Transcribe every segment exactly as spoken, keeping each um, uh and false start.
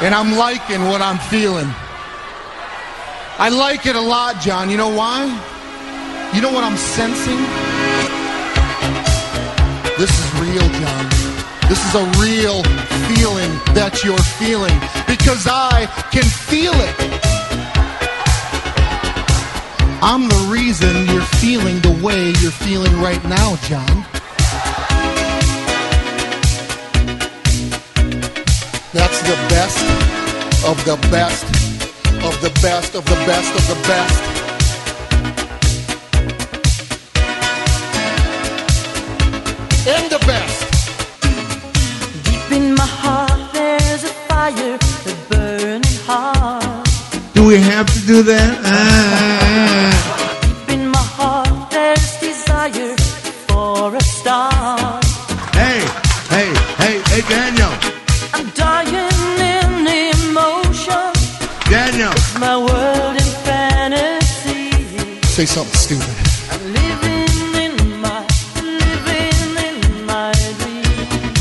And I'm liking what I'm feeling. I like it a lot, John. You know why? You know what I'm sensing? This is real, John. This is a real feeling that you're feeling because I can feel it. I'm the reason you're feeling the way you're feeling right now, John. That's the best of the best of the best of the best of the best. And the best. Deep in my heart there's a fire, a burning heart. Do we have to do that? Ah. Deep in my heart there's desire for a star. Hey, hey, hey, hey, Daniel. I'm dying in emotion. Daniel. It's my world in fantasy. Say something stupid. I'm living in my, living in my dream.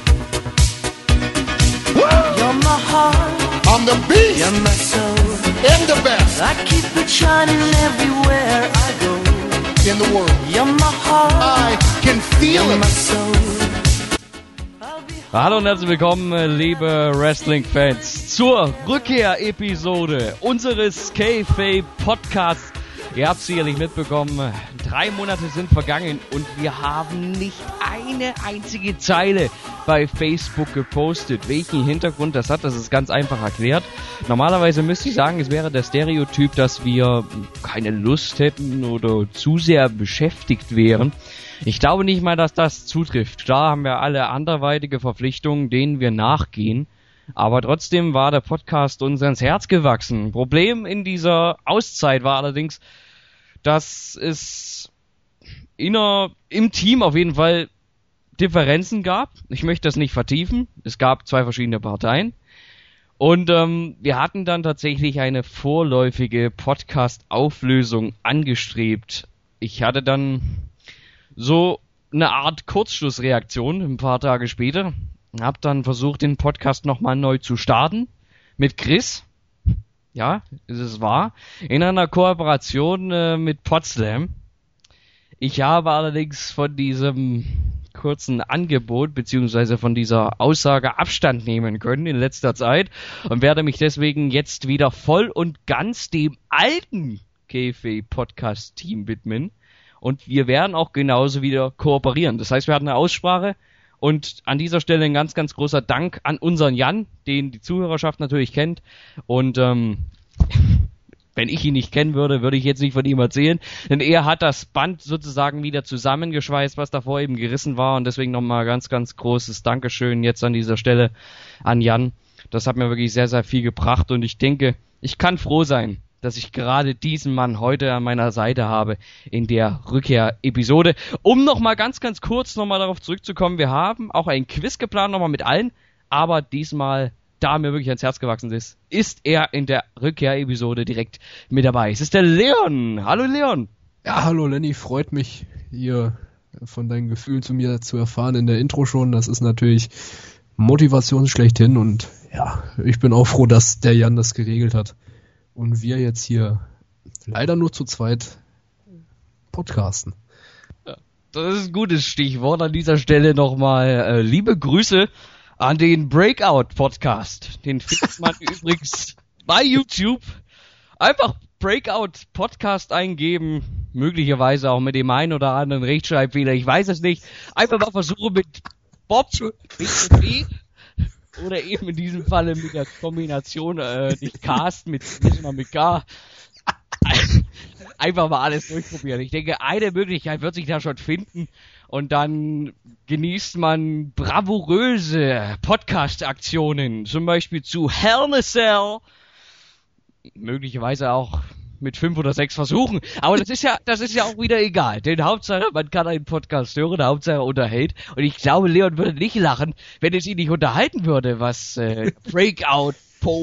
You're my heart. I'm the beast. You're my soul. And the best. I keep it shining everywhere I go. In the world. You're my heart. I can feel You're it. my soul. Hallo und herzlich willkommen, liebe Wrestling-Fans, zur Rückkehr-Episode unseres Kayfabe-Podcasts. Ihr habt es sicherlich mitbekommen, drei Monate sind vergangen und wir haben nicht eine einzige Zeile bei Facebook gepostet. Welchen Hintergrund das hat, das ist ganz einfach erklärt. Normalerweise müsste ich sagen, es wäre der Stereotyp, dass wir keine Lust hätten oder zu sehr beschäftigt wären. Ich glaube nicht mal, dass das zutrifft. Klar haben wir alle anderweitige Verpflichtungen, denen wir nachgehen. Aber trotzdem war der Podcast uns ans Herz gewachsen. Problem in dieser Auszeit war allerdings, dass es inner, im Team auf jeden Fall Differenzen gab. Ich möchte das nicht vertiefen. Es gab zwei verschiedene Parteien. Und ähm, wir hatten dann tatsächlich eine vorläufige Podcast-Auflösung angestrebt. Ich hatte dann so eine Art Kurzschlussreaktion ein paar Tage später. Hab dann versucht, den Podcast nochmal neu zu starten. Mit Chris. Ja, ist es wahr. In einer Kooperation äh, mit Podslam. Ich habe allerdings von diesem kurzen Angebot beziehungsweise von dieser Aussage Abstand nehmen können in letzter Zeit und werde mich deswegen jetzt wieder voll und ganz dem alten Kayfabe-Podcast-Team widmen. Und wir werden auch genauso wieder kooperieren. Das heißt, wir hatten eine Aussprache und an dieser Stelle ein ganz, ganz großer Dank an unseren Jan, den die Zuhörerschaft natürlich kennt. Und ähm, wenn ich ihn nicht kennen würde, würde ich jetzt nicht von ihm erzählen. Denn er hat das Band sozusagen wieder zusammengeschweißt, was davor eben gerissen war. Und deswegen nochmal ganz, ganz großes Dankeschön jetzt an dieser Stelle an Jan. Das hat mir wirklich sehr, sehr viel gebracht. Und ich denke, ich kann froh sein, dass ich gerade diesen Mann heute an meiner Seite habe in der Rückkehr-Episode. Um nochmal ganz, ganz kurz nochmal darauf zurückzukommen, wir haben auch ein Quiz geplant, nochmal mit allen, aber diesmal, da mir wirklich ans Herz gewachsen ist, ist er in der Rückkehr-Episode direkt mit dabei. Es ist der Leon. Hallo Leon. Ja, hallo Lenny, freut mich, hier von deinen Gefühlen zu mir zu erfahren in der Intro schon. Das ist natürlich Motivation schlechthin und ja, ich bin auch froh, dass der Jan das geregelt hat. Und wir jetzt hier leider nur zu zweit podcasten. Das ist ein gutes Stichwort an dieser Stelle nochmal. Äh, liebe Grüße an den Breakout-Podcast. Den findet man übrigens bei YouTube. Einfach Breakout-Podcast eingeben. Möglicherweise auch mit dem einen oder anderen Rechtschreibfehler. Ich weiß es nicht. Einfach mal versuchen mit Bob B oder eben in diesem Falle mit der Kombination, äh, nicht Cast mit, sondern mit K. Einfach mal alles durchprobieren. Ich denke, eine Möglichkeit wird sich da schon finden und dann genießt man bravouröse Podcast-Aktionen, zum Beispiel zu Hell in a Cell, möglicherweise auch mit fünf oder sechs Versuchen. Aber das ist ja, das ist ja auch wieder egal. Denn Hauptsache, man kann einen Podcast hören, der Hauptsache unterhält. Und ich glaube, Leon würde nicht lachen, wenn es ihn nicht unterhalten würde, was äh, Breakout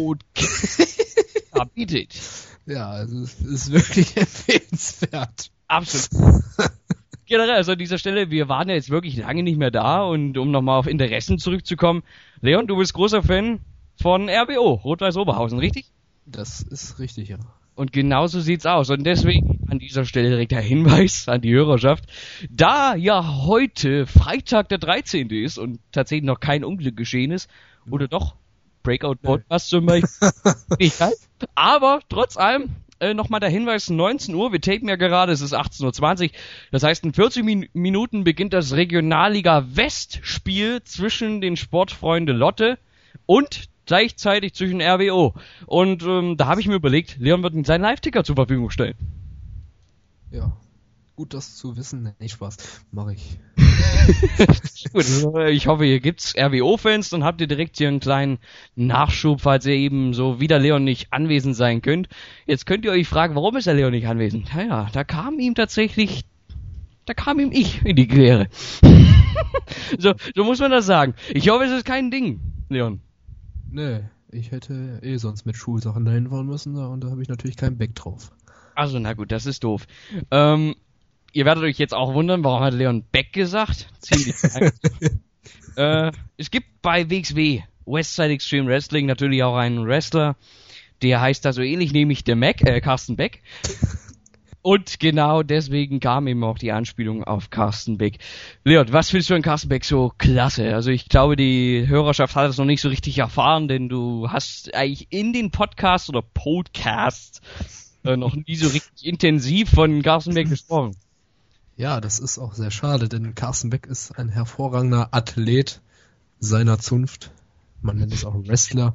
Podcast bietet. Ja, also es ist wirklich empfehlenswert. Absolut. Generell, also an dieser Stelle, wir waren ja jetzt wirklich lange nicht mehr da und um nochmal auf Interessen zurückzukommen. Leon, du bist großer Fan von R B O, Rot-Weiß Oberhausen, richtig? Das ist richtig, ja. Und genauso sieht's aus. Und deswegen an dieser Stelle direkt der Hinweis an die Hörerschaft. Da ja heute Freitag der dreizehnte ist und tatsächlich noch kein Unglück geschehen ist, oder doch, Breakout-Podcast zum Beispiel, nicht halt. Aber trotz allem, äh, nochmal der Hinweis, neunzehn Uhr, wir tapen ja gerade, es ist achtzehn Uhr zwanzig, das heißt in vierzig Min- Minuten beginnt das Regionalliga-West-Spiel zwischen den Sportfreunde Lotte und gleichzeitig zwischen R W O. Und ähm, da habe ich mir überlegt, Leon wird seinen Live-Ticker zur Verfügung stellen. Ja, gut das zu wissen. Nee, Spaß, mache ich. Gut, ich hoffe, ihr gibt's R W O-Fans, dann habt ihr direkt hier einen kleinen Nachschub, falls ihr eben so wie der Leon nicht anwesend sein könnt. Jetzt könnt ihr euch fragen, warum ist der Leon nicht anwesend? Naja, da kam ihm tatsächlich, da kam ihm ich in die Quere. so, so muss man das sagen. Ich hoffe, es ist kein Ding, Leon. Nee, ich hätte eh sonst mit Schulsachen dahin fahren müssen, und da habe ich natürlich keinen Back drauf. Also, na gut, das ist doof. Ähm, ihr werdet euch jetzt auch wundern, warum hat Leon Beck gesagt? Ziemlich äh, es gibt bei W X W, Westside Extreme Wrestling, natürlich auch einen Wrestler, der heißt da so ähnlich, nämlich der Mac, äh, Carsten Beck. Und genau deswegen kam eben auch die Anspielung auf Carsten Beck. Leon, was findest du an Carsten Beck so klasse? Also ich glaube, die Hörerschaft hat es noch nicht so richtig erfahren, denn du hast eigentlich in den Podcasts oder Podcasts äh, noch nie so richtig intensiv von Carsten Beck gesprochen. Ja, das ist auch sehr schade, denn Carsten Beck ist ein hervorragender Athlet seiner Zunft. Man nennt es auch Wrestler.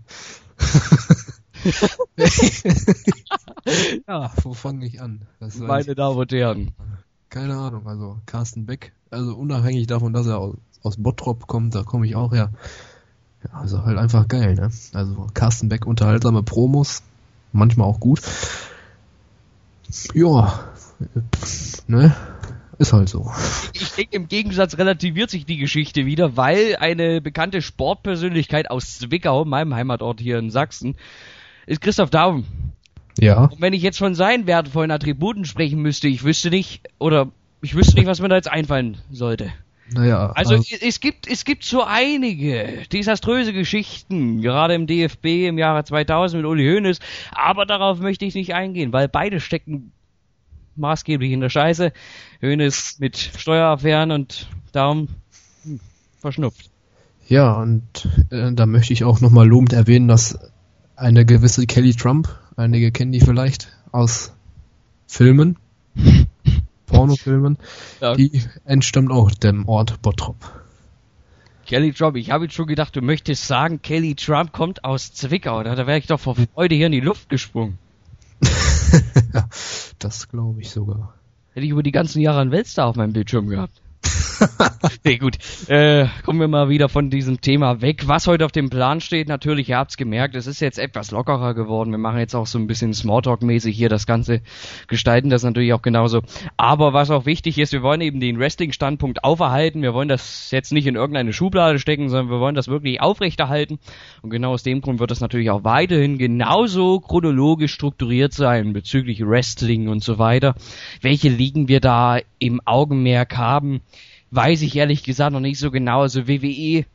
Ja, wo fange ich an? Das Meine Damen und Herren. Keine Ahnung, also Carsten Beck, also unabhängig davon, dass er aus, aus Bottrop kommt, da komme ich auch her. Ja, also halt einfach geil, ne? Also Carsten Beck, unterhaltsame Promos, manchmal auch gut. Ja, ne? Ist halt so. Ich denke, im Gegensatz relativiert sich die Geschichte wieder, weil eine bekannte Sportpersönlichkeit aus Zwickau, meinem Heimatort hier in Sachsen, ist Christoph Daum. Ja. Und wenn ich jetzt von seinen wertvollen Attributen sprechen müsste, ich wüsste nicht, oder ich wüsste nicht, was mir da jetzt einfallen sollte. Naja. Also, also es gibt es gibt so einige desaströse Geschichten, gerade im D F B im Jahre zweitausend mit Uli Hoeneß, aber darauf möchte ich nicht eingehen, weil beide stecken maßgeblich in der Scheiße. Hoeneß mit Steueraffären und Daum hm, verschnupft. Ja, und äh, da möchte ich auch nochmal lobend erwähnen, dass eine gewisse Kelly Trump, einige kennen die vielleicht aus Filmen, Pornofilmen, Ja. die entstammt auch dem Ort Bottrop. Kelly Trump, ich habe jetzt schon gedacht, du möchtest sagen, Kelly Trump kommt aus Zwickau. Da, da wäre ich doch vor Freude hier in die Luft gesprungen. Ja, das glaube ich sogar. Hätte ich über die ganzen Jahre einen Weltstar auf meinem Bildschirm gehabt. Nee, gut. Äh, kommen wir mal wieder von diesem Thema weg. Was heute auf dem Plan steht, natürlich, ihr habt's gemerkt, es ist jetzt etwas lockerer geworden. Wir machen jetzt auch so ein bisschen Smalltalk-mäßig hier das Ganze, gestalten das natürlich auch genauso. Aber was auch wichtig ist, wir wollen eben den Wrestling-Standpunkt auferhalten. Wir wollen das jetzt nicht in irgendeine Schublade stecken, sondern wir wollen das wirklich aufrechterhalten. Und genau aus dem Grund wird das natürlich auch weiterhin genauso chronologisch strukturiert sein bezüglich Wrestling und so weiter. Welche Ligen wir da im Augenmerk haben, weiß ich ehrlich gesagt noch nicht so genau. Also W W E,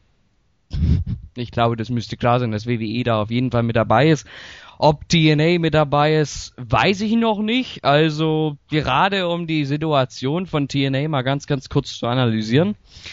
ich glaube, das müsste klar sein, dass W W E da auf jeden Fall mit dabei ist. Ob T N A mit dabei ist, weiß ich noch nicht. Also gerade um die Situation von T N A mal ganz, ganz kurz zu analysieren.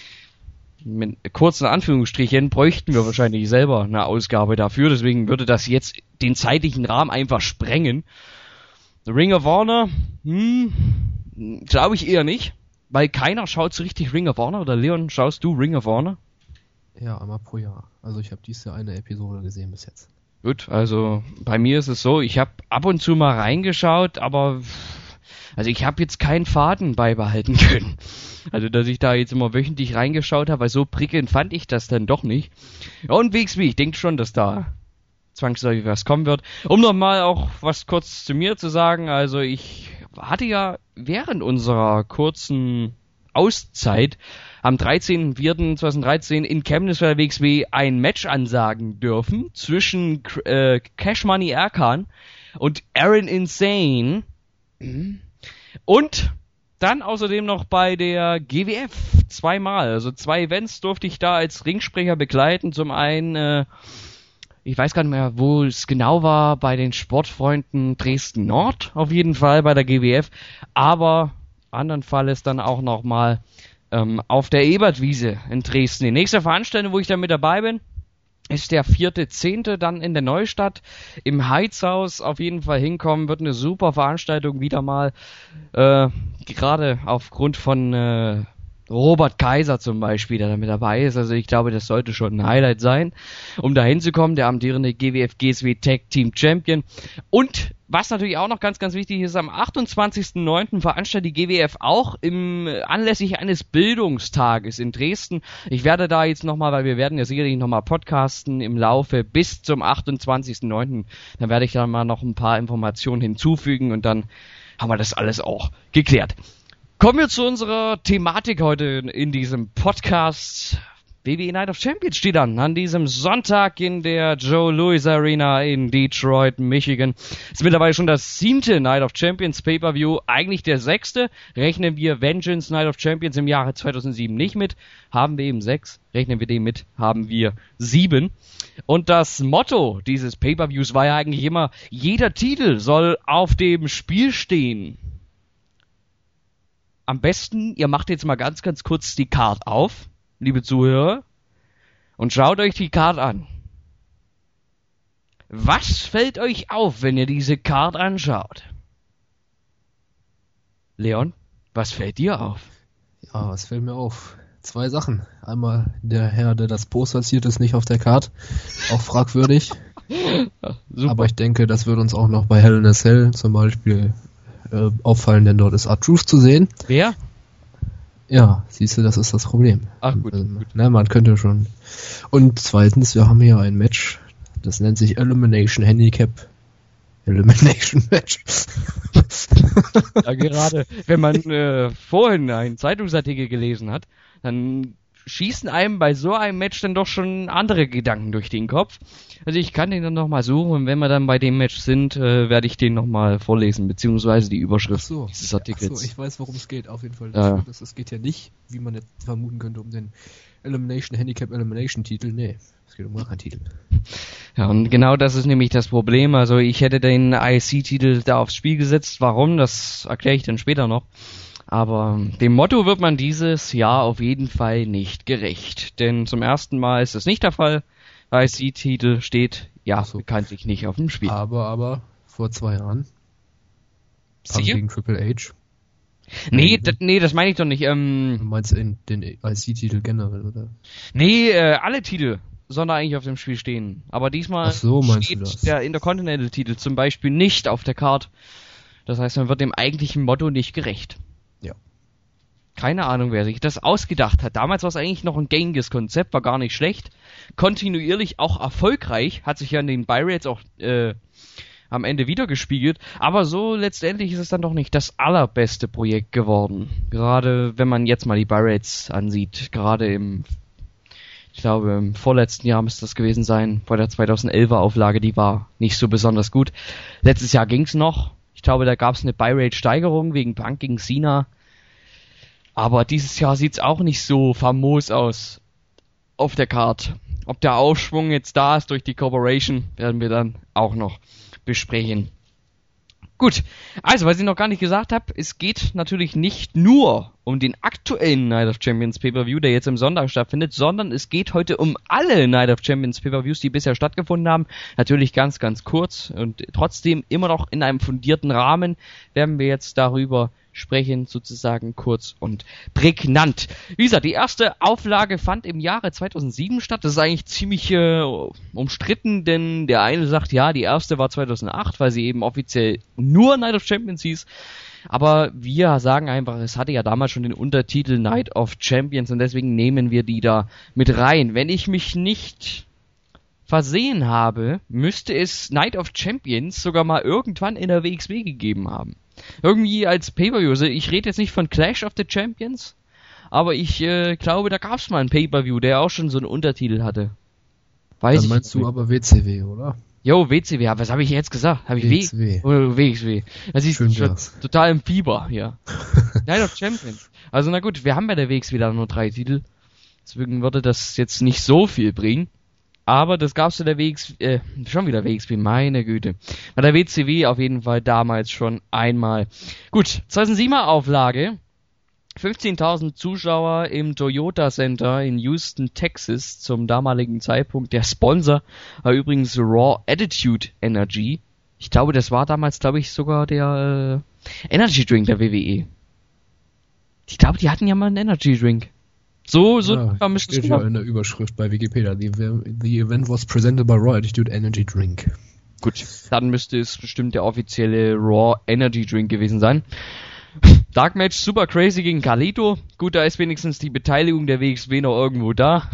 Mit kurzen Anführungsstrichen bräuchten wir wahrscheinlich selber eine Ausgabe dafür. Deswegen würde das jetzt den zeitlichen Rahmen einfach sprengen. The Ring of Honor, hm, glaube ich eher nicht. Weil keiner schaut so richtig Ring of Honor. Oder Leon, schaust du Ring of Honor? Ja, einmal pro Jahr. Also ich habe dieses Jahr eine Episode gesehen bis jetzt. Gut, also bei mir ist es so, ich habe ab und zu mal reingeschaut, aber also ich habe jetzt keinen Faden beibehalten können. Also dass ich da jetzt immer wöchentlich reingeschaut habe, weil so prickelnd fand ich das dann doch nicht. Ja, und W X W, ich denke schon, dass da zwangsläufig was kommen wird. Um nochmal auch was kurz zu mir zu sagen, also ich hatte ja während unserer kurzen Auszeit am dreizehnten vierten zweitausenddreizehn in Chemnitz bei der W X W ein Match ansagen dürfen zwischen äh, Cash Money Erkan und Aaron Insane und dann außerdem noch bei der G W F zweimal, also zwei Events durfte ich da als Ringsprecher begleiten. Zum einen äh, ich weiß gar nicht mehr, wo es genau war, bei den Sportfreunden Dresden Nord, auf jeden Fall bei der G W F, aber anderen Fall ist dann auch nochmal ähm, auf der Ebertwiese in Dresden. Die nächste Veranstaltung, wo ich dann mit dabei bin, ist der vierte Zehnte dann in der Neustadt im Heizhaus. Auf jeden Fall hinkommen, wird eine super Veranstaltung wieder mal, äh, gerade aufgrund von äh, Robert Kaiser zum Beispiel, der da mit dabei ist. Also ich glaube, das sollte schon ein Highlight sein, um da hinzukommen. Der amtierende G W F G S W Tag Team Champion. Und was natürlich auch noch ganz, ganz wichtig ist, am achtundzwanzigsten neunten veranstaltet die G W F auch im anlässlich eines Bildungstages in Dresden. Ich werde da jetzt nochmal, weil wir werden ja sicherlich nochmal podcasten im Laufe bis zum achtundzwanzigsten neunten Dann werde ich da mal noch ein paar Informationen hinzufügen und dann haben wir das alles auch geklärt. Kommen wir zu unserer Thematik heute in diesem Podcast. W W E Night of Champions steht an, an diesem Sonntag in der Joe Louis Arena in Detroit, Michigan. Ist mittlerweile schon das siebte Night of Champions Pay-Per-View, eigentlich der sechste. Rechnen wir Vengeance Night of Champions im Jahre zweitausendsieben nicht mit, haben wir eben sechs. Rechnen wir den mit, haben wir sieben. Und das Motto dieses Pay-Per-Views war ja eigentlich immer, jeder Titel soll auf dem Spiel stehen. Am besten, ihr macht jetzt mal ganz, ganz kurz die Card auf, liebe Zuhörer, und schaut euch die Card an. Was fällt euch auf, wenn ihr diese Card anschaut? Leon, was fällt dir auf? Ja, was fällt mir auf? Zwei Sachen. Einmal der Herr, der das Poster ziert, ist nicht auf der Card. Auch fragwürdig. Ja, super. Aber ich denke, das wird uns auch noch bei Hell in a Cell zum Beispiel äh, auffallen, denn dort ist R-Truth zu sehen. Wer? Ja, siehst du, das ist das Problem. Ach gut, also, gut. Na, man könnte schon. Und zweitens, wir haben hier ein Match, das nennt sich Elimination Handicap. Elimination Match. Ja, gerade wenn man äh, vorhin einen Zeitungsartikel gelesen hat, dann schießen einem bei so einem Match dann doch schon andere Gedanken durch den Kopf. Also ich kann den dann nochmal suchen und wenn wir dann bei dem Match sind, äh, werde ich den nochmal vorlesen, beziehungsweise die Überschrift Ach so. dieses Artikels. Ach so, ich weiß, worum es geht, auf jeden Fall. Ja. Das, es geht ja nicht, wie man jetzt vermuten könnte, um den Elimination Handicap Elimination Titel. Nee, es geht um gar keinen Titel. Ja, und genau das ist nämlich das Problem. Also ich hätte den I C-Titel da aufs Spiel gesetzt. Warum? Das erkläre ich dann später noch. Aber dem Motto wird man dieses Jahr auf jeden Fall nicht gerecht. Denn zum ersten Mal ist es nicht der Fall. I C-Titel steht, ja, so. bekanntlich nicht auf dem Spiel. Aber, aber, vor zwei Jahren. Sicher? Gegen Triple H. Nee, das, nee, das meine ich doch nicht. Ähm, Du meinst in den I C-Titel generell, oder? nee, äh, alle Titel sollen da eigentlich auf dem Spiel stehen. Aber diesmal Ach so, meinst du steht das? der Intercontinental-Titel zum Beispiel nicht auf der Card. Das heißt, man wird dem eigentlichen Motto nicht gerecht. Ja. Keine Ahnung, wer sich das ausgedacht hat. Damals war es eigentlich noch ein gängiges Konzept, war gar nicht schlecht. Kontinuierlich auch erfolgreich, hat sich ja in den Buy-Rates auch äh, am Ende wiedergespiegelt. Aber so letztendlich ist es dann doch nicht das allerbeste Projekt geworden. Gerade wenn man jetzt mal die Buy-Rates ansieht. Gerade im, ich glaube, im vorletzten Jahr müsste das gewesen sein, bei der zweitausendelfer Auflage, die war nicht so besonders gut. Letztes Jahr ging's noch. Ich glaube, da gab es eine Buy-Rate-Steigerung wegen Punk gegen Cena. Aber dieses Jahr sieht's auch nicht so famos aus auf der Card. Ob der Aufschwung jetzt da ist durch die Corporation, werden wir dann auch noch besprechen. Gut, also was ich noch gar nicht gesagt habe, es geht natürlich nicht nur um den aktuellen Night of Champions Pay-Per-View, der jetzt im Sonntag stattfindet, sondern es geht heute um alle Night of Champions Pay-Per-Views, die bisher stattgefunden haben. Natürlich ganz, ganz kurz und trotzdem immer noch in einem fundierten Rahmen werden wir jetzt darüber sprechen, sozusagen kurz und prägnant. Wie gesagt, die erste Auflage fand im Jahre zweitausendsieben statt. Das ist eigentlich ziemlich äh, umstritten, denn der eine sagt, ja, die erste war zweitausendacht, weil sie eben offiziell nur Night of Champions hieß. Aber wir sagen einfach, es hatte ja damals schon den Untertitel Night of Champions und deswegen nehmen wir die da mit rein. Wenn ich mich nicht versehen habe, müsste es Night of Champions sogar mal irgendwann in der W X W gegeben haben. Irgendwie als Pay-Per-View. Also ich rede jetzt nicht von Clash of the Champions, aber ich äh, glaube, da gab es mal einen Pay-Per-View, der auch schon so einen Untertitel hatte. Weiß Dann ich meinst nicht. du aber W C W, oder? Jo, W C W, was habe ich jetzt gesagt? Habe ich W X W. W? Oder W X W. Das ist Schön schon wär's. total im Fieber hier. Night of Champions. Also na gut, wir haben bei der W X W da nur drei Titel. Deswegen würde das jetzt nicht so viel bringen. aber das gab's in der W X, äh, schon wieder W X W, meine Güte. Bei der W C W auf jeden Fall damals schon einmal. Gut, zweitausendsiebener Auflage. fünfzehntausend Zuschauer im Toyota Center in Houston, Texas zum damaligen Zeitpunkt. Der Sponsor war übrigens Raw Attitude Energy. Ich glaube, das war damals, glaube ich, sogar der äh, Energy Drink der W W E. Ich glaube, die hatten ja mal einen Energy Drink. So, so ja, müsste es steht ja in der Überschrift bei Wikipedia. The, the event was presented by Raw Attitude Energy Drink. Gut, dann müsste es bestimmt der offizielle Raw Energy Drink gewesen sein. Dark Match, super crazy gegen Carlito. Gut, da ist wenigstens die Beteiligung der W X W noch irgendwo da.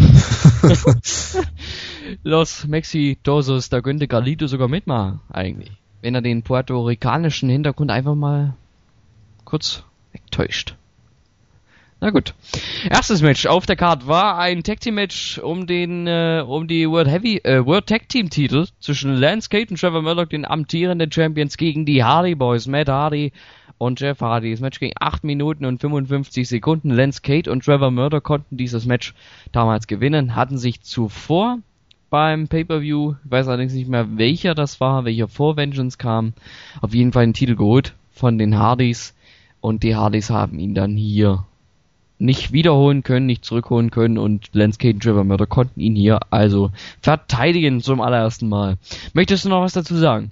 Los Mexidosos, da könnte Carlito sogar mitmachen, eigentlich. Wenn er den puerto-ricanischen Hintergrund einfach mal kurz wegtäuscht. Na gut. Erstes Match auf der Card war ein Tag Team Match um den, äh, um die World Heavy, äh, World Tag Team Titel zwischen Lance Cade und Trevor Murdoch, den amtierenden Champions, gegen die Hardy Boys, Matt Hardy und Jeff Hardy. Das Match ging acht Minuten und fünfundfünfzig Sekunden. Lance Cade und Trevor Murdoch konnten dieses Match damals gewinnen, hatten sich zuvor beim Pay-Per-View, ich weiß allerdings nicht mehr welcher das war, welcher vor Vengeance kam, auf jeden Fall einen Titel geholt von den Hardys, und die Hardys haben ihn dann hier nicht wiederholen können, nicht zurückholen können, und Lance Cade und Trevor Murdoch konnten ihn hier also verteidigen zum allerersten Mal. Möchtest du noch was dazu sagen?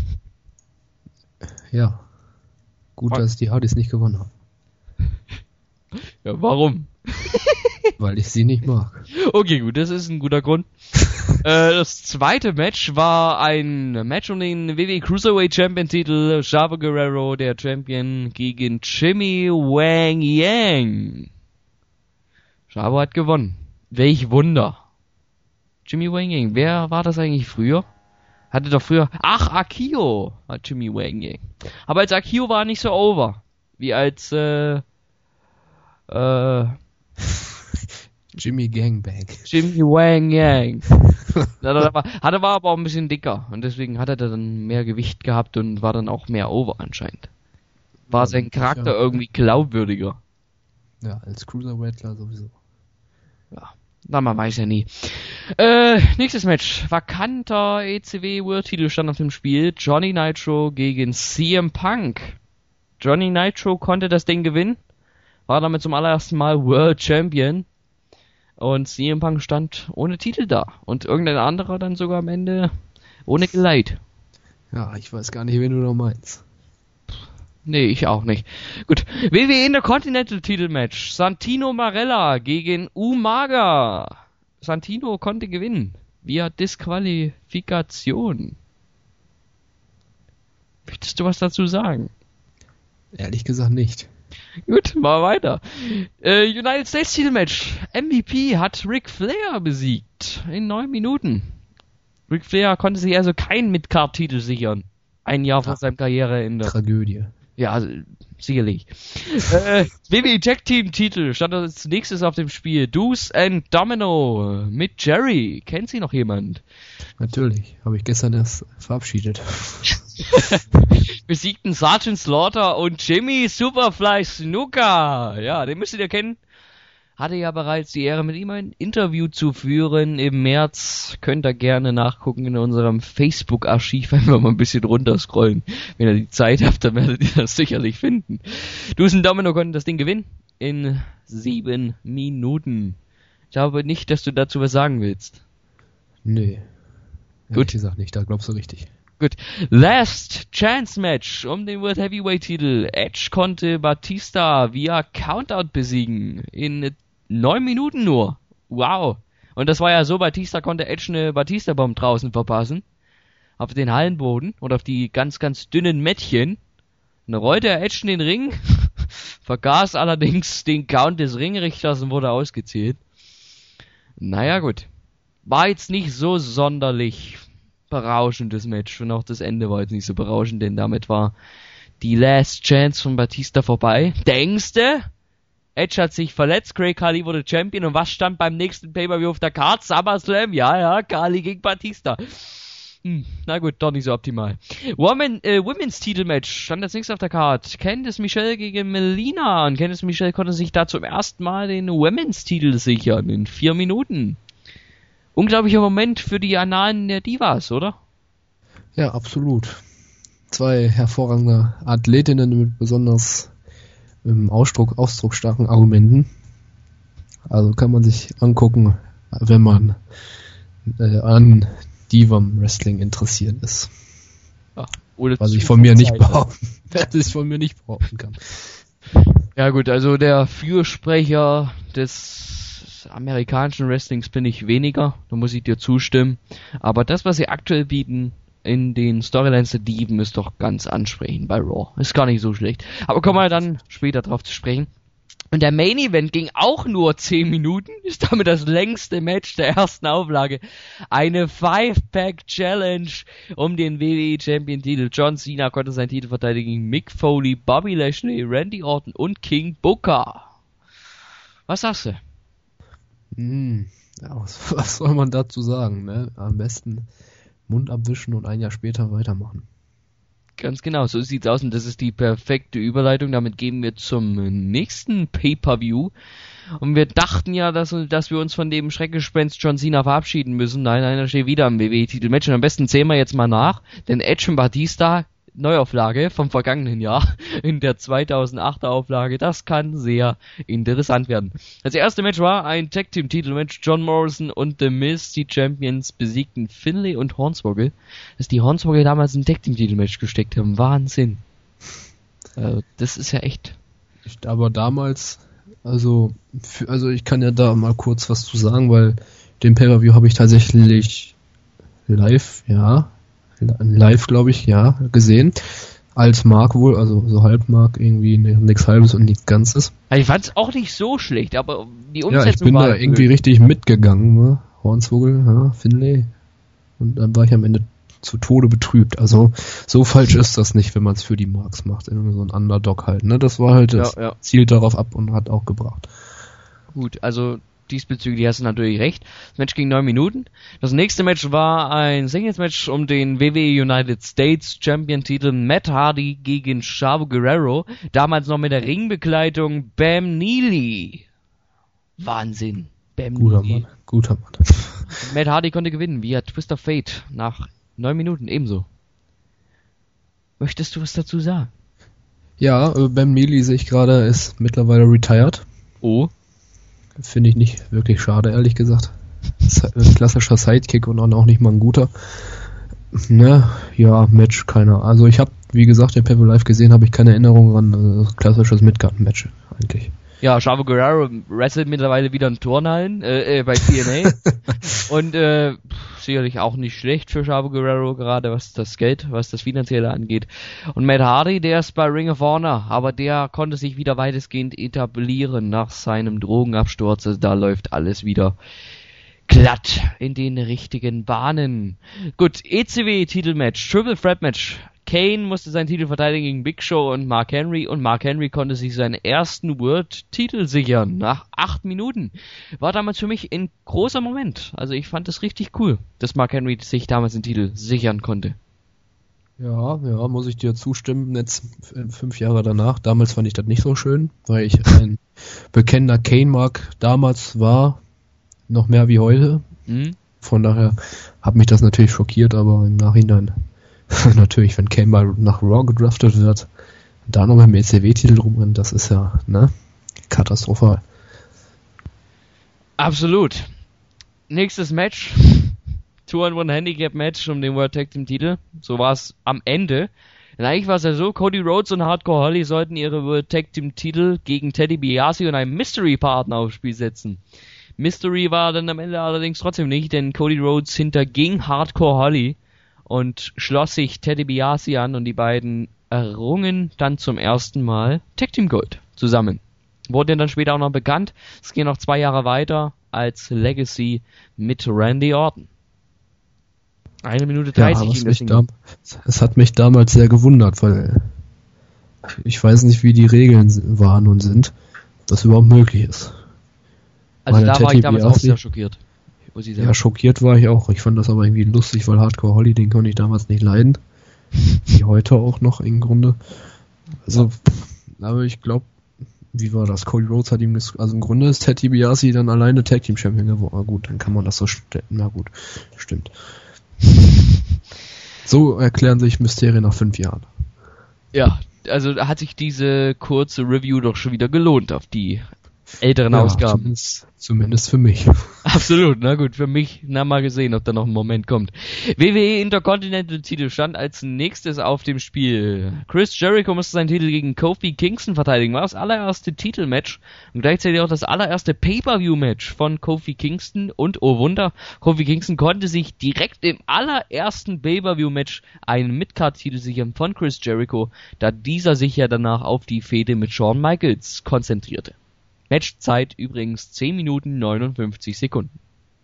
Ja. Gut, Was? dass die Hardys nicht gewonnen haben. Ja, warum? Weil ich sie nicht mag. Okay, gut, das ist ein guter Grund. äh, das zweite Match war ein Match um den W W E Cruiserweight Champion Titel. Chavo Guerrero, der Champion, gegen Jimmy Wang Yang. Chavo hat gewonnen. Welch Wunder. Jimmy Wang Yang, wer war das eigentlich früher? Hatte doch früher... Ach, Akio hat Jimmy Wang Yang. Aber als Akio war er nicht so over. Wie als... Äh... Äh... Jimmy Gangbang. Jimmy Wang Yang. Hat er war aber auch ein bisschen dicker. Und deswegen hat er dann mehr Gewicht gehabt und war dann auch mehr over anscheinend. War ja, sein Charakter ja irgendwie glaubwürdiger. Ja, als Cruiserweightler sowieso. Ja, na, man weiß ja nie. Äh, nächstes Match. Vakanter E C W World Titel stand auf dem Spiel. Johnny Nitro gegen C M Punk. Johnny Nitro konnte das Ding gewinnen. War damit zum allerersten Mal World Champion. Und C M Punk stand ohne Titel da. Und irgendein anderer dann sogar am Ende ohne Geleit. Ja, ich weiß gar nicht, wen du noch meinst. Nee, ich auch nicht. Gut. W W E Intercontinental Titelmatch. Santino Marella gegen Umaga. Santino konnte gewinnen. Via Disqualifikation. Möchtest du was dazu sagen? Ehrlich gesagt nicht. Gut, mal weiter. Äh, United States Titelmatch. M V P hat Ric Flair besiegt. In neun Minuten. Ric Flair konnte sich also keinen Mid-Card-Titel sichern. Ein Jahr vor seinem Karriereende. Tragödie. Ja, sicherlich. äh, W W E Tag Team Titel stand als nächstes auf dem Spiel. Deuce and Domino mit Jerry. Kennt sie noch jemand? Natürlich. Habe ich gestern erst verabschiedet. Besiegten Sergeant Slaughter und Jimmy Superfly Snuka. Ja, den müsstet ihr kennen. Hatte ja bereits die Ehre, mit ihm ein Interview zu führen im März. Könnt ihr gerne nachgucken in unserem Facebook-Archiv, wenn wir mal ein bisschen runterscrollen. Wenn ihr die Zeit habt, dann werdet ihr das sicherlich finden. Deuce und Domino konnten das Ding gewinnen in sieben Minuten. Ich glaube nicht, dass du dazu was sagen willst. Nee. Gut. Ehrlich gesagt nicht, da glaubst du richtig. Gut. Last Chance Match um den World Heavyweight Titel. Edge konnte Batista via Countout besiegen. In neun Minuten nur. Wow. Und das war ja so, Batista konnte Edge eine Batista-Bomb draußen verpassen. Auf den Hallenboden und auf die ganz, ganz dünnen Mättchen. Dann rollte er Edge in den Ring. Vergaß allerdings den Count des Ringrichters und wurde ausgezählt. Naja, gut. War jetzt nicht so sonderlich berauschendes Match. Und auch das Ende war jetzt nicht so berauschend, denn damit war die Last Chance von Batista vorbei. Denkste? Edge hat sich verletzt, Craig Khali wurde Champion, und was stand beim nächsten Pay-Per-View auf der Card? SummerSlam, ja, ja, Khali gegen Batista. Hm, na gut, doch nicht so optimal. Woman, äh, Women's Titelmatch stand als nächstes auf der Card. Candice Michelle gegen Melina, und Candice Michelle konnte sich da zum ersten Mal den Women's Titel sichern in vier Minuten. unglaublicher Moment für die Annalen der Divas, oder? Ja, absolut. Zwei hervorragende Athletinnen mit besonders ähm, Ausdruck, ausdrucksstarken Argumenten. Also kann man sich angucken, wenn man äh, an Diva-Wrestling interessiert ist. Ja, oder was ich von mir nicht behaupten, was ich von mir nicht behaupten kann. Ja gut, also der Fürsprecher des amerikanischen Wrestlings bin ich weniger, da muss ich dir zustimmen. Aber das, was sie aktuell bieten in den Storylines der Diven, ist doch ganz ansprechend bei Raw. Ist gar nicht so schlecht. Aber kommen wir dann später drauf zu sprechen. Und der Main Event ging auch nur zehn Minuten, ist damit das längste Match der ersten Auflage. Eine Five-Pack-Challenge um den W W E-Champion-Titel. John Cena konnte seinen Titel verteidigen gegen Mick Foley, Bobby Lashley, Randy Orton und King Booker. Was sagst du? Hm, ja, was, was soll man dazu sagen, ne? Am besten Mund abwischen und ein Jahr später weitermachen. Ganz genau, so sieht's aus und das ist die perfekte Überleitung. Damit gehen wir zum nächsten Pay-Per-View. Und wir dachten ja, dass, dass wir uns von dem Schreckgespenst John Cena verabschieden müssen. Nein, nein, er steht wieder im W W E-Titelmatch und am besten zählen wir jetzt mal nach, denn Edge und Batista, Neuauflage vom vergangenen Jahr in der zweitausendachter Auflage, das kann sehr interessant werden. Das erste Match war ein Tag-Team-Titelmatch. John Morrison und The Miz, die Champions, besiegten Finlay und Hornswoggle, dass die Hornswoggle damals ein Tag-Team-Titelmatch gesteckt haben. Wahnsinn. Also, das ist ja echt. Aber damals, also, für, also ich kann ja da mal kurz was zu sagen, weil den Pay-Per-View habe ich tatsächlich live, ja, live, glaube ich, ja, gesehen. Als Mark wohl, also so halb Mark, irgendwie nichts Halbes und nichts Ganzes. Ich fand's auch nicht so schlecht, aber die Umsetzung war... Ja, ich bin da irgendwie cool. Richtig mitgegangen, ne? Hornswoggle, ja, Finlay. Und dann war ich am Ende zu Tode betrübt. Also so falsch ist das nicht, wenn man es für die Marks macht. Irgendwie so ein Underdog halt, ne? Das war halt das ja, ja. Ziel darauf ab und hat auch gebracht. Gut, also diesbezüglich hast du natürlich recht. Das Match ging neun Minuten. Das nächste Match war ein Singles-Match um den W W E United States Champion-Titel. Matt Hardy gegen Chavo Guerrero. Damals noch mit der Ringbegleitung Bam Neely. Wahnsinn. Bam Guter Neely. Mann, guter Mann. Matt Hardy konnte gewinnen, via Twist of Fate. Nach neun Minuten ebenso. Möchtest du was dazu sagen? Ja, äh, Bam Neely sehe ich gerade, ist mittlerweile retired. Oh. Finde ich nicht wirklich schade, ehrlich gesagt. Klassischer Sidekick und auch nicht mal ein guter. Ne, ja, Match, keine Ahnung. Also ich habe, wie gesagt, den Pay-Per-View live gesehen, habe ich keine Erinnerung an. Also klassisches Midcard-Match eigentlich. Ja, Chavo Guerrero wrestelt mittlerweile wieder in Turnhallen äh, äh, bei T N A. Und äh, sicherlich auch nicht schlecht für Chavo Guerrero, gerade was das Geld, was das Finanzielle angeht. Und Matt Hardy, der ist bei Ring of Honor, aber der konnte sich wieder weitestgehend etablieren nach seinem Drogenabsturz. Also da läuft alles wieder glatt in den richtigen Bahnen. Gut, E C W-Titelmatch, Triple Threat Match. Kane musste seinen Titel verteidigen gegen Big Show und Mark Henry und Mark Henry konnte sich seinen ersten World-Titel sichern nach acht Minuten. War damals für mich ein großer Moment. Also ich fand es richtig cool, dass Mark Henry sich damals den Titel sichern konnte. Ja, ja, muss ich dir zustimmen. Jetzt fünf Jahre danach. Damals fand ich das nicht so schön, weil ich ein bekennender Kane-Mark damals war, noch mehr wie heute. Mhm. Von daher hat mich das natürlich schockiert, aber im Nachhinein natürlich, wenn Kane mal nach Raw gedraftet wird, da noch mit dem E C W-Titel rumrennt, das ist ja, ne, katastrophal. Absolut. Nächstes Match. zwei in eins Handicap Match um den World Tag Team Titel. So war es am Ende. Und eigentlich war es ja so, Cody Rhodes und Hardcore Holly sollten ihre World Tag Team Titel gegen Teddy DiBiase und einen Mystery Partner aufs Spiel setzen. Mystery war dann am Ende allerdings trotzdem nicht, denn Cody Rhodes hinterging Hardcore Holly und schloss sich Teddy DiBiase an und die beiden errungen dann zum ersten Mal Tag Team Gold zusammen. Wurde dann später auch noch bekannt. Es ging noch zwei Jahre weiter als Legacy mit Randy Orton. Eine Minute dreißig ja, ging das Ding. Da, es hat mich damals sehr gewundert, weil ich weiß nicht, wie die Regeln waren und sind, was überhaupt möglich ist. Also da war ich damals auch sehr schockiert. Ja, schockiert war ich auch. Ich fand das aber irgendwie lustig, weil Hardcore Holly, den konnte ich damals nicht leiden. Wie heute auch noch im Grunde. Also, aber ich glaube, wie war das? Cody Rhodes hat ihm, ges- also im Grunde ist Ted DiBiase dann alleine Tag Team Champion geworden. Ah, gut, dann kann man das so stellen. Na gut, stimmt. So erklären sich Mysterien nach fünf Jahren. Ja, also hat sich diese kurze Review doch schon wieder gelohnt auf die älteren Ja, Ausgaben. Zumindest, zumindest für mich. Absolut, na gut, für mich, na mal gesehen, ob da noch ein Moment kommt. W W E Intercontinental Titel stand als nächstes auf dem Spiel. Chris Jericho musste seinen Titel gegen Kofi Kingston verteidigen, war das allererste Titelmatch und gleichzeitig auch das allererste Pay-Per-View-Match von Kofi Kingston und, oh Wunder, Kofi Kingston konnte sich direkt im allerersten Pay-Per-View-Match einen Midcard-Titel sichern von Chris Jericho, da dieser sich ja danach auf die Fehde mit Shawn Michaels konzentrierte. Matchzeit übrigens zehn Minuten neunundfünfzig Sekunden.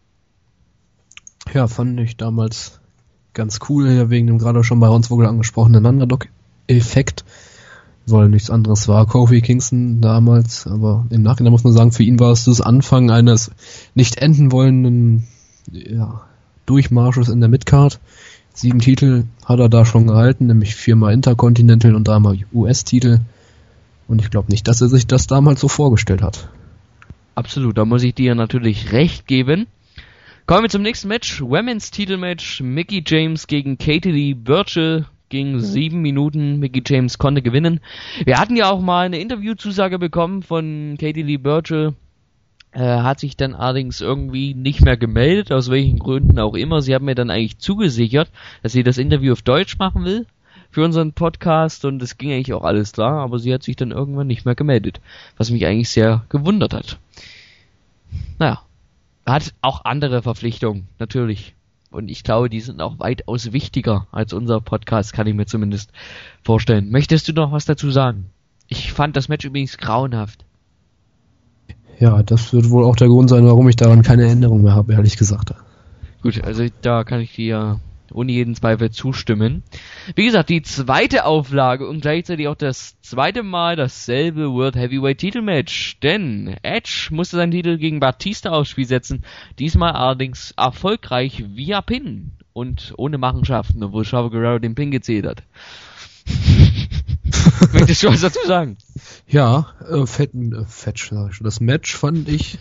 Ja, fand ich damals ganz cool, ja, wegen dem gerade schon bei Ronsvogel angesprochenen Underdog-Effekt, weil nichts anderes war Kofi Kingston damals, aber im Nachhinein muss man sagen, für ihn war es das Anfang eines nicht enden wollenden ja, Durchmarsches in der Midcard. Sieben Titel hat er da schon gehalten, nämlich viermal Intercontinental und dreimal U S-Titel. Und ich glaube nicht, dass er sich das damals so vorgestellt hat. Absolut, da muss ich dir natürlich recht geben. Kommen wir zum nächsten Match. Women's Titelmatch. Mickie James gegen Katie Lee Burchill. Ging sieben Minuten. Mickie James konnte gewinnen. Wir hatten ja auch mal eine Interviewzusage bekommen von Katie Lee Burchill. Äh, hat sich dann allerdings irgendwie nicht mehr gemeldet, aus welchen Gründen auch immer. Sie hat mir dann eigentlich zugesichert, dass sie das Interview auf Deutsch machen will für unseren Podcast und es ging eigentlich auch alles klar, aber sie hat sich dann irgendwann nicht mehr gemeldet, was mich eigentlich sehr gewundert hat. Naja, hat auch andere Verpflichtungen, natürlich. Und ich glaube, die sind auch weitaus wichtiger als unser Podcast, kann ich mir zumindest vorstellen. Möchtest du noch was dazu sagen? Ich fand das Match übrigens grauenhaft. Ja, das wird wohl auch der Grund sein, warum ich daran keine Erinnerung mehr habe, ehrlich gesagt. Gut, also da kann ich dir ohne jeden Zweifel zustimmen. Wie gesagt, die zweite Auflage und gleichzeitig auch das zweite Mal dasselbe World Heavyweight Titelmatch, denn Edge musste seinen Titel gegen Batista aufs Spiel setzen, diesmal allerdings erfolgreich via Pin und ohne Machenschaften, obwohl Chavo Guerrero den Pin gezählt hat. Möchtest du was dazu sagen? Ja, äh, fett, äh, fett, sag ich schon. Das Match fand ich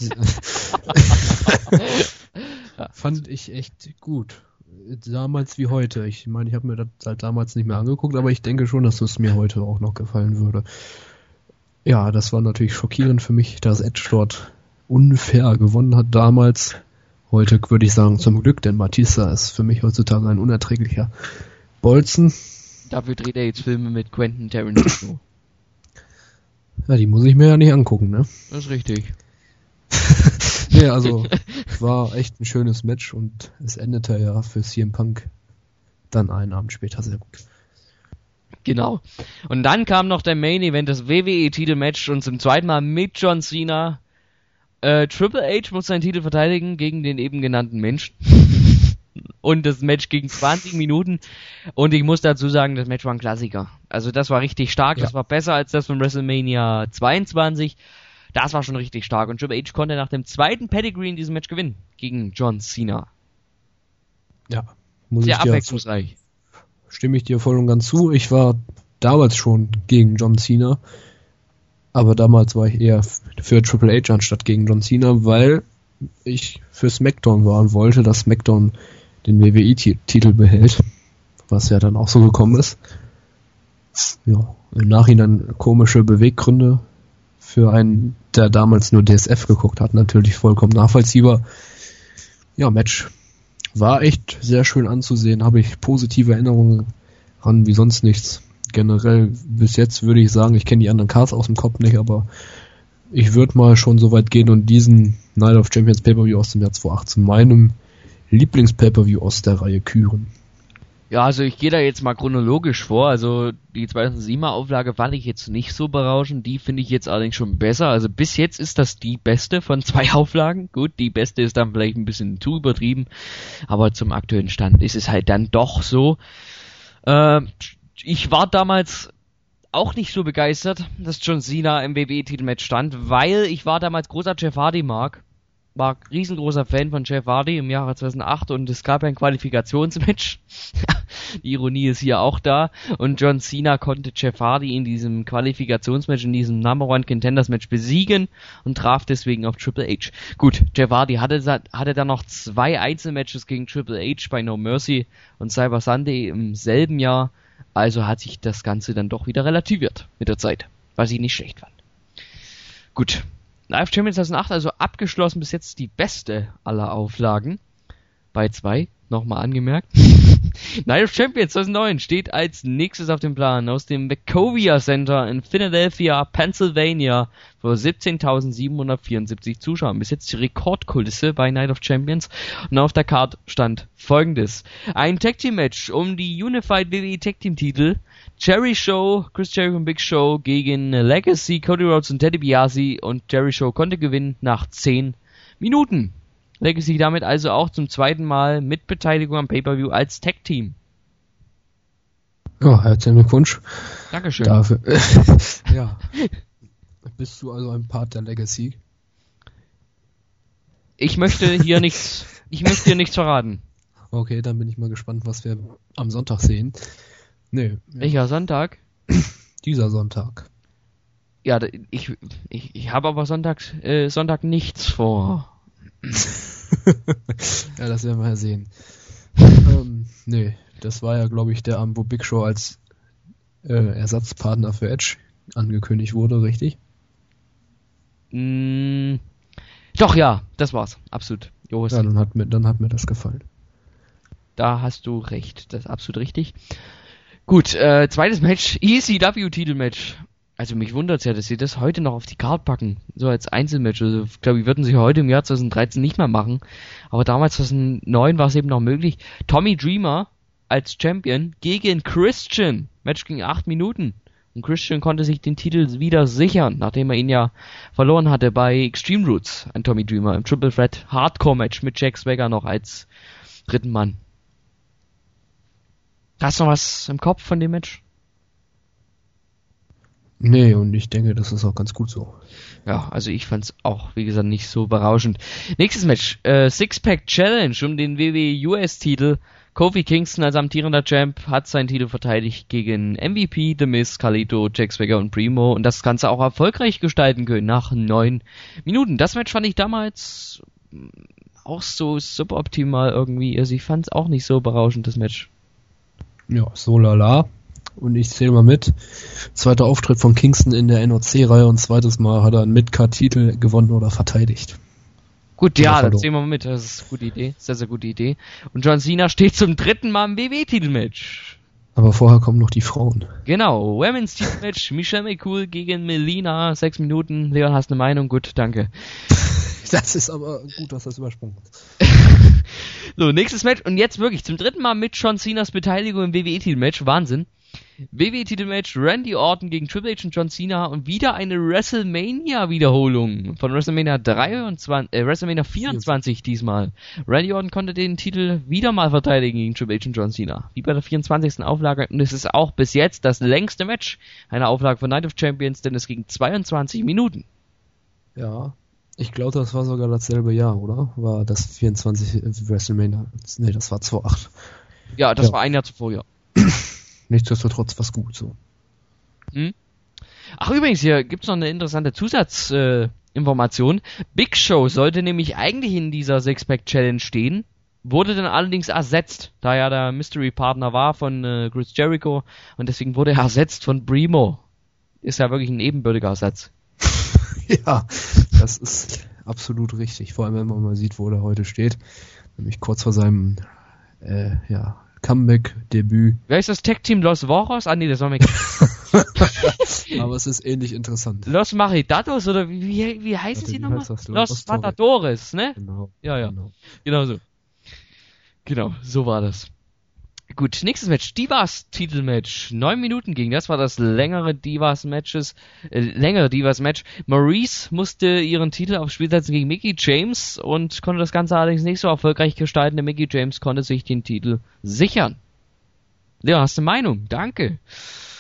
fand ich echt gut. Damals wie heute. Ich meine, ich habe mir das halt damals nicht mehr angeguckt, aber ich denke schon, dass es mir heute auch noch gefallen würde. Ja, das war natürlich schockierend für mich, dass Edge dort unfair gewonnen hat damals. Heute würde ich sagen, zum Glück, denn Batista ist für mich heutzutage ein unerträglicher Bolzen. Dafür dreht er jetzt Filme mit Quentin Tarantino. Ja, die muss ich mir ja nicht angucken, ne? Das ist richtig. Nee, also war echt ein schönes Match und es endete ja für C M Punk dann einen Abend später sehr gut. Genau. Und dann kam noch der Main Event, das W W E-Titelmatch und zum zweiten Mal mit John Cena. Äh, Triple H muss seinen Titel verteidigen gegen den eben genannten Menschen. Und das Match ging zwanzig Minuten. Und ich muss dazu sagen, das Match war ein Klassiker. Also das war richtig stark, ja. Das war besser als das von WrestleMania zweiundzwanzig. Das war schon richtig stark. Und Triple H konnte nach dem zweiten Pedigree in diesem Match gewinnen. Gegen John Cena. Ja. Muss Sehr ich dir, abwechslungsreich. Stimme ich dir voll und ganz zu. Ich war damals schon gegen John Cena. Aber damals war ich eher für Triple H anstatt gegen John Cena, weil ich für SmackDown war und wollte, dass SmackDown den W W E-Titel behält. Was ja dann auch so gekommen ist. Ja, im Nachhinein komische Beweggründe für einen, der damals nur D S F geguckt hat, natürlich vollkommen nachvollziehbar. Ja, Match war echt sehr schön anzusehen, habe ich positive Erinnerungen ran, wie sonst nichts. Generell bis jetzt würde ich sagen, ich kenne die anderen Cards aus dem Kopf nicht, aber ich würde mal schon so weit gehen und diesen Night of Champions Pay-Per-View aus dem Jahr zweitausendachtzehn meinem Lieblings-Pay-Per-View aus der Reihe küren. Ja, also ich gehe da jetzt mal chronologisch vor. Also die zweitausendsiebener Auflage fand ich jetzt nicht so berauschend. Die finde ich jetzt allerdings schon besser. Also bis jetzt ist das die beste von zwei Auflagen. Gut, die beste ist dann vielleicht ein bisschen zu übertrieben. Aber zum aktuellen Stand ist es halt dann doch so. Äh, ich war damals auch nicht so begeistert, dass John Cena im W W E-Titelmatch stand, weil ich war damals großer Jeff Hardy mag. war riesengroßer Fan von Jeff Hardy im Jahre zweitausendacht und es gab ein Qualifikationsmatch. Die Ironie ist hier auch da. Und John Cena konnte Jeff Hardy in diesem Qualifikationsmatch, in diesem Number One Contenders Match besiegen und traf deswegen auf Triple H. Gut, Jeff Hardy hatte, hatte dann noch zwei Einzelmatches gegen Triple H bei No Mercy und Cyber Sunday im selben Jahr. Also hat sich das Ganze dann doch wieder relativiert mit der Zeit, was ich nicht schlecht fand. Gut, Live Champions zweitausendacht, also abgeschlossen bis jetzt die beste aller Auflagen. Bei zwei, nochmal angemerkt. Night of Champions zweitausendneun steht als nächstes auf dem Plan aus dem Wachovia Center in Philadelphia, Pennsylvania vor siebzehntausendsiebenhundertvierundsiebzig Zuschauern. Bis jetzt die Rekordkulisse bei Night of Champions. Und auf der Card stand folgendes. Ein Tag Team Match um die Unified W W E Tag Team Titel. Jerry Show, Chris Jericho und Big Show gegen Legacy, Cody Rhodes und Teddy DiBiase, und Jerry Show konnte gewinnen nach zehn Minuten. Legacy damit also auch zum zweiten Mal mit Beteiligung am Pay-Per-View als Tag-Team. Ja, herzlichen Glückwunsch. Dankeschön. Dafür. Ja. Bist du also ein Part der Legacy? Ich möchte hier nichts, ich möchte hier nichts verraten. Okay, dann bin ich mal gespannt, was wir am Sonntag sehen. Nee. Welcher Sonntag? Dieser Sonntag. Ja, ich, ich, ich habe aber Sonntag, äh, Sonntag nichts vor. Ja, das werden wir ja sehen. ähm, nee, das war ja, glaube ich, der Abend, wo Big Show als äh, Ersatzpartner für Edge angekündigt wurde, richtig? Mm, doch, ja, das war's. Absolut. Jo, ja, dann hat, mir, dann hat mir das gefallen. Da hast du recht. Das ist absolut richtig. Gut, äh, zweites Match. E C W-Titelmatch. Also mich wundert's ja, dass sie das heute noch auf die Card packen. So als Einzelmatch. Also ich glaube, die würden sie heute im Jahr zweitausenddreizehn nicht mehr machen. Aber damals zweitausendneun war es eben noch möglich. Tommy Dreamer als Champion gegen Christian. Match ging acht Minuten. Und Christian konnte sich den Titel wieder sichern, nachdem er ihn ja verloren hatte bei Extreme Roots. Ein Tommy Dreamer im Triple Threat Hardcore Match mit Jack Swagger noch als dritten Mann. Hast du noch was im Kopf von dem Match? Nee, und ich denke, das ist auch ganz gut so. Ja, also ich fand's auch, wie gesagt, nicht so berauschend. Nächstes Match, äh, Six-Pack Challenge um den W W E U S-Titel. Kofi Kingston als amtierender Champ hat seinen Titel verteidigt gegen M V P, The Miz, Carlito, Jack Swagger und Primo, und das Ganze auch erfolgreich gestalten können nach neun Minuten. Das Match fand ich damals auch so suboptimal irgendwie. Also ich fand's auch nicht so berauschend, das Match. Ja, so lala. Und ich zähle mal mit. Zweiter Auftritt von Kingston in der N O C-Reihe und zweites Mal hat er einen Mid-Card-Titel gewonnen oder verteidigt. Gut, ja, dann zählen wir mal mit. Das ist eine gute Idee. Sehr, sehr gute Idee. Und John Cena steht zum dritten Mal im W W E-Titelmatch. Aber vorher kommen noch die Frauen. Genau. Women's Titelmatch. Michelle McCool gegen Melina. Sechs Minuten. Leon, hast eine Meinung? Gut, danke. Das ist aber gut, dass das übersprungen ist. So, nächstes Match. Und jetzt wirklich zum dritten Mal mit John Cenas Beteiligung im W W E-Titelmatch. Wahnsinn. W W E-Titelmatch, Randy Orton gegen Triple H und John Cena, und wieder eine WrestleMania-Wiederholung von WrestleMania dreiundzwanzig, äh, WrestleMania vierundzwanzig diesmal. Randy Orton konnte den Titel wieder mal verteidigen gegen Triple H und John Cena. Wie bei der vierundzwanzigsten Auflage, und es ist auch bis jetzt das längste Match einer Auflage von Night of Champions, denn es ging zweiundzwanzig Minuten. Ja, ich glaube, das war sogar dasselbe Jahr, oder? War das vierundzwanzig WrestleMania? Nee, das war zweitausendacht. Ja, das ja. war ein Jahr zuvor, ja. Nichtsdestotrotz was gut so. Hm? Ach übrigens, hier gibt's noch eine interessante Zusatzinformation. Äh, Big Show sollte nämlich eigentlich in dieser Six-Pack-Challenge stehen, wurde dann allerdings ersetzt, da er der Mystery-Partner war von äh, Chris Jericho, und deswegen wurde er ersetzt von Primo. Ist ja wirklich ein ebenbürtiger Ersatz. Ja, das ist absolut richtig, vor allem wenn man mal sieht, wo er heute steht, nämlich kurz vor seinem äh, ja, Comeback-Debüt. Wer ist das Tag-Team? Los Voros? Ah nee, das war mir Aber es ist ähnlich interessant. Los Maridatos, oder wie, wie, wie heißen sie nochmal? Los, Los Matadores, ne? Genau. Ja, ja. Genau. Genau so. Genau, so war das. Gut, nächstes Match, Divas Titelmatch. Neun Minuten ging, das war das längere Divas Matches, äh, längere Divas Match. Maurice musste ihren Titel aufs Spiel setzen gegen Mickie James und konnte das Ganze allerdings nicht so erfolgreich gestalten, denn Mickie James konnte sich den Titel sichern. Leon, hast du eine Meinung? Danke.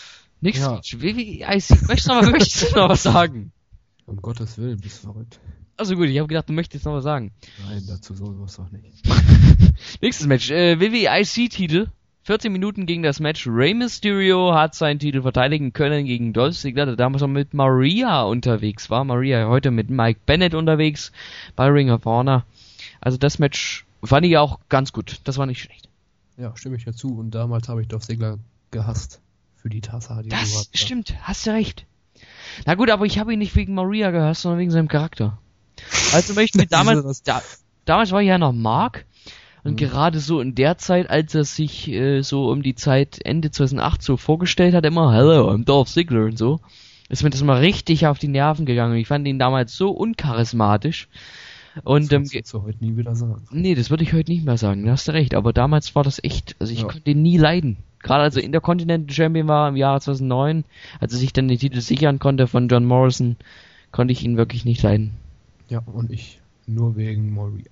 Nächstes Ja. Match, wie, wie, I C, möchtest du noch, möchtest du noch was sagen? Um Gottes Willen, bist du verrückt. Also gut, ich habe gedacht, du möchtest noch was sagen. Nein, dazu sowas doch nicht. Nächstes Match, äh, W W E I C-Titel. vierzehn Minuten ging das Match. Rey Mysterio hat seinen Titel verteidigen können gegen Dolph Ziggler, der damals noch mit Maria unterwegs war. Maria heute mit Mike Bennett unterwegs bei Ring of Honor. Also das Match fand ich auch ganz gut. Das war nicht schlecht. Ja, stimme ich dazu. Und damals habe ich Dolph Ziggler gehasst. Für die Tatsache, die Das du hast. stimmt, hast du recht. Na gut, aber ich habe ihn nicht wegen Maria gehasst, sondern wegen seinem Charakter. Also zum Beispiel damals, da, damals war ja noch Mark. Und mhm. gerade so in der Zeit, als er sich äh, so um die Zeit Ende zweitausendacht so vorgestellt hat, immer, hello, I'm Dolph Ziggler und so, ist mir das mal richtig auf die Nerven gegangen. Ich fand ihn damals so uncharismatisch. Und, das ähm, würdest du heute nie wieder sagen. Nee, das würde ich heute nicht mehr sagen, da hast du recht. Aber damals war das echt, also ich ja. konnte ihn nie leiden. Gerade als er Intercontinental Champion war im Jahre zweitausendneun, als er sich dann den Titel sichern konnte von John Morrison, konnte ich ihn wirklich nicht leiden. Ja, und ich nur wegen Maria.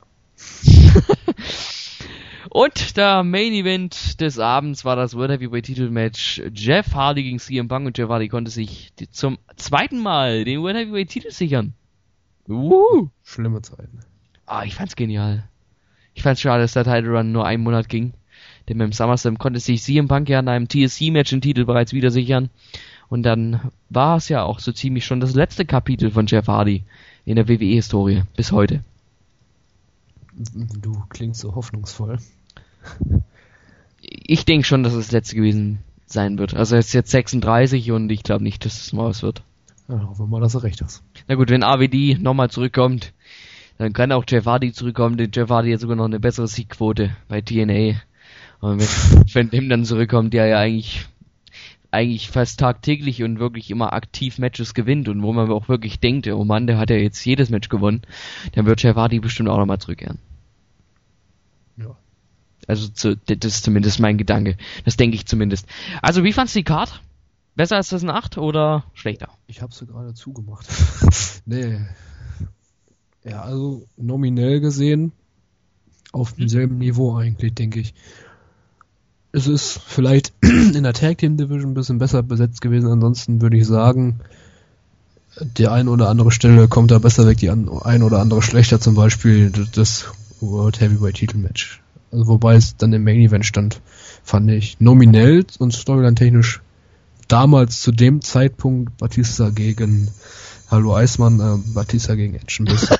Und der Main Event des Abends war das World Heavyweight Titelmatch. Jeff Hardy gegen C M Punk, und Jeff Hardy konnte sich zum zweiten Mal den World Heavyweight Titel sichern. Uh. Schlimme Zeiten. Ah, ich fand's genial. Ich fand's schade, dass der Title Run nur einen Monat ging. Denn beim SummerSlam konnte sich C M Punk ja in einem T S C-Match den Titel bereits wieder sichern. Und dann war es ja auch so ziemlich schon das letzte Kapitel von Jeff Hardy in der W W E-Historie bis heute. Du klingst so hoffnungsvoll. Ich denke schon, dass es das letzte gewesen sein wird. Also er ist jetzt sechsunddreißig und ich glaube nicht, dass es mal was wird. Ja, hoffen wir mal, dass er recht hat. Na gut, wenn A W D nochmal zurückkommt, dann kann auch Jeff Hardy zurückkommen. Denn Jeff Hardy hat sogar noch eine bessere Siegquote bei T N A. Und wenn, wenn dem dann zurückkommt, der ja eigentlich eigentlich fast tagtäglich und wirklich immer aktiv Matches gewinnt und wo man auch wirklich denkt, oh Mann, der hat ja jetzt jedes Match gewonnen, dann wird Jeff Hardy bestimmt auch nochmal zurückkehren. Ja. Also zu, das ist zumindest mein Gedanke. Das denke ich zumindest. Also wie fandst du die Card? Besser als zweitausendacht oder schlechter? Ich habe sie gerade zugemacht. nee. Ja, also nominell gesehen auf demselben hm. Niveau eigentlich, denke ich. Es ist vielleicht in der Tag Team Division ein bisschen besser besetzt gewesen. Ansonsten würde ich sagen, die eine oder andere Stelle kommt da besser weg, die eine oder andere schlechter, zum Beispiel das World Heavyweight Title Match. Also wobei es dann im Main Event stand, fand ich nominell und Storyline technisch damals zu dem Zeitpunkt Batista gegen Hallo Eismann, äh, Batista gegen Edge ein bisschen.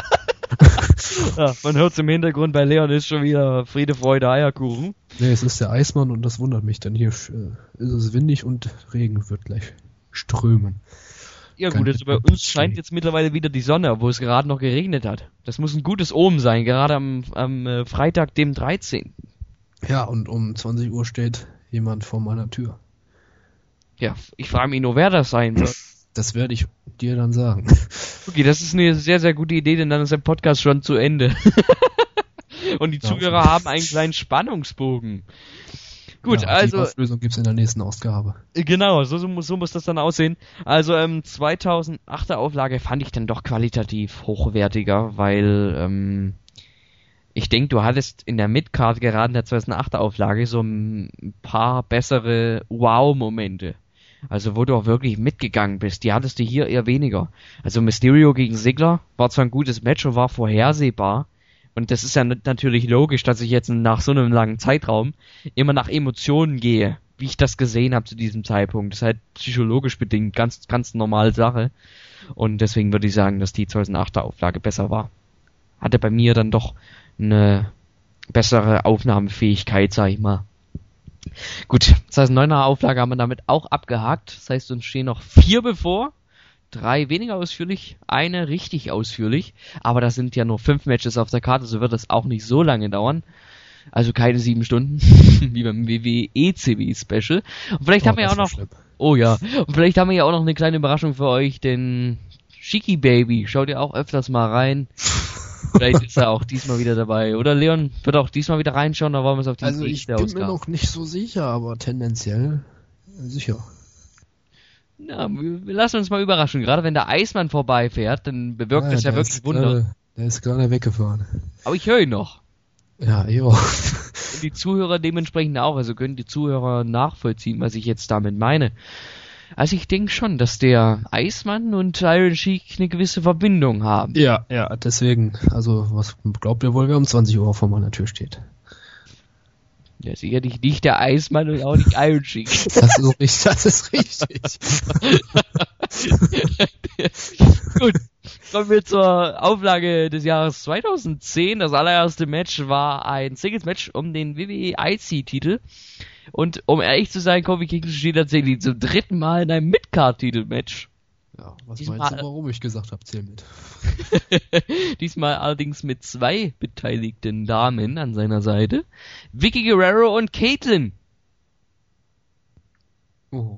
Ja, man hört es im Hintergrund, bei Leon ist schon wieder Friede, Freude, Eierkuchen. Nee, es ist der Eismann und das wundert mich, denn hier äh, ist es windig und Regen wird gleich strömen. Ja gut, also bei uns scheint jetzt mittlerweile wieder die Sonne, obwohl es gerade noch geregnet hat. Das muss ein gutes Omen sein, gerade am, am äh, Freitag, dem dreizehnten Ja, und um zwanzig Uhr steht jemand vor meiner Tür. Ja, ich frage mich nur, wer das sein soll. Das werde ich dir dann sagen. Okay, das ist eine sehr, sehr gute Idee, denn dann ist der Podcast schon zu Ende. Und die Zuhörer haben einen kleinen Spannungsbogen. Gut, ja, also... Die Auflösung gibt's in der nächsten Ausgabe. Genau, so, so, muss, so muss das dann aussehen. Also ähm, zweitausendachter Auflage fand ich dann doch qualitativ hochwertiger, weil ähm, ich denke, du hattest in der Midcard gerade in der zweitausendachter Auflage so ein paar bessere Wow-Momente. Also wo du auch wirklich mitgegangen bist. Die hattest du hier eher weniger. Also Mysterio gegen Ziggler war zwar ein gutes Match und war vorhersehbar. Und das ist ja natürlich logisch, dass ich jetzt nach so einem langen Zeitraum immer nach Emotionen gehe, wie ich das gesehen habe zu diesem Zeitpunkt. Das ist halt psychologisch bedingt, ganz ganz normale Sache. Und deswegen würde ich sagen, dass die zweitausendachter Auflage besser war. Hatte bei mir dann doch eine bessere Aufnahmefähigkeit, sag ich mal. Gut, zweitausenddeuner Auflage haben wir damit auch abgehakt. Das heißt, uns stehen noch vier bevor. Drei weniger ausführlich, eine richtig ausführlich. Aber das sind ja nur fünf Matches auf der Karte, so wird das auch nicht so lange dauern. Also keine sieben Stunden, wie beim W W E C W Special. Und vielleicht oh, haben wir ja auch noch... Schlimm. Oh ja, und vielleicht haben wir ja auch noch eine kleine Überraschung für euch, denn Shiki Baby, schaut ihr auch öfters mal rein. Vielleicht ist er auch diesmal wieder dabei. Oder Leon wird auch diesmal wieder reinschauen, da wollen wir es auf die Also ich bin Ausgabe. Mir noch nicht so sicher, aber tendenziell sicher. Na, wir, wir lassen uns mal überraschen. Gerade wenn der Eismann vorbeifährt, dann bewirkt ja, das ja wirklich Wunder. Grade, der ist gerade weggefahren. Aber ich höre ihn noch. Ja, jo. Und die Zuhörer dementsprechend auch. Also können die Zuhörer nachvollziehen, was ich jetzt damit meine. Also ich denke schon, dass der Iceman und Iron Sheik eine gewisse Verbindung haben. Ja, ja, deswegen, also was glaubt ihr wohl, wer um zwanzig Uhr vor meiner Tür steht? Ja, sicherlich nicht der Iceman und auch nicht Iron Sheik. Das ist richtig, das ist richtig. Gut, kommen wir zur Auflage des Jahres zweitausendzehn. Das allererste Match war ein Singles-Match um den W W E I C-Titel. Und um ehrlich zu sein, Kofi Kingston steht tatsächlich zum dritten Mal in einem Mid-Card-Titel-Match. Ja, was Diesmal, meinst du, warum ich gesagt habe, zähl mit? Diesmal allerdings mit zwei beteiligten Damen an seiner Seite. Vicky Guerrero und Caitlyn. Oh.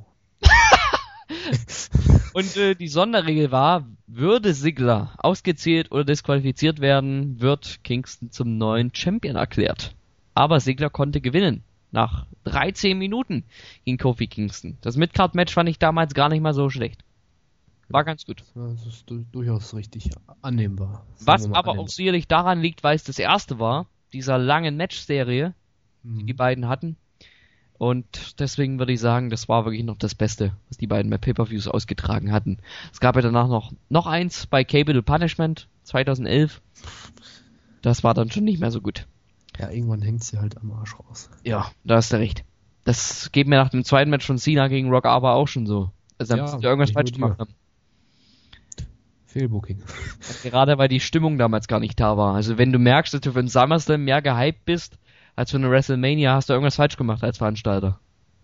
Und äh, die Sonderregel war, würde Ziggler ausgezählt oder disqualifiziert werden, wird Kingston zum neuen Champion erklärt. Aber Ziggler konnte gewinnen. Nach dreizehn Minuten gegen Kofi Kingston. Das Midcard-Match fand ich damals gar nicht mal so schlecht. War ganz gut. Das ist du- durchaus richtig annehmbar. Sagen Was wir mal aber annehmbar. auch sicherlich daran liegt, weil es das erste war, dieser langen Match-Serie, die Mhm. die beiden hatten. Und deswegen würde ich sagen, das war wirklich noch das Beste, was die beiden bei Pay-Per-Views ausgetragen hatten. Es gab ja danach noch, noch eins bei Capital Punishment zweitausendelf. Das war dann schon nicht mehr so gut. Ja, irgendwann hängt sie halt am Arsch raus. Ja, da hast du recht. Das geht mir nach dem zweiten Match von Cena gegen Rock aber auch schon so. Also, Ja, dass die irgendwas nicht falsch nur gemacht dir. haben. Fehlbooking. Gerade weil die Stimmung damals gar nicht da war. Also wenn du merkst, dass du für einen SummerSlam mehr gehypt bist, als für eine WrestleMania, hast du irgendwas falsch gemacht als Veranstalter.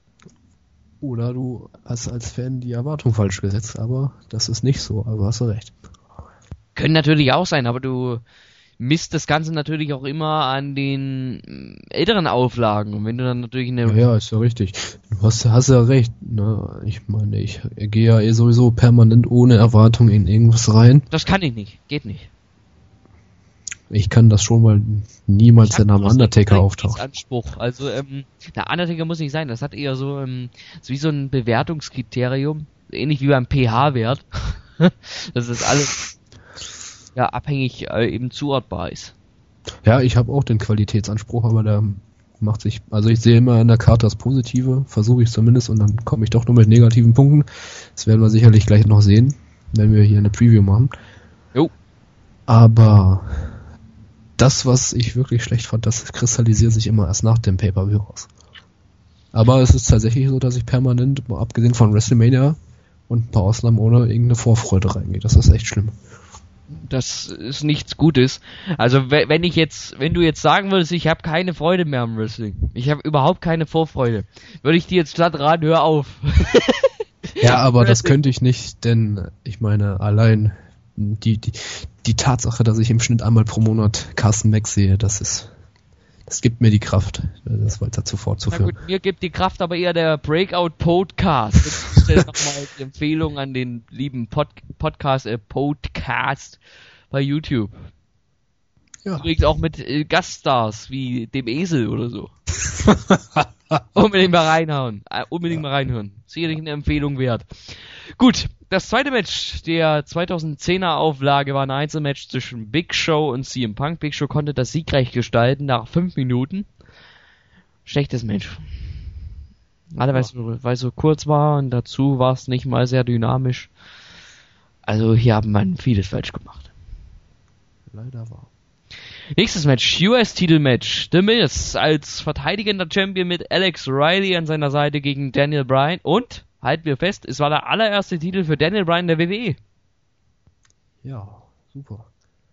Oder du hast als Fan die Erwartung falsch gesetzt, aber das ist nicht so, also hast du recht. Können natürlich auch sein, aber du misst das Ganze natürlich auch immer an den mm, älteren Auflagen. Und wenn du dann natürlich eine... Ja, ja, ist ja richtig. Du hast, hast ja recht. Ne? Ich meine, ich gehe ja eh sowieso permanent ohne Erwartung in irgendwas rein. Das kann ich nicht. Geht nicht. Ich kann das schon, weil niemals Ich der hab Name bloß Undertaker einen auftaucht. Anspruch. Also, ähm, der Undertaker muss nicht sein. Das hat eher so, ähm, so wie so ein Bewertungskriterium. Ähnlich wie beim pH-Wert. Das ist alles ja abhängig äh, eben zuordbar ist. Ja, ich habe auch den Qualitätsanspruch, aber der macht sich, also ich sehe immer in der Karte das Positive, versuche ich zumindest, und dann komme ich doch nur mit negativen Punkten. Das werden wir sicherlich gleich noch sehen, wenn wir hier eine Preview machen. Jo. Aber das, was ich wirklich schlecht fand, das kristallisiert sich immer erst nach dem Pay-Per-View raus. Aber es ist tatsächlich so, dass ich permanent, mal abgesehen von WrestleMania und ein paar Ausnahmen, ohne irgendeine Vorfreude reingehe. Das ist echt schlimm. Das ist nichts Gutes. Also we- wenn ich jetzt, wenn du jetzt sagen würdest, ich habe keine Freude mehr am Wrestling, ich habe überhaupt keine Vorfreude, würde ich dir jetzt glatt raten, hör auf. Ja, aber das könnte ich nicht, denn ich meine, allein die, die, die Tatsache, dass ich im Schnitt einmal pro Monat Carsten Mack sehe, das ist, das gibt mir die Kraft, das weiter zu Na fortzuführen. gut, mir gibt die Kraft aber eher der Breakout Podcast. Ich stelle nochmal die Empfehlung an den lieben Pod- Podcast, äh, Podcast bei YouTube. Ja. Übrigens auch mit äh, Gaststars wie dem Esel oder so. Unbedingt mal reinhauen. Äh, unbedingt mal reinhören. Sicherlich eine Empfehlung wert. Gut, das zweite Match der zweitausendzehner Auflage war ein Einzelmatch zwischen Big Show und C M Punk. Big Show konnte das siegreich gestalten nach fünf Minuten. Schlechtes Match. Gerade weil es so, weil es so kurz war und dazu war es nicht mal sehr dynamisch. Also hier haben man vieles falsch gemacht. Leider war. Nächstes Match, U S-Titelmatch. The Miz als verteidigender Champion mit Alex Riley an seiner Seite gegen Daniel Bryan. Und, halten wir fest, es war der allererste Titel für Daniel Bryan der W W E. Ja, super.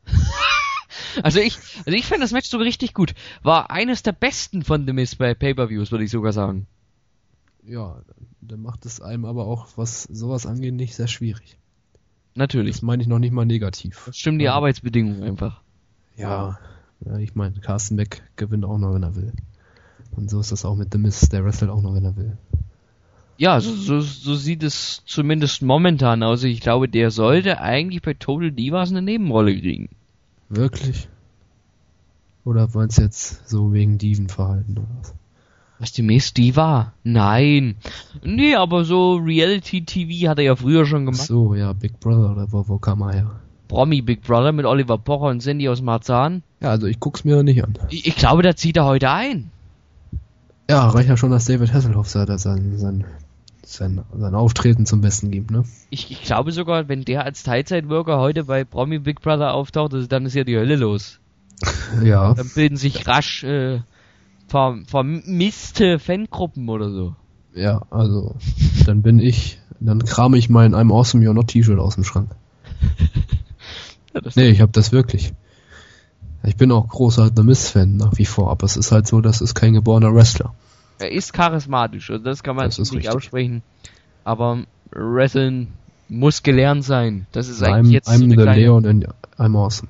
Also ich, also ich fand das Match sogar richtig gut. War eines der besten von The Miz bei Pay-Per-Views, würde ich sogar sagen. Ja, dann macht es einem aber auch, was sowas angeht, nicht sehr schwierig. Natürlich. Das meine ich noch nicht mal negativ. Das stimmen die Ja. Arbeitsbedingungen einfach. Ja, ja, ich meine, Carsten Beck gewinnt auch noch, wenn er will. Und so ist das auch mit The Miz, der wrestelt auch noch, wenn er will. Ja, so, so, so sieht es zumindest momentan aus. Ich glaube, der sollte eigentlich bei Total Divas eine Nebenrolle kriegen. Wirklich? Oder meinst du jetzt so wegen Divenverhalten oder was? Was, die Miss Diva? Nein. Nee, aber so Reality-T V hat er ja früher schon Ach gemacht. so, ja, Big Brother oder wo, wo kam er her? Promi Big Brother mit Oliver Pocher und Cindy aus Marzahn. Ja, also ich guck's mir nicht an. Ich, ich glaube, da zieht er heute ein. Ja, reicht ja schon, dass David Hasselhoff sein, sein, sein, sein, sein Auftreten zum Besten gibt, ne? Ich, ich glaube sogar, wenn der als Teilzeitworker heute bei Promi Big Brother auftaucht, also dann ist ja die Hölle los. Ja. Dann bilden sich rasch äh, ver, vermisste Fangruppen oder so. Ja, also, dann bin ich, dann krame ich mein I'm Awesome You're Not T-Shirt aus dem Schrank. Ja, nee, ich hab das wirklich. Ich bin auch großer The Miz-Fan nach wie vor, aber es ist halt so, das ist kein geborener Wrestler. Er ist charismatisch, und das kann man Das ist nicht richtig. aussprechen. Aber Wrestling muss gelernt sein. Das ist I'm, eigentlich jetzt I'm so eine the kleine, Leon and I'm awesome.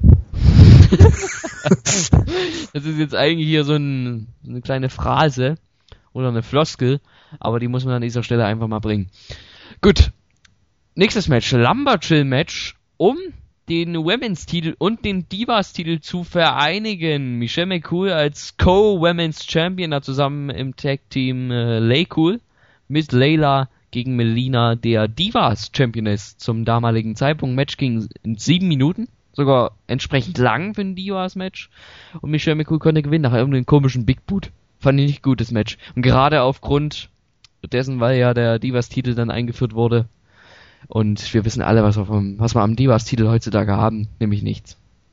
das ist jetzt eigentlich hier so, ein, so eine kleine Phrase oder eine Floskel, aber die muss man an dieser Stelle einfach mal bringen. Gut. Nächstes Match, Lumberjill-Match, um den Women's-Titel und den Divas-Titel zu vereinigen. Michelle McCool als Co-Women's Champion, da zusammen im Tag-Team äh, Laycool mit Layla gegen Melina, der Divas-Championess zum damaligen Zeitpunkt. Match ging in sieben Minuten, sogar entsprechend lang für ein Divas-Match. Und Michelle McCool konnte gewinnen nach irgendeinem komischen Big Boot. Fand ich nicht gut, das Match. Und gerade aufgrund dessen, weil ja der Divas-Titel dann eingeführt wurde. Und wir wissen alle, was wir, vom, was wir am Divas-Titel heutzutage haben, nämlich nichts.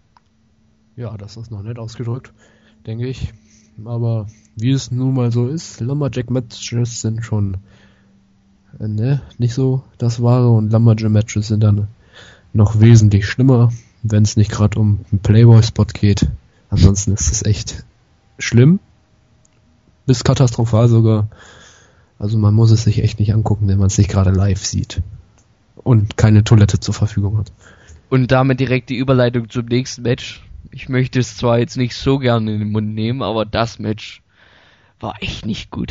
Ja, das ist noch nett ausgedrückt, denke ich. Aber wie es nun mal so ist, Lumberjack-Matches sind schon äh, ne, nicht so das Wahre und Lumberjack-Matches sind dann noch wesentlich schlimmer, wenn es nicht gerade um einen Playboy-Spot geht. Ansonsten ist es echt schlimm, bis katastrophal sogar. Also man muss es sich echt nicht angucken, wenn man es nicht gerade live sieht und keine Toilette zur Verfügung hat. Und damit direkt die Überleitung zum nächsten Match. Ich möchte es zwar jetzt nicht so gerne in den Mund nehmen, aber das Match war echt nicht gut.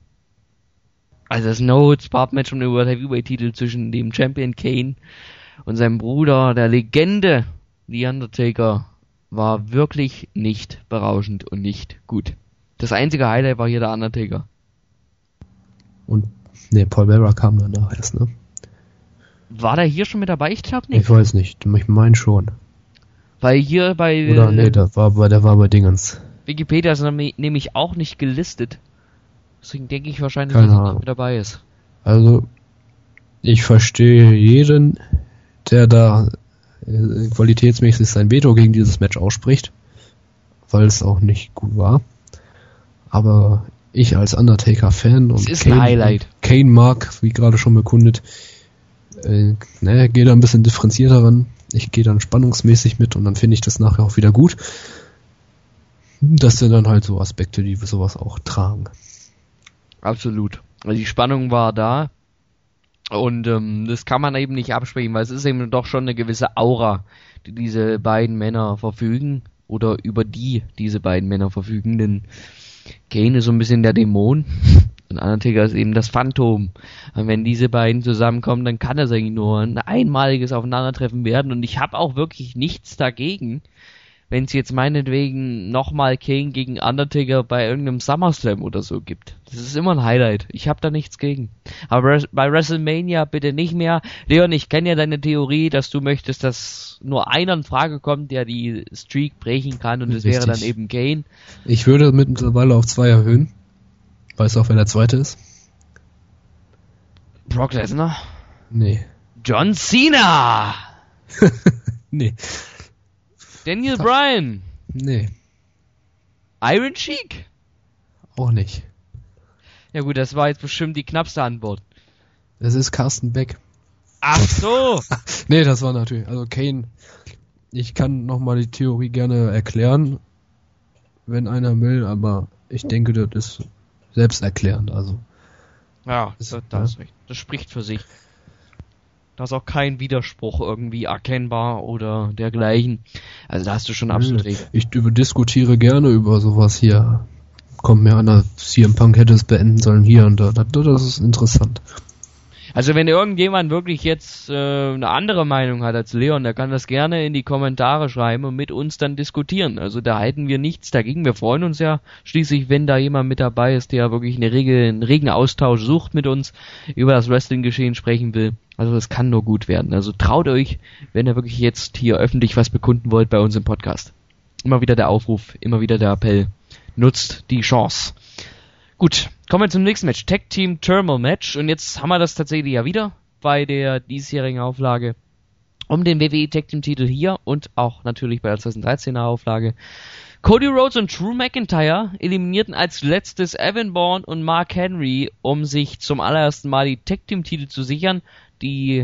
Also das No-Holds-Barred-Match um den World Heavyweight-Titel zwischen dem Champion Kane und seinem Bruder, der Legende The Undertaker, war wirklich nicht berauschend und nicht gut. Das einzige Highlight war hier der Undertaker. Und ne, Paul Bearer kam danach erst, ne? War der hier schon mit dabei? Ich glaube nicht. Ich weiß nicht, ich meine schon. Weil hier bei Oder äh, nee, der war bei, der war bei Dingens. Wikipedia ist nämlich nämlich auch nicht gelistet. Deswegen denke ich wahrscheinlich, Keine dass er Ahnung. nicht mit dabei ist. Also, ich verstehe jeden, der da äh, qualitätsmäßig sein Veto gegen dieses Match ausspricht, weil es auch nicht gut war. Aber ich als Undertaker-Fan und Es ist ein Highlight. Kane mag, wie gerade schon bekundet, äh, ne, gehe da ein bisschen differenzierter ran. Ich gehe dann spannungsmäßig mit und dann finde ich das nachher auch wieder gut. Das sind dann halt so Aspekte, die sowas auch tragen. Absolut. Also die Spannung war da und ähm, das kann man eben nicht absprechen, weil es ist eben doch schon eine gewisse Aura, die diese beiden Männer verfügen oder über die diese beiden Männer verfügen, denn Kane ist so ein bisschen der Dämon und Undertaker ist eben das Phantom. Und wenn diese beiden zusammenkommen, dann kann das eigentlich nur ein einmaliges Aufeinandertreffen werden und ich habe auch wirklich nichts dagegen, wenn es jetzt meinetwegen nochmal Kane gegen Undertaker bei irgendeinem SummerSlam oder so gibt. Das ist immer ein Highlight. Ich habe da nichts gegen. Aber bei WrestleMania bitte nicht mehr. Leon, ich kenne ja deine Theorie, dass du möchtest, dass nur einer in Frage kommt, der die Streak brechen kann und es wäre dann eben Kane. Ich würde mittlerweile auf zwei erhöhen. Weißt du auch, wer der zweite ist? Brock Lesnar? Nee. John Cena! nee. Daniel Bryan? Nee. Iron Sheik? Auch nicht. Ja gut, das war jetzt bestimmt die knappste Antwort. Es ist Carsten Beck. Ach so! Nee, das war natürlich, also Kane, ich kann nochmal die Theorie gerne erklären, wenn einer will, aber ich denke, das ist selbsterklärend, also. Ja, das, Das- da hast recht. Das spricht für sich. Da ist auch kein Widerspruch irgendwie erkennbar oder dergleichen. Also da hast du schon absolut recht. Ich über diskutiere gerne über sowas hier. Kommt mir an, C M Punk hätte es beenden sollen hier und da. Das, das ist interessant. Also wenn irgendjemand wirklich jetzt äh, eine andere Meinung hat als Leon, der kann das gerne in die Kommentare schreiben und mit uns dann diskutieren. Also da halten wir nichts dagegen. Wir freuen uns ja schließlich, wenn da jemand mit dabei ist, der wirklich eine rege, einen regen Austausch sucht mit uns, über das Wrestling-Geschehen sprechen will. Also das kann nur gut werden. Also traut euch, wenn ihr wirklich jetzt hier öffentlich was bekunden wollt bei uns im Podcast. Immer wieder der Aufruf, immer wieder der Appell. Nutzt die Chance. Gut, kommen wir zum nächsten Match. Tag Team Thermal Match. Und jetzt haben wir das tatsächlich ja wieder bei der diesjährigen Auflage um den W W E Tag Team Titel hier und auch natürlich bei der zweitausenddreizehner Auflage. Cody Rhodes und Drew McIntyre eliminierten als letztes Evan Bourne und Mark Henry, um sich zum allerersten Mal die Tag Team Titel zu sichern. Die,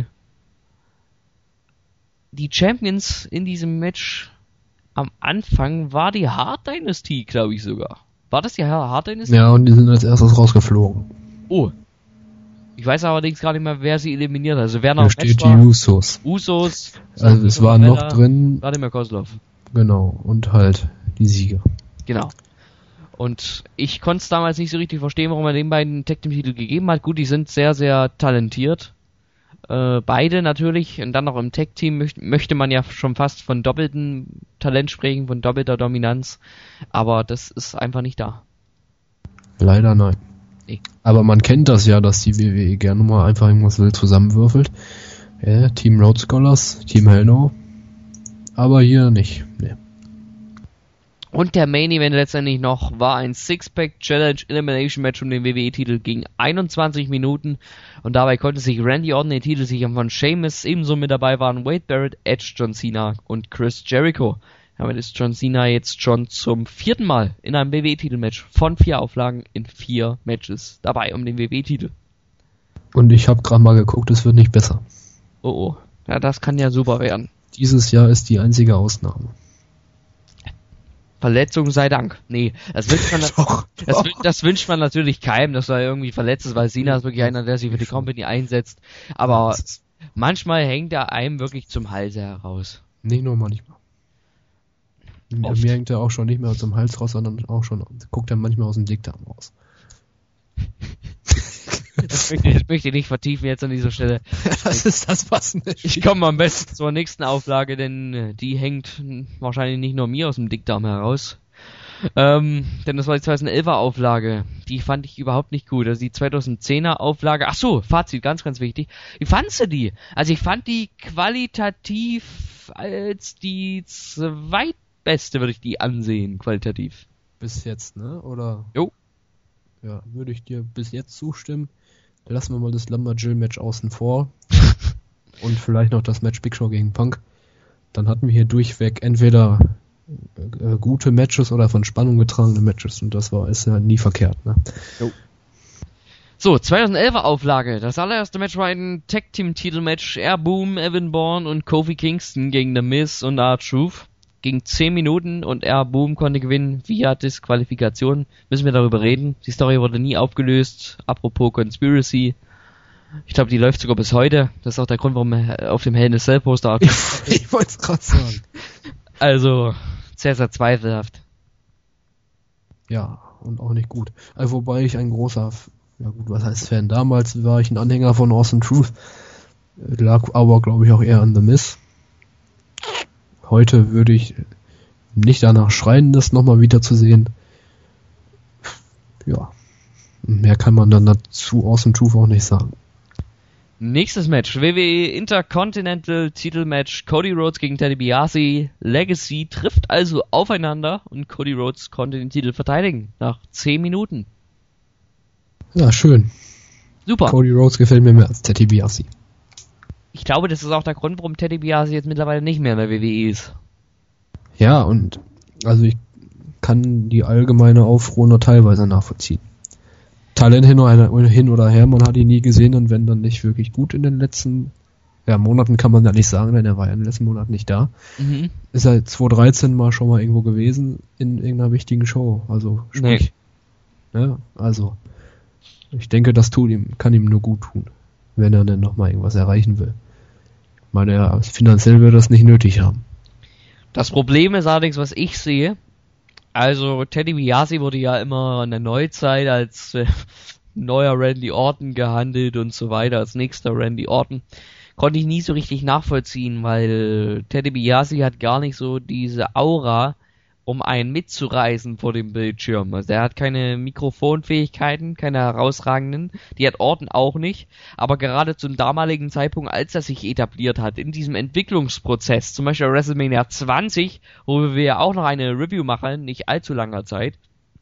die Champions in diesem Match am Anfang war die Hart Dynasty, glaube ich sogar. War das die Hart Dynasty? Ja, und die sind als erstes rausgeflogen. Oh. Ich weiß allerdings gar nicht mehr, wer sie eliminiert hat. Also wer noch Hier steht die Usos. Usos. Also es waren noch drin. Vladimir Kozlov. Genau. Und halt die Sieger. Genau. Und ich konnte es damals nicht so richtig verstehen, warum er den beiden Tag Team Titel gegeben hat. Gut, die sind sehr, sehr talentiert. Äh, beide natürlich. Und dann noch im Tag Team möcht, möchte man ja schon fast von doppeltem Talent sprechen, von doppelter Dominanz. Aber das ist einfach nicht da. Leider nein. Nee. Aber man kennt das ja, dass die W W E gerne mal einfach irgendwas wild zusammenwürfelt. Ja, Team Road Scholars, Team Hell No. Aber hier nicht. Nee. Und der Main Event letztendlich noch war ein Six-Pack Challenge Elimination Match um den W W E-Titel gegen einundzwanzig Minuten. Und dabei konnte sich Randy Orton den Titel sichern von Sheamus. Ebenso mit dabei waren Wade Barrett, Edge, John Cena und Chris Jericho. Damit ist John Cena jetzt schon zum vierten Mal in einem W W E-Titelmatch von vier Auflagen in vier Matches dabei um den W W E-Titel. Und ich habe gerade mal geguckt, es wird nicht besser. Oh oh, ja, das kann ja super werden. Dieses Jahr ist die einzige Ausnahme. Verletzung sei Dank. Nee, das wünscht man, doch, das, doch. das wünscht man natürlich keinem, dass er irgendwie verletzt ist, weil Cena ist wirklich einer, der sich für die Company einsetzt. Aber manchmal hängt er einem wirklich zum Halse heraus. Nicht nur manchmal. Oft. Mir hängt er auch schon nicht mehr zum Hals raus, sondern auch schon, guckt er manchmal aus dem Dickdarm raus. Das möchte, das möchte ich nicht vertiefen jetzt an dieser Stelle. Das ist das passende Spiel. Ich komme am besten zur nächsten Auflage, denn die hängt wahrscheinlich nicht nur mir aus dem Dickdarm heraus. Ähm, denn das war die zweitausendelfer Auflage. Die fand ich überhaupt nicht gut. Also die zweitausendzehner Auflage. Ach so, Fazit, ganz, ganz wichtig. Wie fandst du die? Also ich fand die qualitativ als die zweitbeste, würde ich die ansehen, qualitativ. Bis jetzt, ne? Oder? Jo. Ja, würde ich dir bis jetzt zustimmen. Lassen wir mal das Lumberjill-Match außen vor. Und vielleicht noch das Match Big Show gegen Punk. Dann hatten wir hier durchweg entweder äh, gute Matches oder von Spannung getragene Matches. Und das war ist ja nie verkehrt, ne? Jo. So, zweitausendelfer Auflage. Das allererste Match war ein Tag-Team-Titel-Match. Air Boom, Evan Bourne und Kofi Kingston gegen The Miz und R-Truth. Ging zehn Minuten und Air Boom konnte gewinnen via Disqualifikation. Müssen wir darüber reden. Die Story wurde nie aufgelöst. Apropos Conspiracy. Ich glaube, die läuft sogar bis heute. Das ist auch der Grund, warum auf dem Hell in a Cell Poster Ich wollte es gerade sagen. Also, sehr, sehr zweifelhaft. Ja, und auch nicht gut. Also, wobei ich ein großer, ja gut, was heißt Fan? Damals war ich ein Anhänger von Awesome Truth. Lag aber, glaube ich, auch eher an The Miz. Heute würde ich nicht danach schreien, das nochmal wieder zu sehen. Ja. Mehr kann man dann dazu Awesome Truth auch nicht sagen. Nächstes Match. W W E Intercontinental Titelmatch. Cody Rhodes gegen Ted DiBiase. Legacy trifft also aufeinander und Cody Rhodes konnte den Titel verteidigen. Nach zehn Minuten. Ja, schön. Super. Cody Rhodes gefällt mir mehr als Ted DiBiase. Ich glaube, das ist auch der Grund, warum Ted DiBiase jetzt mittlerweile nicht mehr in der W W E ist. Ja, und also ich kann die allgemeine Aufruhr nur teilweise nachvollziehen. Talent hin oder, hin oder her, man hat ihn nie gesehen und wenn dann nicht wirklich gut in den letzten ja, Monaten, kann man ja nicht sagen, denn er war ja in den letzten Monaten nicht da. Mhm. Ist er zweitausenddreizehn mal schon mal irgendwo gewesen in irgendeiner wichtigen Show. Also sprich, nee. Ne, also ich denke, das tut ihm, kann ihm nur gut tun, wenn er dann nochmal irgendwas erreichen will. Ich meine, er finanziell wird das nicht nötig haben. Das Problem ist allerdings, was ich sehe, also Ted DiBiase wurde ja immer in der Neuzeit als äh, neuer Randy Orton gehandelt und so weiter, als nächster Randy Orton. Konnte ich nie so richtig nachvollziehen, weil Ted DiBiase hat gar nicht so diese Aura, um einen mitzureißen vor dem Bildschirm. Also er hat keine Mikrofonfähigkeiten, keine herausragenden, die hat Orton auch nicht, aber gerade zum damaligen Zeitpunkt, als er sich etabliert hat, in diesem Entwicklungsprozess, zum Beispiel WrestleMania zwanzig, wo wir ja auch noch eine Review machen, nicht allzu langer Zeit,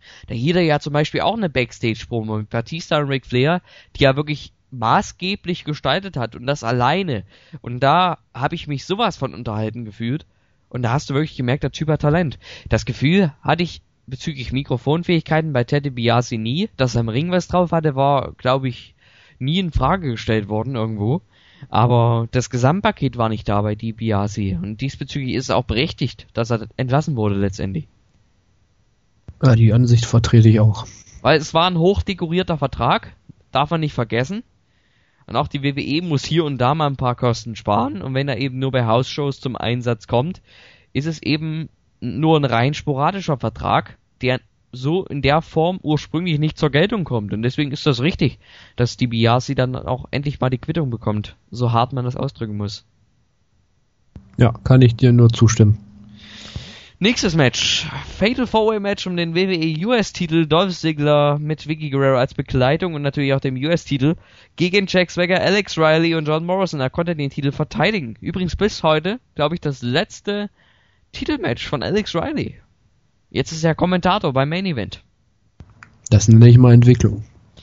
Da hielt er ja zum Beispiel auch eine Backstage-Promo mit Batista und Ric Flair, die ja wirklich maßgeblich gestaltet hat und das alleine. Und da habe ich mich sowas von unterhalten gefühlt. Und da hast du wirklich gemerkt, der Typ hat Talent. Das Gefühl hatte ich bezüglich Mikrofonfähigkeiten bei Ted DiBiase nie. Dass er im Ring was drauf hatte, war, glaube ich, nie in Frage gestellt worden irgendwo. Aber das Gesamtpaket war nicht da bei DiBiase. Und diesbezüglich ist es auch berechtigt, dass er entlassen wurde letztendlich. Ja, die Ansicht vertrete ich auch. Weil es war ein hochdekorierter Vertrag, darf man nicht vergessen. Und auch die W W E muss hier und da mal ein paar Kosten sparen. Und wenn er eben nur bei House-Shows zum Einsatz kommt, ist es eben nur ein rein sporadischer Vertrag, der so in der Form ursprünglich nicht zur Geltung kommt. Und deswegen ist das richtig, dass DiBiase dann auch endlich mal die Quittung bekommt. So hart man das ausdrücken muss. Ja, kann ich dir nur zustimmen. Nächstes Match. Fatal Four-Way Match um den W W E U S-Titel. Dolph Ziggler mit Vickie Guerrero als Begleitung und natürlich auch dem U S-Titel gegen Jack Swagger, Alex Riley und John Morrison. Er konnte den Titel verteidigen. Übrigens bis heute, glaube ich, das letzte Titelmatch von Alex Riley. Jetzt ist er Kommentator beim Main Event. Das nenne ich mal Entwicklung.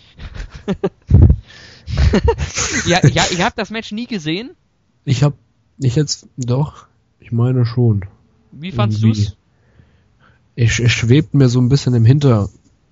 ja, ja, ihr habt das Match nie gesehen? Ich hab, ich jetzt, doch, ich meine schon. Wie fandst Irgendwie. du's? Es, es schwebt mir so ein bisschen im Hinterkopf.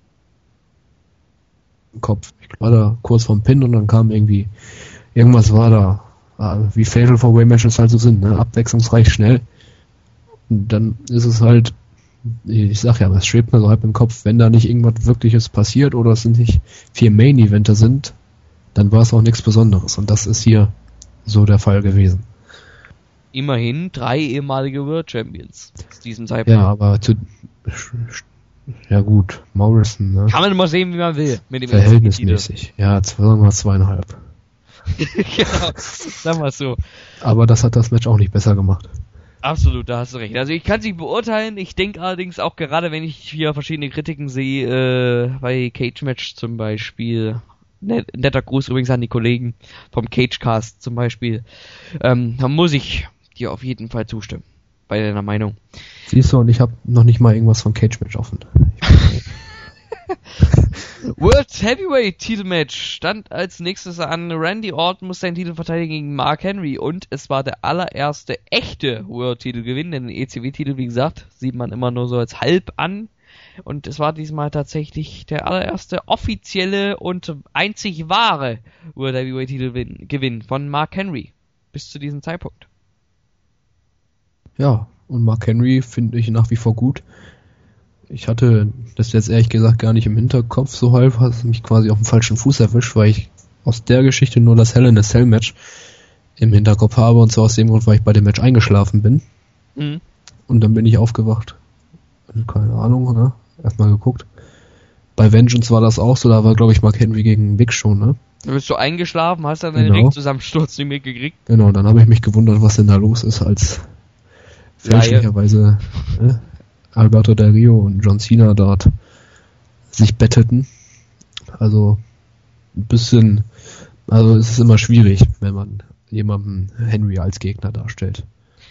Ich war da kurz vorm Pin und dann kam irgendwie, irgendwas war da, wie Fatal Four-Way Matches halt so sind, ne? Abwechslungsreich, schnell. Und dann ist es halt, ich sag ja, es schwebt mir so halb im Kopf, wenn da nicht irgendwas Wirkliches passiert oder es sind nicht vier Main-Eventer sind, dann war es auch nichts Besonderes. Und das ist hier so der Fall gewesen. Immerhin drei ehemalige World Champions zu diesem Zeitpunkt. Ja, aber zu, ja gut, Morrison, ne? Kann man immer sehen, wie man will. Mit dem Verhältnismäßig. Ja, sagen wir zweieinhalb. Genau, sagen wir es so. Aber das hat das Match auch nicht besser gemacht. Absolut, da hast du recht. Also ich kann sie beurteilen, ich denke allerdings auch gerade, wenn ich hier verschiedene Kritiken sehe, äh, bei Cage Match zum Beispiel, net, netter Gruß übrigens an die Kollegen vom Cagecast zum Beispiel, ähm, da muss ich dir auf jeden Fall zustimmen, bei deiner Meinung. Siehst du, und ich habe noch nicht mal irgendwas von Cage Match offen. World Heavyweight Titelmatch stand als nächstes an. Randy Orton muss seinen Titel verteidigen gegen Mark Henry und es war der allererste echte World Titelgewinn, denn den E C W-Titel, wie gesagt, sieht man immer nur so als halb an und es war diesmal tatsächlich der allererste offizielle und einzig wahre World Heavyweight Titelgewinn von Mark Henry bis zu diesem Zeitpunkt. Ja, und Mark Henry finde ich nach wie vor gut. Ich hatte das jetzt ehrlich gesagt gar nicht im Hinterkopf so halb, hat es mich quasi auf dem falschen Fuß erwischt, weil ich aus der Geschichte nur das Hell in a Cell Match im Hinterkopf habe und zwar aus dem Grund, weil ich bei dem Match eingeschlafen bin. Mhm. Und dann bin ich aufgewacht. Keine Ahnung, ne? Erstmal geguckt. Bei Vengeance war das auch so, da war glaube ich Mark Henry gegen Big Show, ne? Da bist du eingeschlafen, hast dann den Genau. Ringzusammensturz nicht mitgekriegt. Genau, dann habe ich mich gewundert, was denn da los ist, als fälschlicherweise äh, Alberto Del Rio und John Cena dort sich bettelten. Also ein bisschen, also es ist immer schwierig, wenn man jemanden Henry als Gegner darstellt.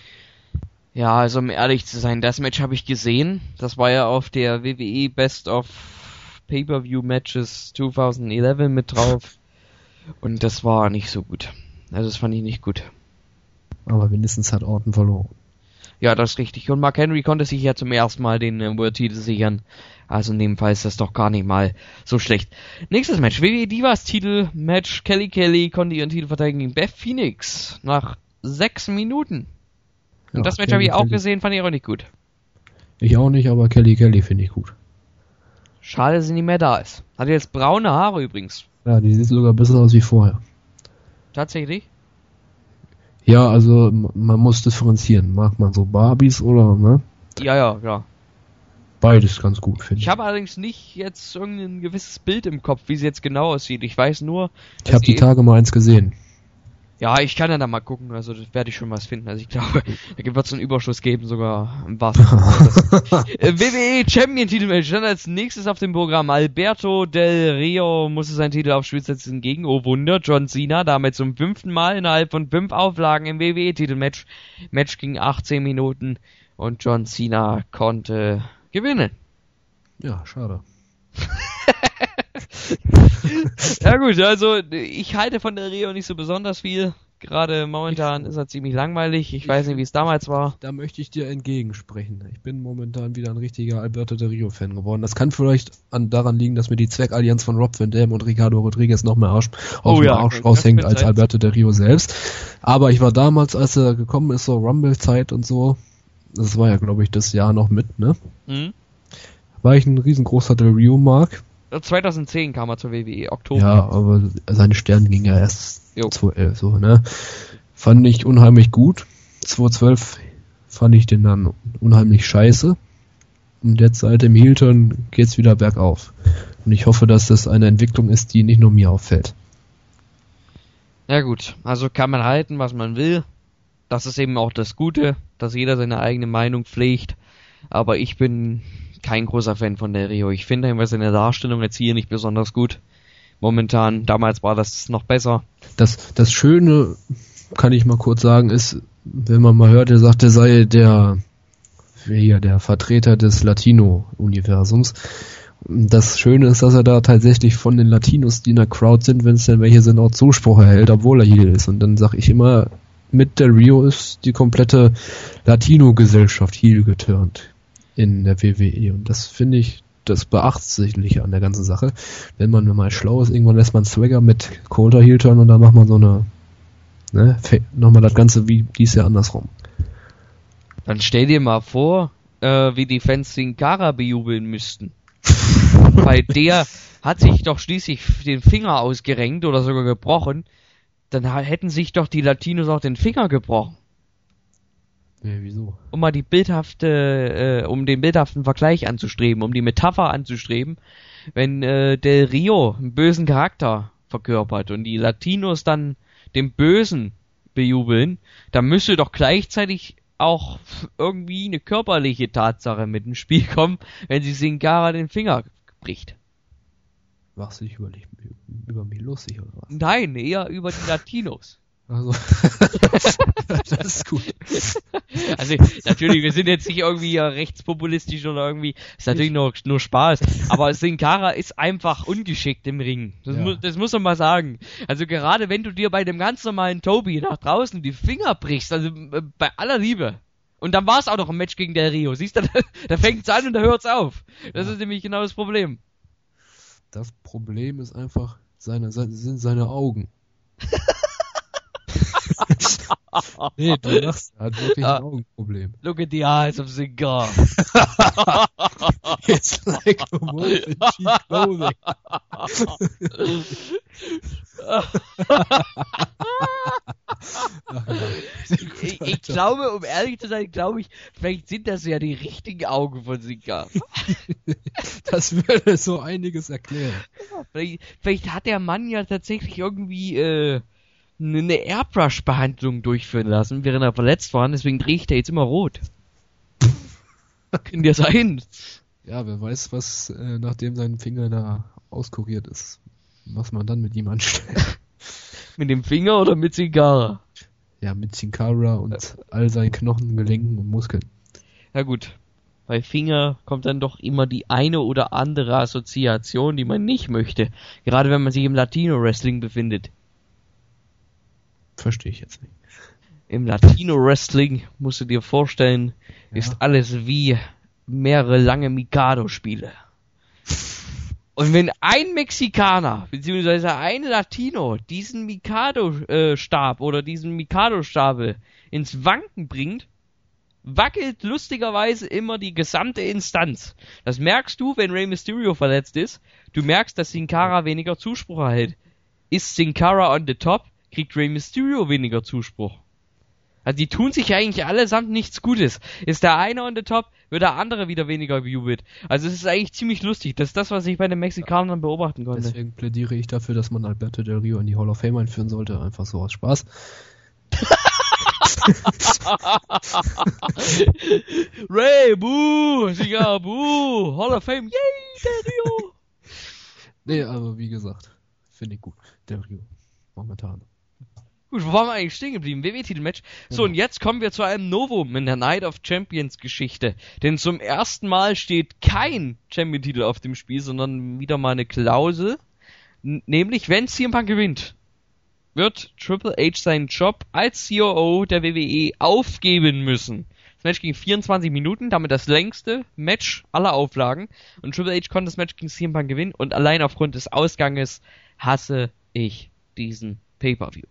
Ja, also um ehrlich zu sein, das Match habe ich gesehen. Das war ja auf der W W E Best of Pay-Per-View Matches zwanzig elf mit drauf. Und das war nicht so gut. Also das fand ich nicht gut. Aber wenigstens hat Orton verloren. Ja, das ist richtig. Und Mark Henry konnte sich ja zum ersten Mal den äh, World Titel sichern. Also in dem Fall ist das doch gar nicht mal so schlecht. Nächstes Match. W W E Divas Titel Match. Kelly Kelly konnte ihren Titel verteidigen gegen Beth Phoenix. Nach sechs Minuten. Und Ja, das Match Kelly habe ich auch Kelly. gesehen, fand ich auch nicht gut. Ich auch nicht, aber Kelly Kelly finde ich gut. Schade, dass sie nicht mehr da ist. Hat jetzt braune Haare übrigens. Ja, die sieht sogar besser aus wie vorher. Tatsächlich? Ja, also m- man muss differenzieren. Mag man so Barbies oder, ne? Ja, ja, klar. Beides ganz gut, finde ich. Ich habe allerdings nicht jetzt irgendein gewisses Bild im Kopf, wie sie jetzt genau aussieht. Ich weiß nur, Ich dass habe die sie- Tage mal eins gesehen. Ja, ich kann ja da mal gucken, also das werde ich schon was finden. Also ich glaube, da wird es einen Überschuss geben, sogar im wahrsten Sinne. Äh, W W E Champion Titelmatch, dann als nächstes auf dem Programm. Alberto Del Rio musste seinen Titel aufs Spiel setzen gegen, oh Wunder, John Cena, damit zum fünften Mal innerhalb von fünf Auflagen im W W E Titelmatch. Match ging achtzehn Minuten und John Cena konnte gewinnen. Ja, schade. Ja gut, also ich halte von Del Rio nicht so besonders viel. Gerade momentan ist er ziemlich langweilig. Ich weiß nicht, wie es damals war. Da möchte ich dir entgegensprechen. Ich bin momentan wieder ein richtiger Alberto Del Rio-Fan geworden. Das kann vielleicht an, daran liegen, dass mir die Zweckallianz von Rob Van Dam und Ricardo Rodriguez noch mehr Arsch, aus Oh dem ja, Arsch das raushängt könnte als sein. Alberto Del Rio selbst. Aber ich war damals, als er gekommen ist, so Rumble-Zeit und so, das war ja, glaube ich, das Jahr noch mit, ne? Hm? War ich ein riesengroßer Del Rio-Mark. zweitausendzehn kam er zur W W E, Oktober. Ja, aber seine Sterne ging ja erst Jo. zweitausendelf, so, ne? Fand ich unheimlich gut. zweitausendzwölf fand ich den dann unheimlich scheiße. Und jetzt seit dem Heel-Turn geht's wieder bergauf. Und ich hoffe, dass das eine Entwicklung ist, die nicht nur mir auffällt. Ja gut, also kann man halten, was man will. Das ist eben auch das Gute, dass jeder seine eigene Meinung pflegt. Aber ich bin kein großer Fan von Del Rio. Ich finde einfach seine Darstellung jetzt hier nicht besonders gut. Momentan, damals war das noch besser. Das, das Schöne, kann ich mal kurz sagen, ist, wenn man mal hört, er sagt, er sei der, hier, der Vertreter des Latino-Universums. Das Schöne ist, dass er da tatsächlich von den Latinos, die in der Crowd sind, wenn es denn welche sind, auch Zuspruch erhält, obwohl er hier ist. Und dann sag ich immer, mit Del Rio ist die komplette Latino-Gesellschaft heel geturnt in der W W E. Und das finde ich das Beachtliche an der ganzen Sache. Wenn man mal schlau ist, irgendwann lässt man Swagger mit Coulter heel turn und dann macht man so eine, ne, nochmal das Ganze wie dies Jahr andersrum. Dann stell dir mal vor, äh, wie die Fans Sin Cara bejubeln müssten. Weil der hat sich doch schließlich den Finger ausgerenkt oder sogar gebrochen. Dann hätten sich doch die Latinos auch den Finger gebrochen. Ja, wieso? Um mal die bildhafte, äh, um den bildhaften Vergleich anzustreben, um die Metapher anzustreben, wenn äh, Del Rio einen bösen Charakter verkörpert und die Latinos dann dem Bösen bejubeln, dann müsste doch gleichzeitig auch irgendwie eine körperliche Tatsache mit ins Spiel kommen, wenn sie Sin Cara den Finger bricht. Machst du dich über, über mich lustig oder was? Nein, eher über die Latinos. Also, das ist gut. Also natürlich, wir sind jetzt nicht irgendwie ja rechtspopulistisch oder irgendwie, ist natürlich nur, nur Spaß, aber Sin Cara ist einfach ungeschickt im Ring. Das, Ja. mu das muss man mal sagen. Also gerade wenn du dir bei dem ganz normalen Toby nach draußen die Finger brichst, also äh, bei aller Liebe. Und dann war es auch noch ein Match gegen Del Rio. Siehst du, da, da fängt's an und da hört's auf. Das Ja. ist nämlich genau das Problem. Das Problem ist einfach, seine, se- sind seine Augen. Nee, du lachst, er hat wirklich Ah. ein Augenproblem. Look at the eyes of Sin Cara. It's like a wolf in cheap clothing. Ach, ja. Ich, ich glaube, um ehrlich zu sein, glaube ich, vielleicht sind das ja die richtigen Augen von Sin Cara. Das würde so einiges erklären. Vielleicht, vielleicht hat der Mann ja tatsächlich irgendwie äh, eine Airbrush-Behandlung durchführen lassen, während er verletzt war, und deswegen riecht er jetzt immer rot. Kann ja sein. Ja, wer weiß, was, äh, nachdem sein Finger da auskuriert ist, was man dann mit ihm anstellt. Mit dem Finger oder mit Sin Cara? Ja, mit Sin Cara und all seinen Knochen, Gelenken und Muskeln. Ja gut, bei Finger kommt dann doch immer die eine oder andere Assoziation, die man nicht möchte. Gerade wenn man sich im Latino-Wrestling befindet. Verstehe ich jetzt nicht. Im Latino-Wrestling, musst du dir vorstellen, Ja. ist alles wie mehrere lange Mikado-Spiele. Und wenn ein Mexikaner, beziehungsweise ein Latino, diesen Mikado-Stab oder diesen Mikado-Stapel ins Wanken bringt, wackelt lustigerweise immer die gesamte Instanz. Das merkst du, wenn Rey Mysterio verletzt ist. Du merkst, dass Sin Cara weniger Zuspruch erhält. Ist Sin Cara on the top, kriegt Rey Mysterio weniger Zuspruch. Also die tun sich ja eigentlich allesamt nichts Gutes. Ist der eine on the top, wird der andere wieder weniger bejubelt. Also es ist eigentlich ziemlich lustig. Das ist das, was ich bei den Mexikanern beobachten konnte. Deswegen plädiere ich dafür, dass man Alberto Del Rio in die Hall of Fame einführen sollte. Einfach so aus Spaß. Ray, buh, Sieger, buh, Hall of Fame, yay, Del Rio. Nee, aber wie gesagt, finde ich gut. Del Rio. Momentan. Gut, wo waren wir eigentlich stehen geblieben? W W-Titelmatch. So, und jetzt kommen wir zu einem Novum in der Night of Champions Geschichte. Denn zum ersten Mal steht kein Champion-Titel auf dem Spiel, sondern wieder mal eine Klausel. N- nämlich, wenn C M Punk gewinnt, wird Triple H seinen Job als C O O der W W E aufgeben müssen. Das Match ging vierundzwanzig Minuten, damit das längste Match aller Auflagen. Und Triple H konnte das Match gegen C M Punk gewinnen. Und allein aufgrund des Ausganges hasse ich diesen Pay-Per-View.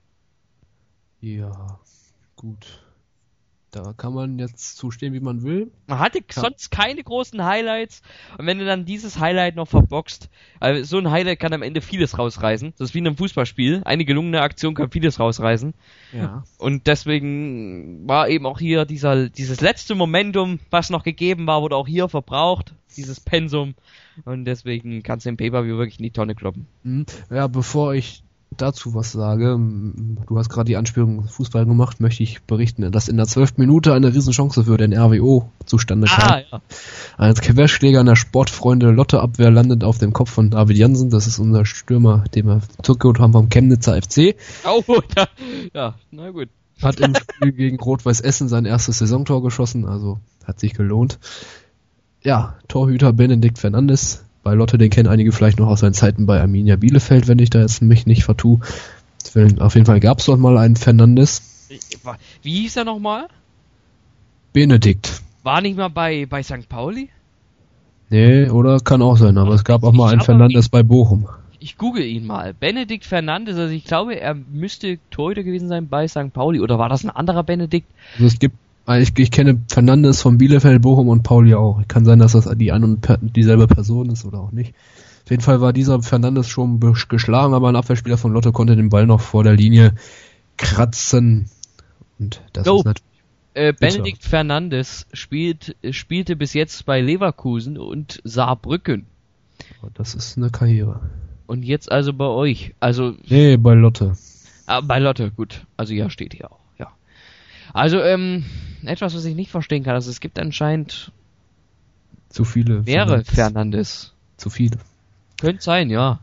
Ja, gut. Da kann man jetzt zustehen, wie man will. Man hatte Ja. sonst keine großen Highlights. Und wenn du dann dieses Highlight noch verboxt, also so ein Highlight kann am Ende vieles rausreißen. Das ist wie in einem Fußballspiel. Eine gelungene Aktion kann vieles rausreißen. Ja. Und deswegen war eben auch hier dieser, dieses letzte Momentum, was noch gegeben war, wurde auch hier verbraucht. Dieses Pensum. Und deswegen kannst du den Pay-Per-View wirklich in die Tonne kloppen. Hm. Ja, bevor ich dazu was sage, m, du hast gerade die Anspielung Fußball gemacht, möchte ich berichten, dass in der zwölften Minute eine Riesenchance für den R W O zustande kam. Ah, ja. Ein Querschläger in der Sportfreunde Lotte-Abwehr landet auf dem Kopf von David Jansen, das ist unser Stürmer, den wir zurückgeholt haben vom Chemnitzer F C. Oh, da, ja, na gut. Hat im Spiel gegen Rot-Weiß Essen sein erstes Saisontor geschossen, also hat sich gelohnt. Ja, Torhüter Benedikt Fernandes. Bei Lotte, den kennen einige vielleicht noch aus seinen Zeiten bei Arminia Bielefeld, wenn ich da jetzt mich nicht vertue. Auf jeden Fall gab es dort mal einen Fernandes. Wie hieß er nochmal? Benedikt. War nicht mal bei, bei Sankt Pauli? Nee, oder kann auch sein, aber es gab auch mal Ich einen hab Fernandes bei Bochum. Ich google ihn mal. Benedikt Fernandes, also ich glaube, er müsste Torhüter gewesen sein bei Sankt Pauli. Oder war das ein anderer Benedikt? Also es gibt, ich, ich kenne Fernandes von Bielefeld, Bochum und Pauli auch. Kann sein, dass das die eine und per, dieselbe Person ist oder auch nicht. Auf jeden Fall war dieser Fernandes schon be- geschlagen, aber ein Abwehrspieler von Lotte konnte den Ball noch vor der Linie kratzen. Und das No. ist natürlich... Äh, Bitte. Benedikt Fernandes spielt, spielte bis jetzt bei Leverkusen und Saarbrücken. Das ist eine Karriere. Und jetzt also bei euch. Also, Nee, bei Lotte. ah, bei Lotte, gut. Also ja, steht hier auch, ja. Also, ähm, etwas, was ich nicht verstehen kann. Also es gibt anscheinend Zu viele. mehrere Fernandes. Fernandes. Zu viele. Könnte sein, ja.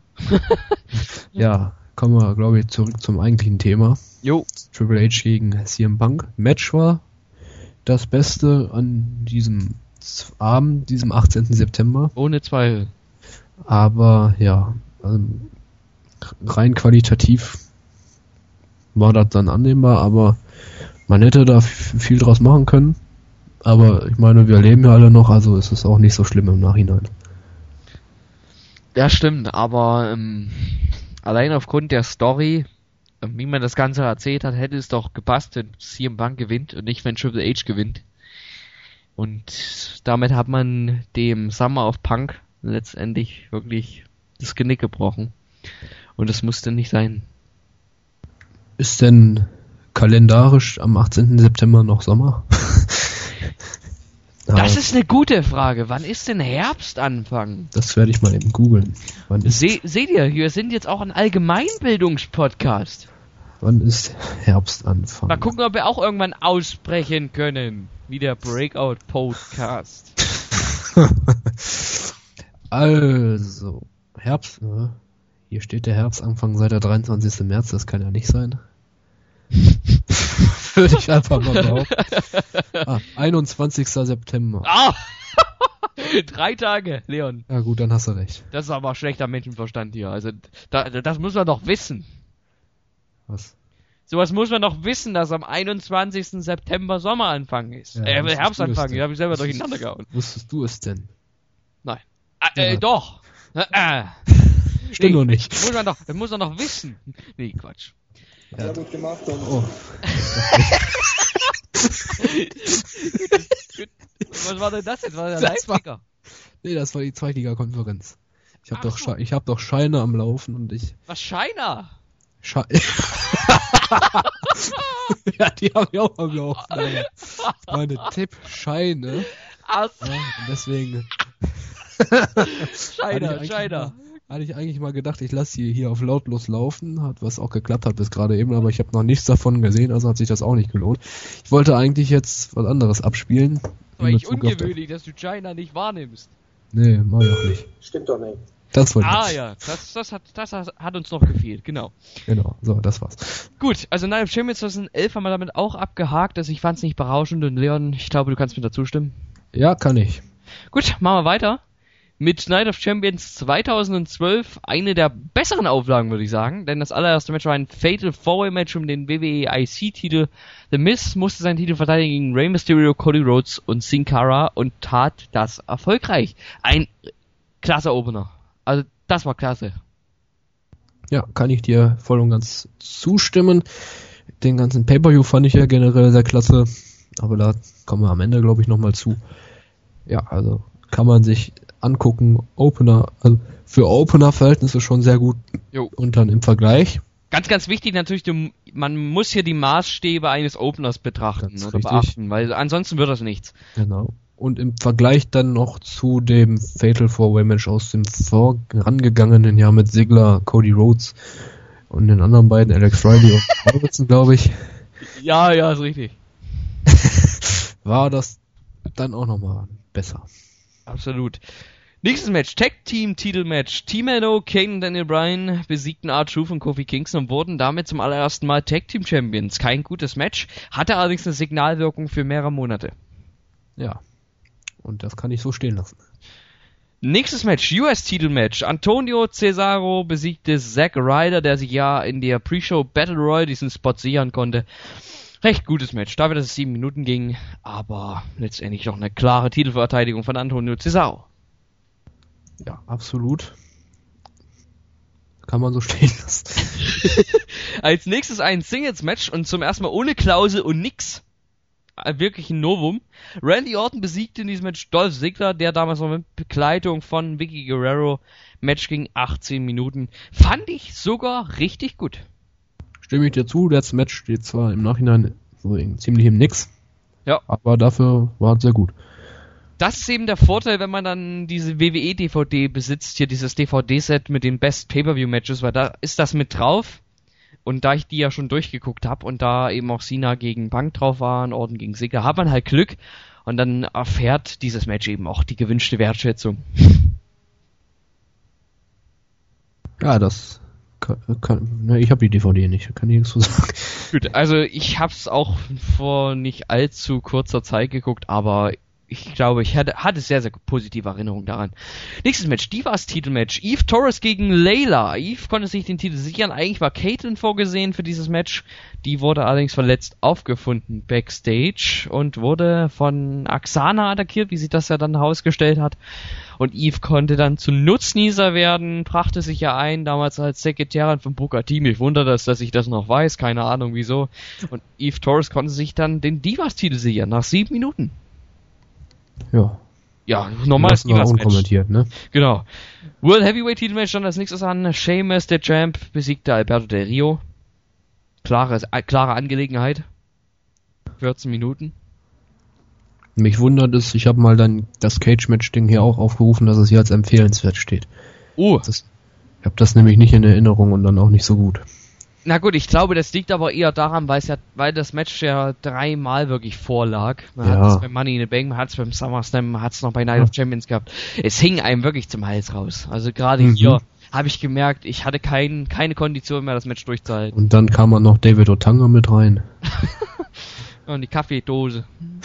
Ja, kommen wir, glaube ich, zurück zum eigentlichen Thema. Jo. Triple H gegen C M Punk. Match war das Beste an diesem Z- Abend, diesem achtzehnten September. Ohne Zweifel. Aber ja, also rein qualitativ war das dann annehmbar, aber man hätte da f- viel draus machen können. Aber ich meine, wir leben ja alle noch, also ist es auch nicht so schlimm im Nachhinein. Ja, stimmt, aber ähm, allein aufgrund der Story, ähm, wie man das Ganze erzählt hat, hätte es doch gepasst, wenn C M Punk gewinnt und nicht, wenn Triple H gewinnt. Und damit hat man dem Summer of Punk letztendlich wirklich das Genick gebrochen. Und das musste nicht sein. Ist denn kalendarisch am achtzehnten September noch Sommer? Das Ja, ist eine gute Frage. Wann ist denn Herbstanfang? das werde ich mal eben googeln. Wann ist, Se seht ihr, wir sind jetzt auch ein Allgemeinbildungspodcast. wann ist Herbstanfang? Mal gucken, ob wir auch irgendwann ausbrechen können. Wie der Breakout-Podcast. Also, Herbst, äh, hier steht der Herbstanfang seit der dreiundzwanzigsten März, das kann ja nicht sein. Würde ich einfach mal behaupten. Ah, einundzwanzigsten September. Ah! Drei Tage, Leon. Ja gut, dann hast du recht. Das ist aber schlechter Menschenverstand hier. Also, da, das muss man doch wissen. Was? Sowas muss man doch wissen, dass am einundzwanzigsten September Sommeranfang ist. Ja, äh, wusstest Herbstanfang, du es den habe ich selber denn? durcheinander gehauen. Wusstest du es denn? Nein. Ah, äh, Ja. doch. Äh, äh. Stimmt Nee, noch nicht. Muss man doch, das muss man doch wissen. Nee, Quatsch. Ja. Oh. Was war denn das jetzt? War der Das war- Live-Ticker? Nee, das war die Zweitliga-Konferenz. Ich habe Ach doch, so. Sche- ich hab doch Scheine am Laufen und ich... Was, Scheiner? Sche ja, die habe ich auch am Laufen. Aber meine Tippscheine. Ach, Ja, und deswegen... Scheiner, Hatte ich Scheiner. eigentlich mal- Hatte ich eigentlich mal gedacht, ich lasse sie hier auf lautlos laufen, hat was auch geklappt hat bis gerade eben, aber ich habe noch nichts davon gesehen, also hat sich das auch nicht gelohnt. Ich wollte eigentlich jetzt was anderes abspielen. Aber in ich Bezug auf ungewöhnlich, dass du China nicht wahrnimmst. Nee, mach ich auch nicht. Stimmt doch nicht. Das wollte Ah ich. ja, das, das, hat, das hat uns noch gefehlt, genau. Genau, so, das war's. Gut, also Night of Champions zweitausendelf haben wir damit auch abgehakt. Also ich fand es nicht berauschend und Leon, ich glaube, du kannst mir dazu stimmen. Ja, kann ich. Gut, machen wir weiter. Mit Night of Champions zweitausendzwölf eine der besseren Auflagen, würde ich sagen. Denn das allererste Match war ein Fatal Four-Way Match um den W W E I C-Titel. The Miz musste seinen Titel verteidigen gegen Rey Mysterio, Cody Rhodes und Sin Cara und tat das erfolgreich. Ein klasse Opener. Also das war klasse. Ja, kann ich dir voll und ganz zustimmen. Den ganzen Pay-Per-View fand ich ja generell sehr klasse. Aber da kommen wir am Ende, glaube ich, nochmal zu. Ja, also kann man sich angucken. Opener, also für Opener-Verhältnisse schon sehr gut. Jo. Und dann im Vergleich. Ganz, ganz wichtig natürlich, du, man muss hier die Maßstäbe eines Openers betrachten Ganz oder richtig. beachten, weil ansonsten wird das nichts. Genau. Und im Vergleich dann noch zu dem Fatal Four-Way Match aus dem vorangegangenen Jahr mit Ziggler, Cody Rhodes und den anderen beiden, Alex Riley und Robertson, glaube ich, Ja, ja, ist richtig. war das dann auch nochmal besser. Absolut. Nächstes Match, Tag Team Titelmatch. Team N O, Kane und Daniel Bryan besiegten R-Truth und Kofi Kingston und wurden damit zum allerersten Mal Tag Team Champions. Kein gutes Match, hatte allerdings eine Signalwirkung für mehrere Monate. Ja. Und das kann ich so stehen lassen. Nächstes Match, U S-Titelmatch. Antonio Cesaro besiegte Zack Ryder, der sich ja in der Pre-Show Battle Royale diesen Spot sichern konnte. Recht gutes Match, dafür, dass es sieben Minuten ging, aber letztendlich doch eine klare Titelverteidigung von Antonio Cesaro. Ja, absolut. Kann man so stehen lassen. Als nächstes ein Singles-Match und zum ersten Mal ohne Klausel und nix. Wirklich ein Novum. Randy Orton besiegte in diesem Match Dolph Ziggler, der damals noch mit Begleitung von Vicky Guerrero. Match ging achtzehn Minuten. Fand ich sogar richtig gut. Stimme ich dir zu, das Match steht zwar im Nachhinein so ziemlich im Nix, Ja. aber dafür war es sehr gut. Das ist eben der Vorteil, wenn man dann diese W W E-D V D besitzt, hier dieses D V D-Set mit den Best Pay-Per-View-Matches, weil da ist das mit drauf. Und da ich die ja schon durchgeguckt habe und da eben auch Cena gegen Punk drauf waren, Orton gegen Ziggler, hat man halt Glück und dann erfährt dieses Match eben auch die gewünschte Wertschätzung. Ja, das kann, kann ne, ich habe die D V D nicht, kann ich nichts zu sagen. Gut, also ich hab's auch vor nicht allzu kurzer Zeit geguckt, aber ich glaube, ich hatte, hatte sehr, sehr positive Erinnerungen daran. Nächstes Match, Divas Titelmatch. Eve Torres gegen Layla. Eve konnte sich den Titel sichern. Eigentlich war Caitlyn vorgesehen für dieses Match. Die wurde allerdings verletzt aufgefunden backstage und wurde von Aksana attackiert, wie sie das ja dann herausgestellt hat. Und Eve konnte dann zu Nutznießer werden, brachte sich ja ein, damals als Sekretärin von Booker T. Mich wundert es, dass ich das noch weiß, keine Ahnung wieso. Und Eve Torres konnte sich dann den Divas-Titel sichern, nach sieben Minuten. Ja. Ja, normales Lassen wir Divas-Match. unkommentiert, ne? Genau. World Heavyweight Titelmatch stand als nächstes an. Sheamus, der Champ, besiegte Alberto Del Rio. Klare, äh, klare Angelegenheit. vierzehn Minuten. Mich wundert es, ich habe mal dann das Cage-Match-Ding hier auch aufgerufen, dass es hier als empfehlenswert steht. Oh. Das, ich habe das nämlich nicht in Erinnerung und dann auch nicht so gut. Na gut, ich glaube, das liegt aber eher daran, weil es ja, weil das Match ja dreimal wirklich vorlag. Man Ja. hat es beim Money in the Bank, man hat es beim SummerSlam, man hat es noch bei Night Ja. of Champions gehabt. Es hing einem wirklich zum Hals raus. Also gerade Mhm. hier habe ich gemerkt, ich hatte kein, keine Kondition mehr, das Match durchzuhalten. Und dann kam man noch David Otanga mit rein. Und die Kaffeedose.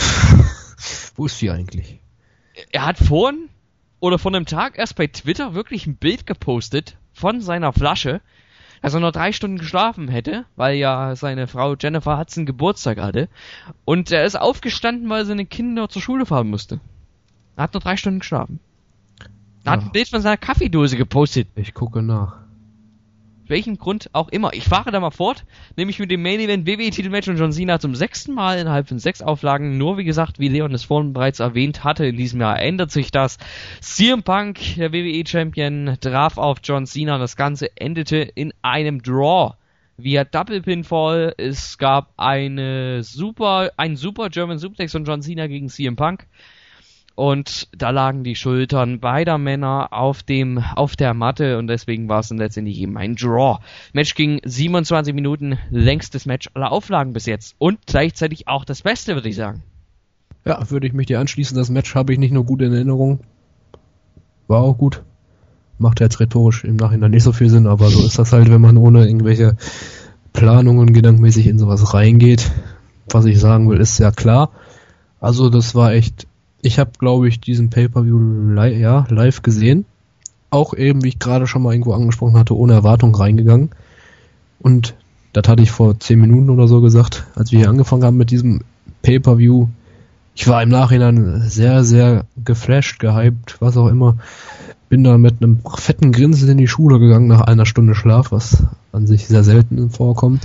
Wo ist die eigentlich? Er hat vorhin oder vor einem Tag erst bei Twitter wirklich ein Bild gepostet von seiner Flasche, dass er noch drei Stunden geschlafen hätte, weil ja seine Frau Jennifer Hudson Geburtstag hatte. Und er ist aufgestanden, weil seine Kinder zur Schule fahren musste. Er hat nur drei Stunden geschlafen. Er hat Ja. ein Bild von seiner Kaffeedose gepostet. Ich gucke nach. Welchen Grund auch immer. Ich fahre da mal fort, nämlich mit dem Main Event W W E-Titelmatch und John Cena zum sechsten Mal innerhalb von sechs Auflagen. Nur wie gesagt, wie Leon es vorhin bereits erwähnt hatte, in diesem Jahr ändert sich das. C M Punk, der W W E-Champion, traf auf John Cena und das Ganze endete in einem Draw. Via Double Pinfall. Es gab eine super, ein super German Suplex von John Cena gegen C M Punk. Und da lagen die Schultern beider Männer auf dem, auf der Matte und deswegen war es dann letztendlich eben ein Draw. Match ging siebenundzwanzig Minuten, längstes Match aller Auflagen bis jetzt und gleichzeitig auch das Beste, würde ich sagen. Ja, würde ich mich dir anschließen. Das Match habe ich nicht nur gut in Erinnerung. War auch gut. macht jetzt rhetorisch im Nachhinein nicht so viel Sinn, aber so ist das halt, wenn man ohne irgendwelche Planungen gedankenmäßig in sowas reingeht. Was ich sagen will, ist ja klar. Also das war echt, ich habe glaube ich diesen Pay-Per-View li- ja, live gesehen. Auch eben, wie ich gerade schon mal irgendwo angesprochen hatte, ohne Erwartung reingegangen. Und das hatte ich vor zehn Minuten oder so gesagt, als wir hier angefangen haben mit diesem Pay-Per-View. Ich war im Nachhinein sehr, sehr geflasht, gehypt, was auch immer. Bin da mit einem fetten Grinsen in die Schule gegangen nach einer Stunde Schlaf, was an sich sehr selten vorkommt.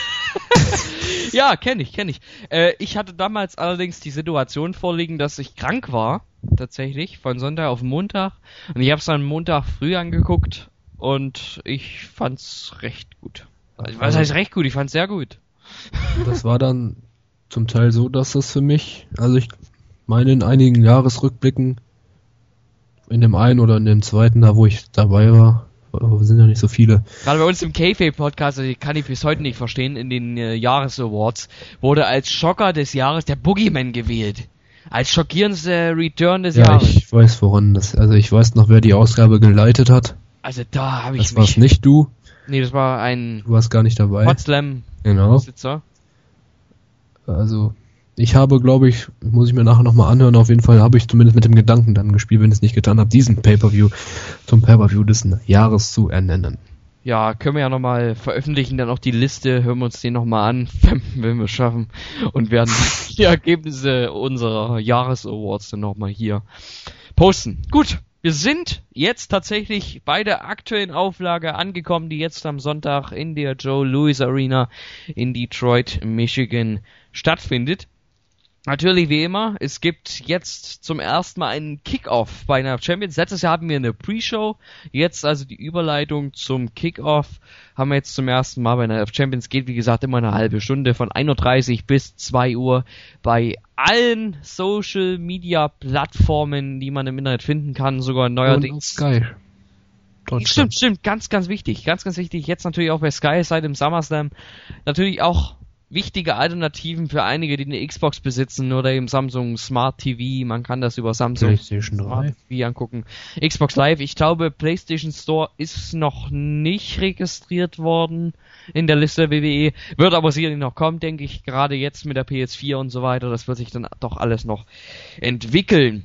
Ja, kenne ich, kenne ich. Äh, ich hatte damals allerdings die Situation vorliegen, dass ich krank war, tatsächlich, von Sonntag auf Montag. Und ich habe es dann Montag früh angeguckt und ich fand's recht gut. Also, was heißt recht gut? Ich fand's sehr gut. Das war dann zum Teil so, dass das für mich, also ich meine in einigen Jahresrückblicken, in dem einen oder in dem zweiten, da wo ich dabei war, sind ja nicht so viele. Gerade bei uns im K-Fape-Podcast, also kann ich bis heute nicht verstehen, in den äh, Jahres-Awards wurde als Schocker des Jahres der Boogeyman gewählt. Als schockierendster Return des ja, Jahres. Ich weiß, woran das, also ich weiß noch, wer die Ausgabe geleitet hat. Also da habe ich Das mich... war's nicht du. Nee, das war ein Du warst gar nicht dabei. Potsdam-Sitzer. Genau. Also, ich habe, glaube ich, muss ich mir nachher nochmal anhören, auf jeden Fall habe ich zumindest mit dem Gedanken dann gespielt, wenn ich es nicht getan habe, diesen Pay-Per-View zum Pay-Per-View des Jahres zu ernennen. Ja, können wir ja nochmal veröffentlichen, dann auch die Liste, hören wir uns den nochmal an, wenn wir es schaffen, und werden die Ergebnisse unserer Jahres-Awards dann nochmal hier posten. Gut, wir sind jetzt tatsächlich bei der aktuellen Auflage angekommen, die jetzt am Sonntag in der Joe Louis Arena in Detroit, Michigan stattfindet. Natürlich wie immer, es gibt jetzt zum ersten Mal einen Kickoff bei Night of Champions. Letztes Jahr hatten wir eine Pre-Show, jetzt also die Überleitung zum Kickoff haben wir jetzt zum ersten Mal bei Night of Champions. Geht wie gesagt immer eine halbe Stunde von ein Uhr dreißig bis zwei Uhr bei allen Social Media Plattformen, die man im Internet finden kann, sogar neuerdings. Sky. Stimmt, stimmt, ganz, ganz wichtig, ganz, ganz wichtig. Jetzt natürlich auch bei Sky seit dem SummerSlam. Natürlich auch wichtige Alternativen für einige, die eine Xbox besitzen oder eben Samsung Smart T V. Man kann das über Samsung PlayStation Smart drei. T V angucken. Xbox Live, ich glaube, PlayStation Store ist noch nicht registriert worden in der Liste der W W E. Wird aber sicherlich noch kommen, denke ich, gerade jetzt mit der P S vier und so weiter. Das wird sich dann doch alles noch entwickeln.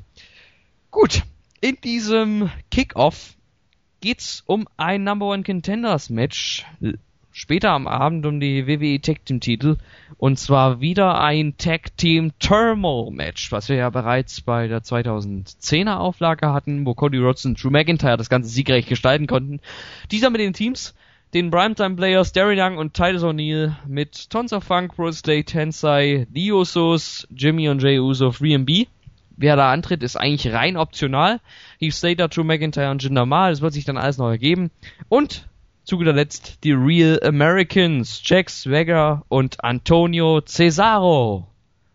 Gut, in diesem Kickoff geht's um ein Number One Contenders Match. Später am Abend um die W W E Tag Team Titel. Und zwar wieder ein Tag Team Turmoil Match, was wir ja bereits bei der zweitausendzehner Auflage hatten, wo Cody Rhodes und Drew McIntyre das Ganze siegreich gestalten konnten. Dieser mit den Teams, den Primetime Players Darren Young und Titus O'Neil mit Tons of Funk, Brodus Clay, Tensai, The Usos, Jimmy und Jey Uso, three M B. Wer da antritt, ist eigentlich rein optional. Heath Slater, Drew McIntyre und Jinder Mahal, das wird sich dann alles noch ergeben. Und zu guter Letzt die Real Americans, Jack Swagger und Antonio Cesaro.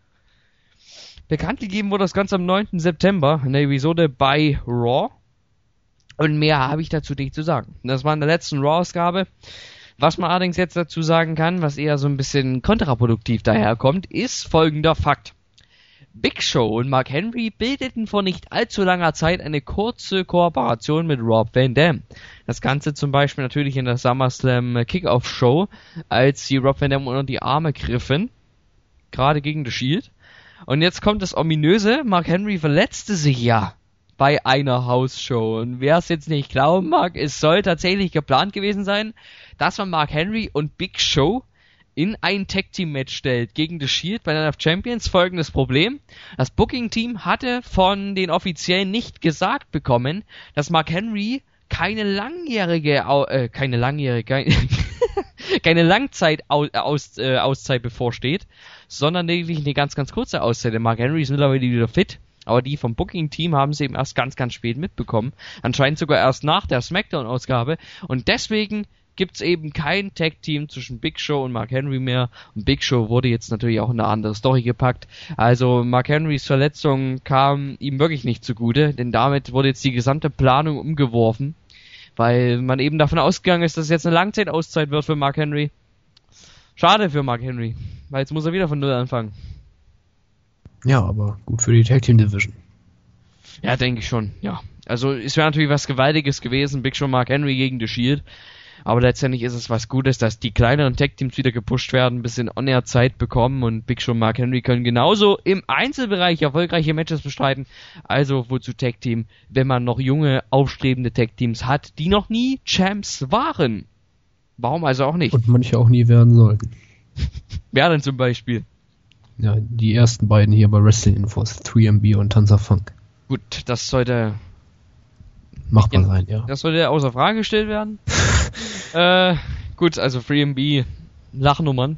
Bekannt gegeben wurde das Ganze am neunten September in der Episode bei Raw. Und mehr habe ich dazu nicht zu sagen. Das war in der letzten Raw-Ausgabe. Was man allerdings jetzt dazu sagen kann, was eher so ein bisschen kontraproduktiv daherkommt, ist folgender Fakt. Big Show und Mark Henry bildeten vor nicht allzu langer Zeit eine kurze Kooperation mit Rob Van Dam. Das Ganze zum Beispiel natürlich in der SummerSlam Kickoff Show, als sie Rob Van Dam unter die Arme griffen, gerade gegen The Shield. Und jetzt kommt das Ominöse, Mark Henry verletzte sich ja bei einer House-Show. Und wer es jetzt nicht glauben mag, es soll tatsächlich geplant gewesen sein, dass man Mark Henry und Big Show in ein Tag-Team-Match stellt gegen The Shield bei Night of Champions. Folgendes Problem: Das Booking-Team hatte von den Offiziellen nicht gesagt bekommen, dass Mark Henry keine langjährige, äh, keine langjährige, keine, keine Langzeit aus, aus, äh, Auszeit bevorsteht, sondern lediglich eine ganz, ganz kurze Auszeit. Mark Henry ist mittlerweile wieder fit, aber die vom Booking-Team haben sie eben erst ganz, ganz spät mitbekommen. Anscheinend sogar erst nach der SmackDown-Ausgabe. Und deswegen gibt's eben kein Tag-Team zwischen Big Show und Mark Henry mehr. Und Big Show wurde jetzt natürlich auch in eine andere Story gepackt. Also Mark Henrys Verletzung kam ihm wirklich nicht zugute, denn damit wurde jetzt die gesamte Planung umgeworfen, weil man eben davon ausgegangen ist, dass es jetzt eine Langzeitauszeit wird für Mark Henry. Schade für Mark Henry, weil jetzt muss er wieder von Null anfangen. Ja, aber gut für die Tag Team Division. Ja, denke ich schon, ja. Also es wäre natürlich was Gewaltiges gewesen, Big Show, Mark Henry gegen The Shield. Aber letztendlich ist es was Gutes, dass die kleineren Tag-Teams wieder gepusht werden, ein bisschen On-Air-Zeit bekommen und Big Show und Mark Henry können genauso im Einzelbereich erfolgreiche Matches bestreiten. Also wozu Tag-Team, wenn man noch junge, aufstrebende Tag-Teams hat, die noch nie Champs waren? Warum also auch nicht? Und manche auch nie werden sollten. Wer denn zum Beispiel? Ja, die ersten beiden hier bei Wrestling Infos, drei M B und Tanza Funk. Gut, das sollte... Machbar ja, sein, ja. Das sollte außer Frage gestellt werden. äh, gut, also drei M B, Lachnummern.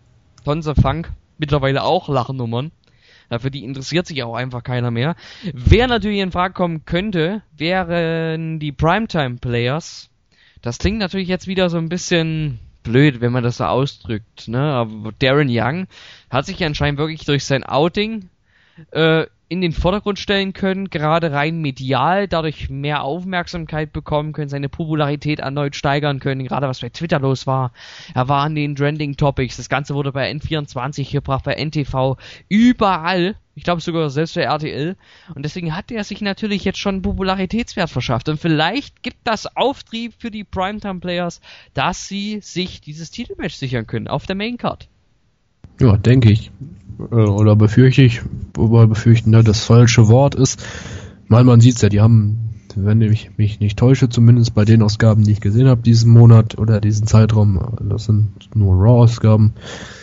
Tanza Funk, mittlerweile auch Lachnummern. Ja, für die interessiert sich auch einfach keiner mehr. Wer natürlich in Frage kommen könnte, wären die Primetime Players. Das klingt natürlich jetzt wieder so ein bisschen blöd, wenn man das so ausdrückt, ne? Aber Darren Young hat sich anscheinend wirklich durch sein Outing äh, in den Vordergrund stellen können, gerade rein medial, dadurch mehr Aufmerksamkeit bekommen können, seine Popularität erneut steigern können, gerade was bei Twitter los war. Er war an den Trending Topics, das Ganze wurde bei N vierundzwanzig gebracht, bei N T V, überall, ich glaube sogar selbst bei R T L, und deswegen hat er sich natürlich jetzt schon einen Popularitätswert verschafft und vielleicht gibt das Auftrieb für die Primetime-Players, dass sie sich dieses Titelmatch sichern können auf der Maincard. Ja, denke ich. Oder befürchte ich, wobei befürchten ne, das falsche Wort ist. Mal, man sieht's ja, die haben, wenn ich mich nicht täusche, zumindest bei den Ausgaben, die ich gesehen habe, diesen Monat oder diesen Zeitraum, das sind nur Raw-Ausgaben,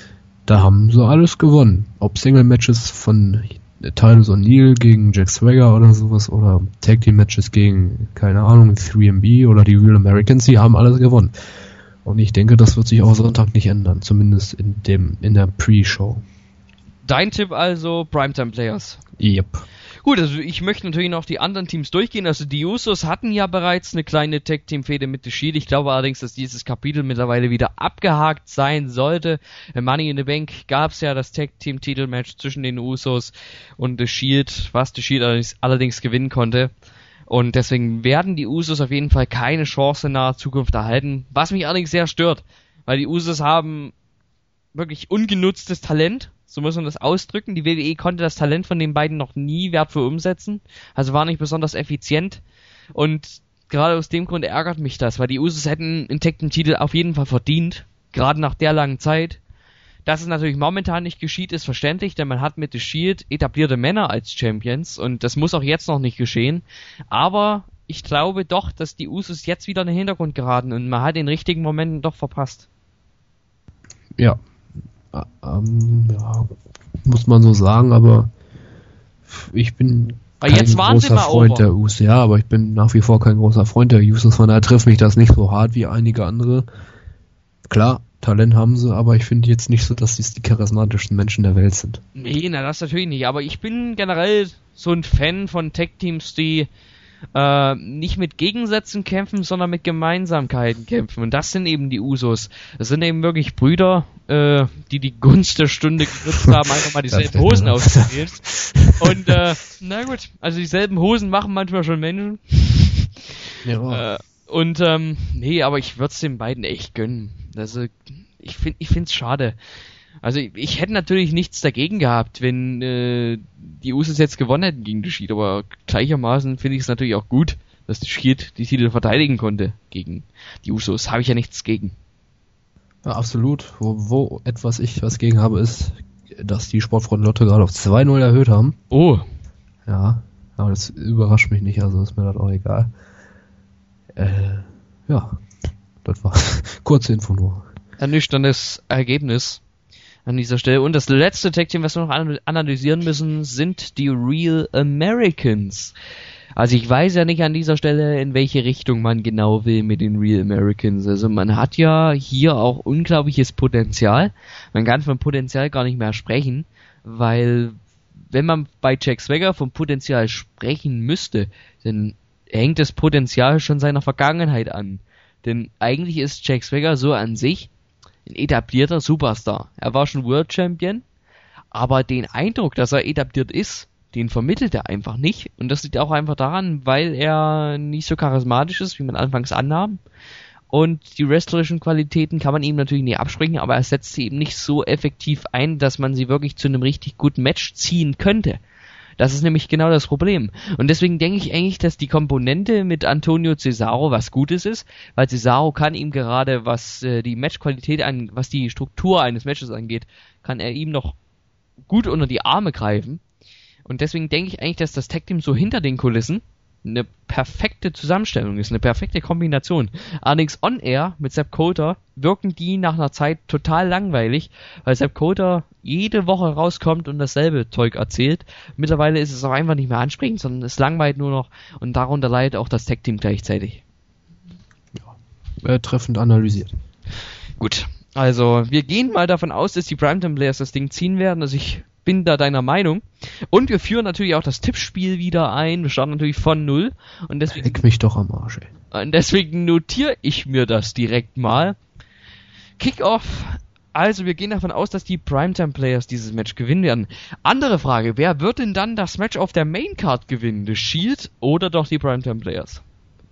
da haben sie alles gewonnen. Ob Single-Matches von Titus O'Neil gegen Jack Swagger oder sowas oder Tag-Team-Matches gegen, keine Ahnung, drei M B oder die Real Americans, die haben alles gewonnen. Und ich denke, das wird sich auch Sonntag nicht ändern, zumindest in dem in der Pre-Show. Dein Tipp also, Primetime Players. Yep. Gut, also ich möchte natürlich noch die anderen Teams durchgehen. Also die Usos hatten ja bereits eine kleine Tag-Team-Fehde mit The Shield. Ich glaube allerdings, dass dieses Kapitel mittlerweile wieder abgehakt sein sollte. Im Money in the Bank gab es ja das Tag-Team-Titelmatch zwischen den Usos und The Shield, was The Shield allerdings, allerdings gewinnen konnte. Und deswegen werden die Usos auf jeden Fall keine Chance in naher Zukunft erhalten. Was mich allerdings sehr stört, weil die Usos haben wirklich ungenutztes Talent. So muss man das ausdrücken. Die W W E konnte das Talent von den beiden noch nie wertvoll umsetzen. Also war nicht besonders effizient. Und gerade aus dem Grund ärgert mich das, weil die Usos hätten einen Tag-Team-Titel auf jeden Fall verdient. Gerade nach der langen Zeit. Dass es natürlich momentan nicht geschieht, ist verständlich, denn man hat mit The Shield etablierte Männer als Champions. Und das muss auch jetzt noch nicht geschehen. Aber ich glaube doch, dass die Usos jetzt wieder in den Hintergrund geraten. Und man hat den richtigen Momenten doch verpasst. Ja. Ähm, ja, muss man so sagen, aber ich bin Weil kein jetzt waren großer sie mal Freund over. der Usos. Ja, aber ich bin nach wie vor kein großer Freund der Usos, von daher trifft mich das nicht so hart wie einige andere. Klar, Talent haben sie, aber ich finde jetzt nicht so, dass sie die charismatischsten Menschen der Welt sind. Nee, na das natürlich nicht, aber ich bin generell so ein Fan von Tag-Teams, die äh, nicht mit Gegensätzen kämpfen, sondern mit Gemeinsamkeiten kämpfen. Und das sind eben die Usos. Das sind eben wirklich Brüder, äh, die die Gunst der Stunde genutzt haben, einfach mal dieselben Hosen auszuwählen. Und äh, na gut, also dieselben Hosen machen manchmal schon Menschen. Ja. Äh, und ähm, nee, aber ich würde es den beiden echt gönnen. Also ich finde, ich finde es schade. Also ich, ich hätte natürlich nichts dagegen gehabt, wenn äh, die Usos jetzt gewonnen hätten gegen The Shield, aber gleichermaßen finde ich es natürlich auch gut, dass The Shield die Titel verteidigen konnte gegen die Usos. Habe ich ja nichts gegen. Ja, absolut. Wo, wo etwas ich was gegen habe, ist, dass die Sportfreunde Lotte gerade auf zwei null erhöht haben. Oh. Ja, aber das überrascht mich nicht, also ist mir das auch egal. Äh, ja, das war kurze Info nur. Ernüchterndes Ergebnis an dieser Stelle. Und das letzte Tag-Team, was wir noch analysieren müssen, sind die Real Americans. Also ich weiß ja nicht an dieser Stelle, in welche Richtung man genau will mit den Real Americans. Also man hat ja hier auch unglaubliches Potenzial. Man kann von Potenzial gar nicht mehr sprechen, weil wenn man bei Jack Swagger vom Potenzial sprechen müsste, dann hängt das Potenzial schon seiner Vergangenheit an. Denn eigentlich ist Jack Swagger so an sich ein etablierter Superstar. Er war schon World Champion, aber den Eindruck, dass er etabliert ist, den vermittelt er einfach nicht. Und das liegt auch einfach daran, weil er nicht so charismatisch ist, wie man anfangs annahm. Und die wrestlerischen Qualitäten kann man ihm natürlich nicht absprechen, aber er setzt sie eben nicht so effektiv ein, dass man sie wirklich zu einem richtig guten Match ziehen könnte. Das ist nämlich genau das Problem. Und deswegen denke ich eigentlich, dass die Komponente mit Antonio Cesaro was Gutes ist, weil Cesaro kann ihm gerade, was äh, die Matchqualität an, was die Struktur eines Matches angeht, kann er ihm noch gut unter die Arme greifen. Und deswegen denke ich eigentlich, dass das Tag-Team so hinter den Kulissen eine perfekte Zusammenstellung ist, eine perfekte Kombination. Allerdings on-air mit Sepp Coulter wirken die nach einer Zeit total langweilig, weil Sepp Coulter jede Woche rauskommt und dasselbe Zeug erzählt. Mittlerweile ist es auch einfach nicht mehr ansprechend, sondern es langweilt nur noch und darunter leidet auch das Tag-Team gleichzeitig. Ja, äh, treffend analysiert. Gut, also wir gehen mal davon aus, dass die Primetime Players das Ding ziehen werden, also ich bin da deiner Meinung. Und wir führen natürlich auch das Tippspiel wieder ein. Wir starten natürlich von null. Und deswegen, Leck mich doch am Arsch, ey. Und deswegen notiere ich mir das direkt mal. Kickoff. Also wir gehen davon aus, dass die Primetime Players dieses Match gewinnen werden. Andere Frage, wer wird denn dann das Match auf der Maincard gewinnen? The Shield oder doch die Primetime Players?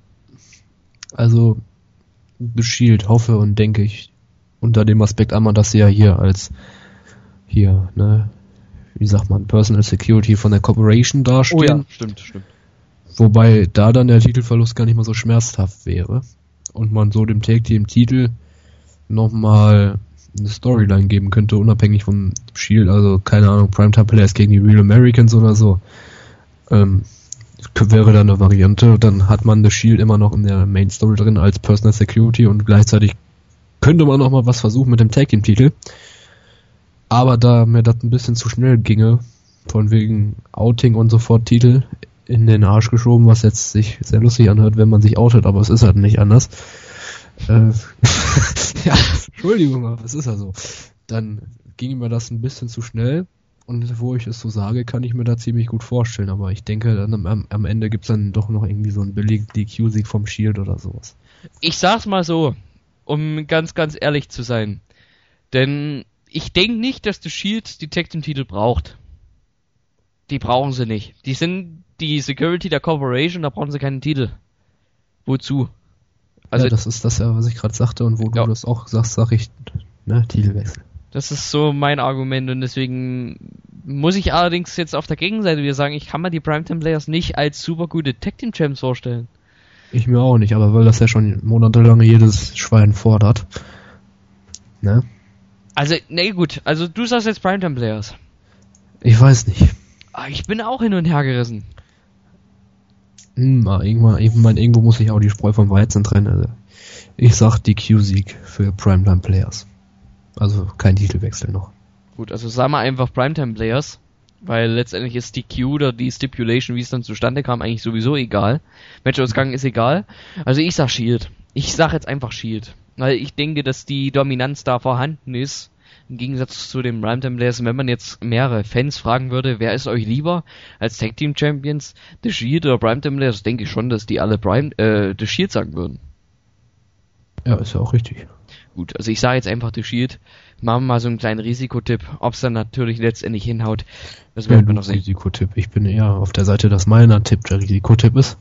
Also, The Shield hoffe und denke ich, unter dem Aspekt einmal, dass sie ja hier als hier, ne, wie sagt man, Personal Security von der Corporation dastehen. Oh ja, stimmt, stimmt. Wobei da dann der Titelverlust gar nicht mal so schmerzhaft wäre. Und man so dem Tag Team Titel nochmal eine Storyline geben könnte, unabhängig vom Shield, also keine Ahnung, Primetime Players gegen die Real Americans oder so. Ähm, wäre da eine Variante. Dann hat man The Shield immer noch in der Main Story drin als Personal Security und gleichzeitig könnte man nochmal was versuchen mit dem Tag Team Titel. Aber da mir das ein bisschen zu schnell ginge, von wegen Outing und sofort Titel in den Arsch geschoben, was jetzt sich sehr lustig anhört, wenn man sich outet, aber es ist halt nicht anders. Äh, ja, Entschuldigung, aber es ist ja so. Dann ging mir das ein bisschen zu schnell und wo ich es so sage, kann ich mir da ziemlich gut vorstellen, aber ich denke, dann am, am Ende gibt's dann doch noch irgendwie so einen billigen D Q-Sieg vom Shield oder sowas. Ich sag's mal so, um ganz, ganz ehrlich zu sein, denn ich denke nicht, dass The Shield die Tag Team Titel braucht. Die brauchen sie nicht. Die sind die Security der Corporation, da brauchen sie keinen Titel. Wozu? Also ja, das ist das ja, was ich gerade sagte und wo ja. du das auch sagst, sag ich, ne, Titelwechsel. Das ist so mein Argument und deswegen muss ich allerdings jetzt auf der Gegenseite wieder sagen, ich kann mir die Primetime Players nicht als super gute Tag Team Champs vorstellen. Ich mir auch nicht, aber weil das ja schon monatelang jedes Schwein fordert. Ne? Also, ne gut, also du sagst jetzt Primetime Players. Ich weiß nicht. Ich bin auch hin und her gerissen. Hm, irgendwann, ich meine, irgendwo muss ich auch die Spreu vom Weizen trennen. Also ich sag D Q-Sieg für Primetime Players. Also kein Titelwechsel noch. Gut, also sagen wir einfach Primetime Players, weil letztendlich ist die Q oder die Stipulation, wie es dann zustande kam, eigentlich sowieso egal. Matchausgang ist egal. Also ich sag Shield. Ich sag jetzt einfach Shield. Weil ich denke, dass die Dominanz da vorhanden ist. Im Gegensatz zu den Primetime Players, wenn man jetzt mehrere Fans fragen würde, wer ist euch lieber als Tag Team Champions, The Shield oder Primetime Players, denke ich schon, dass die alle Prime, äh, The Shield sagen würden. Ja, ist ja auch richtig. Gut, also ich sage jetzt einfach The Shield. Machen wir mal so einen kleinen Risikotipp. Ob es dann natürlich letztendlich hinhaut, das werden ja, wir noch sehen. Risikotipp. Ich bin eher auf der Seite, dass meiner Tipp der Risikotipp ist.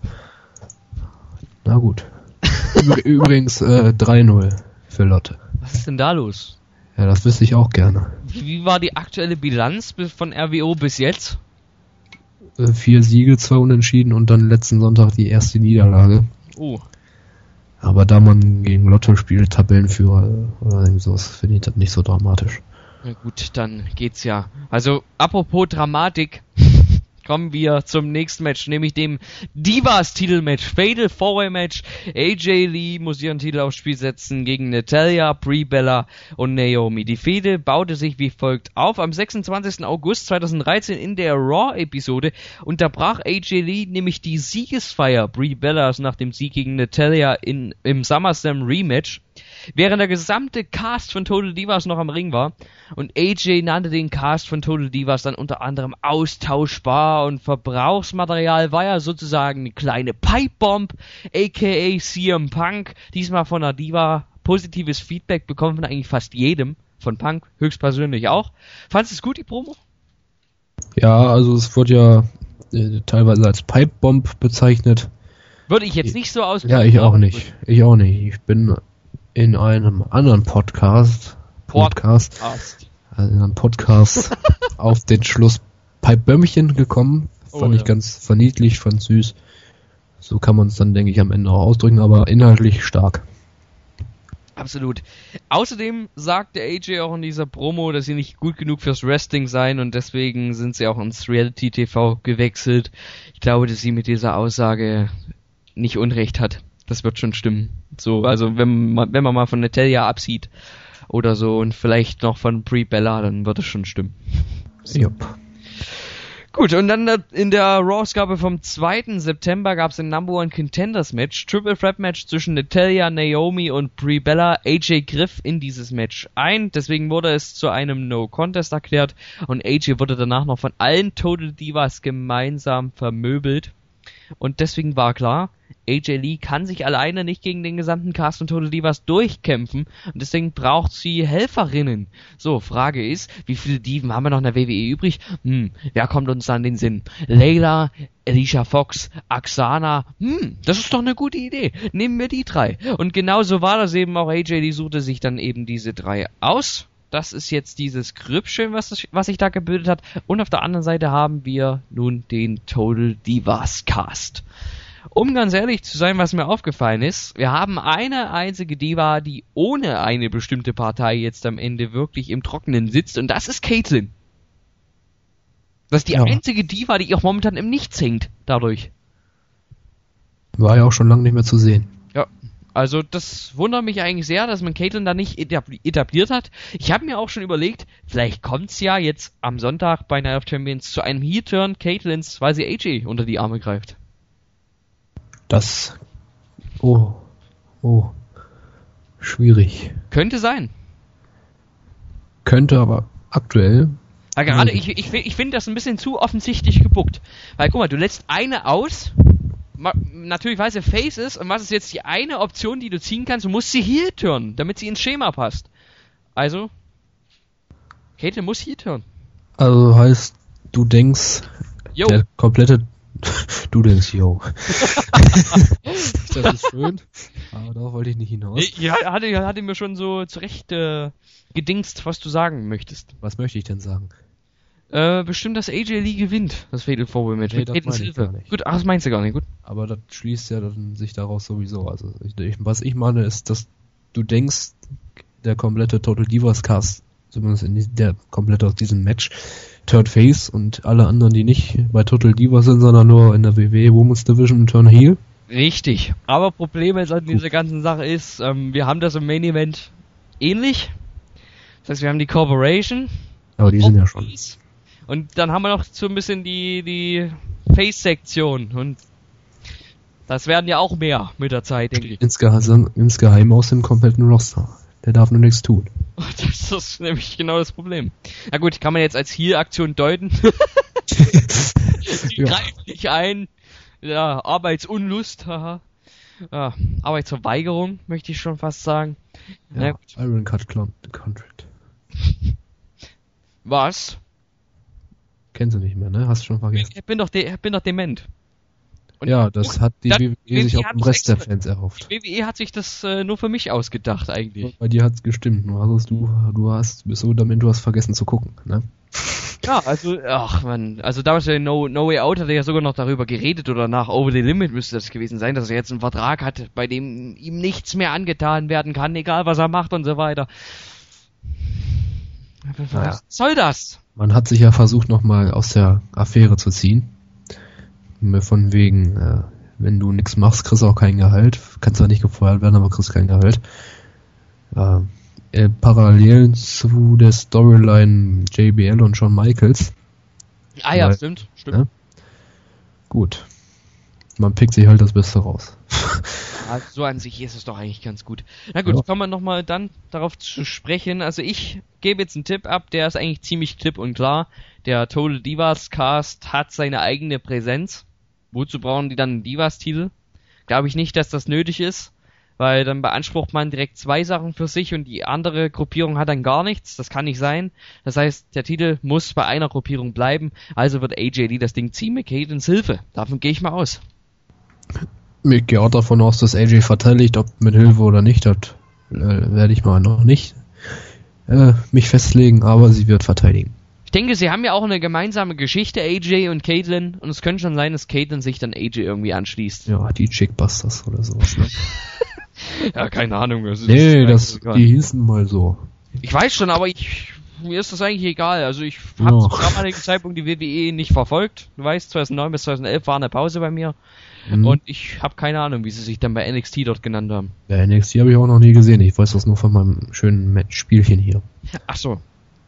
Na gut. Übrigens äh, drei null für Lotte. Was ist denn da los? Ja, das wüsste ich auch gerne. Wie war die aktuelle Bilanz von R W O bis jetzt? Äh, vier Siege, zwei Unentschieden und dann letzten Sonntag die erste Niederlage. Oh. Aber da man gegen Lotto spielt, Tabellenführer oder irgendwie sowas, finde ich das nicht so dramatisch. Na gut, dann geht's ja. Also, apropos Dramatik, kommen wir zum nächsten Match, nämlich dem Divas-Titelmatch, Fatal Four-Way-Match. A J Lee muss ihren Titel aufs Spiel setzen gegen Natalya, Brie Bella und Naomi. Die Fehde baute sich wie folgt auf. Am sechsundzwanzigsten August zweitausenddreizehn in der Raw-Episode unterbrach A J Lee nämlich die Siegesfeier Brie Bellas nach dem Sieg gegen Natalya in, im SummerSlam Rematch, während der gesamte Cast von Total Divas noch am Ring war. Und A J nannte den Cast von Total Divas dann unter anderem austauschbar und Verbrauchsmaterial, war ja sozusagen eine kleine Pipebomb, aka C M Punk. Diesmal von einer Diva positives Feedback bekommen von eigentlich fast jedem, von Punk höchstpersönlich auch. Fandest du es gut, die Promo? Ja, also es wird ja äh, teilweise als Pipebomb bezeichnet. Würde ich jetzt nicht so ausdrücken. Ja, ich auch nicht. Ich auch nicht. Ich bin in einem anderen Podcast, Podcast, Podcast. also in einem Podcast auf den Schluss Pipe-Bömmchen gekommen. Oh, fand ja. ich ganz verniedlich, fand süß. So kann man es dann, denke ich, am Ende auch ausdrücken, aber inhaltlich stark. Absolut. Außerdem sagte A J auch in dieser Promo, dass sie nicht gut genug fürs Wrestling seien und deswegen sind sie auch ins Reality-T V gewechselt. Ich glaube, dass sie mit dieser Aussage nicht Unrecht hat. Das wird schon stimmen. So, also wenn man, wenn man mal von Natalya absieht oder so und vielleicht noch von Brie Bella, dann wird es schon stimmen. Jupp. Gut, und dann in der Raw-Ausgabe vom zweiten September gab es ein Number One Contenders Match, Triple Threat Match zwischen Natalya, Naomi und Brie Bella. A J griff in dieses Match ein, deswegen wurde es zu einem No-Contest erklärt und A J wurde danach noch von allen Total Divas gemeinsam vermöbelt. Und deswegen war klar, A J Lee kann sich alleine nicht gegen den gesamten Cast und Total Divas durchkämpfen und deswegen braucht sie Helferinnen. So, Frage ist, wie viele Diven haben wir noch in der W W E übrig? Hm, wer kommt uns an den Sinn? Layla, Alicia Fox, Aksana, hm, das ist doch eine gute Idee. Nehmen wir die drei. Und genauso war das eben auch. A J Lee suchte sich dann eben diese drei aus. Das ist jetzt dieses Grüppchen, was, das, was sich da gebildet hat. Und auf der anderen Seite haben wir nun den Total Divas Cast. Um ganz ehrlich zu sein, was mir aufgefallen ist, wir haben eine einzige Diva, die ohne eine bestimmte Partei jetzt am Ende wirklich im Trockenen sitzt, und das ist Caitlyn. Das ist die Ja. einzige Diva, die auch momentan im Nichts hängt, dadurch. War ja auch schon lange nicht mehr zu sehen. Ja, also das wundert mich eigentlich sehr, dass man Caitlyn da nicht etabli- etabliert hat. Ich habe mir auch schon überlegt, vielleicht kommt's ja jetzt am Sonntag bei Night of Champions zu einem Heel-Turn Caitlyn's, weil sie A J unter die Arme greift. Das. Oh. Oh. Schwierig. Könnte sein. Könnte aber aktuell. Aber gerade, Mhm. ich, ich, ich finde das ein bisschen zu offensichtlich gebuckt. Weil, guck mal, du lässt eine aus, ma, natürlich weil sie Face ist, und was ist jetzt die eine Option, die du ziehen kannst? Du musst sie Heel turnen, damit sie ins Schema passt. Also, Caitlyn muss Heel turnen. Also heißt, du denkst, Jo, der komplette. Du denkst, yo. Das ist schön. Aber darauf wollte ich nicht hinaus. ich ja, hatte, hatte mir schon so zurecht äh, gedingst, was du sagen möchtest. Was möchte ich denn sagen? Äh, bestimmt, dass A J Lee gewinnt, das Fatal Four Way Match. Nee, mit das Caitlyn's meine ich Hilfe. gar nicht. Gut, ach, das meinst du gar nicht, gut. Aber das schließt ja dann sich daraus sowieso. Also ich, ich, was ich meine ist, dass du denkst, der komplette Total Divas Cast, zumindest in die, der komplett aus diesem Match, Third Face, und alle anderen, die nicht bei Total Divas sind, sondern nur in der W W E Women's Division, Turn Heel. Richtig. Aber Problem jetzt an dieser ganzen Sache ist, ähm, wir haben das im Main Event ähnlich. Das heißt, wir haben die Corporation. Aber die sind ja schon. Und dann haben wir noch so ein bisschen die, die Face-Sektion. Und das werden ja auch mehr mit der Zeit, denke ich. Insgeheim, insgeheim aus dem kompletten Roster. Der darf nur nichts tun. Das ist nämlich genau das Problem. Na gut, kann man jetzt als Heal-Aktion deuten. Die Ja. greifen nicht ein. Ja, Arbeitsunlust, haha. Ja, Arbeitsverweigerung, möchte ich schon fast sagen. Na Ja, gut. Iron Cut Cl- Contract. Was? Kennst du nicht mehr, ne? Hast du schon vergessen. Ich bin doch, de bin doch dement. Und Ja, das hat die das- W W E sich W W E auf hat dem das Rest der extra- Fans erhofft. W W E hat sich das äh, nur für mich ausgedacht, eigentlich. Bei dir hat's gestimmt, nur hast du, du hast, bist so damit, du hast vergessen zu gucken, ne? Ja, also, ach man, also damals bei No, no Way Out hat er ja sogar noch darüber geredet, oder nach Over the Limit müsste das gewesen sein, dass er jetzt einen Vertrag hat, bei dem ihm nichts mehr angetan werden kann, egal was er macht und so weiter. Naja. Was soll das? Man hat sich ja versucht, nochmal aus der Affäre zu ziehen. Von wegen, äh, wenn du nichts machst, kriegst du auch kein Gehalt. Kannst zwar nicht gefeuert werden, aber kriegst kein Gehalt. Äh, äh, parallel zu der Storyline J B L und Shawn Michaels. Ah ja, Weil- stimmt, stimmt. Ja. Gut. Man pickt sich halt das Beste raus. Ja, so an sich ist es doch eigentlich ganz gut. Na gut, Ja. kommen wir nochmal dann darauf zu sprechen. Also ich gebe jetzt einen Tipp ab, der ist eigentlich ziemlich klipp und klar. Der Total Divas Cast hat seine eigene Präsenz. Wozu brauchen die dann einen Divas-Titel? Glaube ich nicht, dass das nötig ist, weil dann beansprucht man direkt zwei Sachen für sich und die andere Gruppierung hat dann gar nichts. Das kann nicht sein. Das heißt, der Titel muss bei einer Gruppierung bleiben. Also wird A J Lee das Ding ziehen mit Caitlyn's Hilfe. Davon gehe ich mal aus. Ich gehe auch davon aus, dass A J verteidigt, ob mit Hilfe oder nicht, das äh, werde ich mal noch nicht äh, mich festlegen, aber sie wird verteidigen. Ich denke, sie haben ja auch eine gemeinsame Geschichte, A J und Caitlyn, und es könnte schon sein, dass Caitlyn sich dann A J irgendwie anschließt. Ja, die Chickbusters oder sowas, ne? Ja, keine Ahnung. Das nee, das, die hießen mal so. Ich weiß schon, aber ich, mir ist das eigentlich egal. Also ich habe Ja. zum damaligen Zeitpunkt die W W E nicht verfolgt. Du weißt, zweitausendneun bis zweitausendelf war eine Pause bei mir. Mhm. Und ich habe keine Ahnung, wie sie sich dann bei N X T dort genannt haben. Ja, N X T habe ich auch noch nie gesehen. Ich weiß das nur von meinem schönen Match- Spielchen hier. Ach so.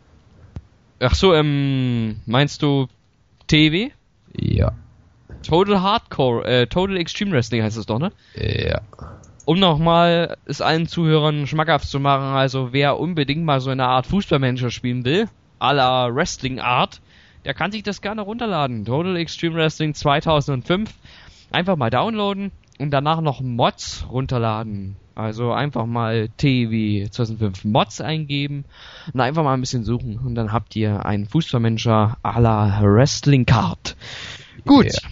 Ach so, ähm, meinst du T W? Ja. Total Hardcore, äh, Total Extreme Wrestling heißt es doch, ne? Ja. Um nochmal es allen Zuhörern schmackhaft zu machen, also wer unbedingt mal so eine Art Fußballmanager spielen will, à la Wrestling-Art, der kann sich das gerne runterladen. Total Extreme Wrestling zweitausendfünf. Einfach mal downloaden und danach noch Mods runterladen. Also einfach mal T W zweitausendfünf Mods eingeben und einfach mal ein bisschen suchen. Und dann habt ihr einen Fußballmanager à la Wrestling-Card. Gut. Yeah.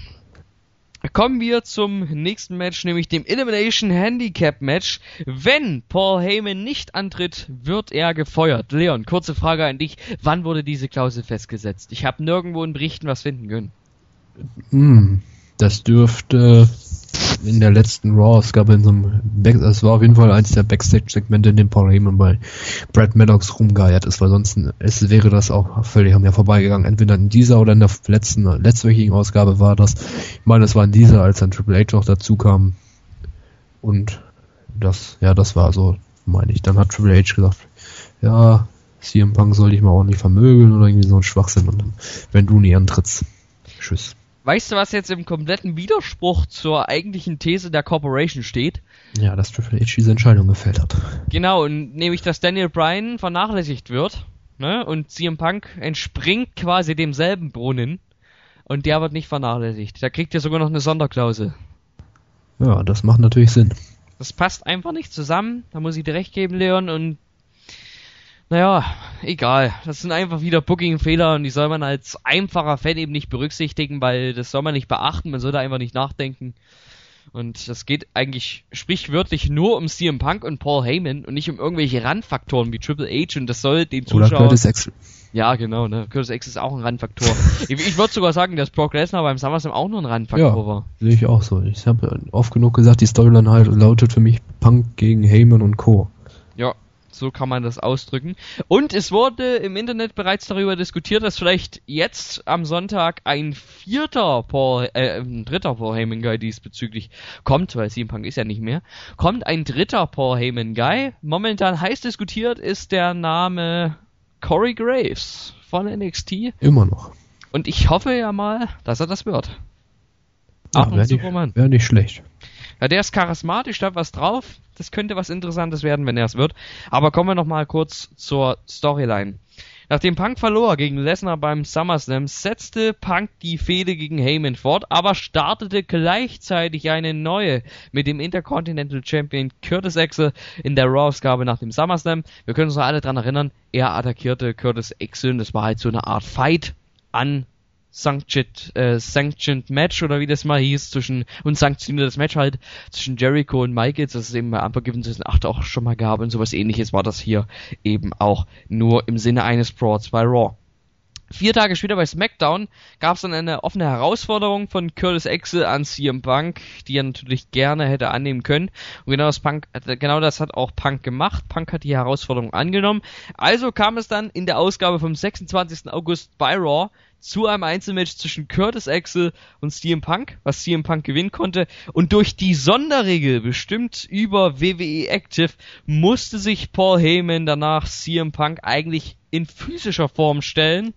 Kommen wir zum nächsten Match, nämlich dem Elimination Handicap Match. Wenn Paul Heyman nicht antritt, wird er gefeuert. Leon, kurze Frage an dich. Wann wurde diese Klausel festgesetzt? Ich habe nirgendwo in Berichten was finden können. Hm, das dürfte in der letzten Raw-Ausgabe in so einem Back- das war auf jeden Fall eins der Backstage-Segmente, in dem Paul Heyman bei Brad Maddox rumgeiert ist, weil sonst es wäre das auch völlig an mir vorbeigegangen. Entweder in dieser oder in der letzten, letztwöchigen Ausgabe war das. Ich meine, es war in dieser, als dann Triple H auch dazu kam. Und das, ja, das war so, meine ich. Dann hat Triple H gesagt, ja, C M Punk soll dich mal ordentlich vermögeln oder irgendwie so ein Schwachsinn. Und dann, wenn du nie antrittst, tschüss. Weißt du, was jetzt im kompletten Widerspruch zur eigentlichen These der Corporation steht? Ja, dass Triple H diese Entscheidung gefällt hat. Genau, und nämlich, dass Daniel Bryan vernachlässigt wird, ne? Und C M Punk entspringt quasi demselben Brunnen und der wird nicht vernachlässigt. Da kriegt ihr sogar noch eine Sonderklausel. Ja, das macht natürlich Sinn. Das passt einfach nicht zusammen, da muss ich dir recht geben, Leon, und naja, egal. Das sind einfach wieder Booking-Fehler und die soll man als einfacher Fan eben nicht berücksichtigen, weil das soll man nicht beachten, man soll da einfach nicht nachdenken. Und das geht eigentlich sprichwörtlich nur um C M Punk und Paul Heyman und nicht um irgendwelche Randfaktoren wie Triple H, und das soll den Zuschauern... Oder Curtis Axel. Ja, genau, ne. Curtis Axel ist auch ein Randfaktor. ich ich würde sogar sagen, dass Brock Lesnar beim SummerSlam auch nur ein Randfaktor Ja, war. sehe ich auch so. Ich habe oft genug gesagt, die Storyline halt lautet für mich Punk gegen Heyman und Co. Ja, so kann man das ausdrücken. Und es wurde im Internet bereits darüber diskutiert, dass vielleicht jetzt am Sonntag ein vierter Paul, äh, ein dritter Paul Heyman Guy diesbezüglich kommt, weil C M Punk ist ja nicht mehr, kommt ein dritter Paul Heyman Guy. Momentan heiß diskutiert ist der Name Corey Graves von N X T. Immer noch. Und ich hoffe ja mal, dass er das wird. Ja, Ab und wäre zu, nicht, Roman. wär nicht schlecht. Ja, der ist charismatisch, da hat was drauf. Das könnte was Interessantes werden, wenn er es wird. Aber kommen wir nochmal kurz zur Storyline. Nachdem Punk verlor gegen Lesnar beim SummerSlam, setzte Punk die Fehde gegen Heyman fort, aber startete gleichzeitig eine neue mit dem Intercontinental Champion Curtis Axel in der Raw-Ausgabe nach dem SummerSlam. Wir können uns noch alle dran erinnern, er attackierte Curtis Axel und das war halt so eine Art Fight an Sanctioned, äh, Sanctioned Match oder wie das mal hieß, zwischen, und sanktioniertes Match halt, zwischen Jericho und Michaels, das es eben bei Unforgiven zweitausendacht auch schon mal gab und sowas ähnliches war das hier eben auch nur im Sinne eines Brawls bei Raw. Vier Tage später bei SmackDown gab es dann eine offene Herausforderung von Curtis Axel an C M Punk, die er natürlich gerne hätte annehmen können. Und genau das, Punk, genau das hat auch Punk gemacht. Punk hat die Herausforderung angenommen. Also kam es dann in der Ausgabe vom sechsundzwanzigsten August bei Raw zu einem Einzelmatch zwischen Curtis Axel und C M Punk, was C M Punk gewinnen konnte. Und durch die Sonderregel, bestimmt über W W E Active, musste sich Paul Heyman danach C M Punk eigentlich in physischer Form stellen.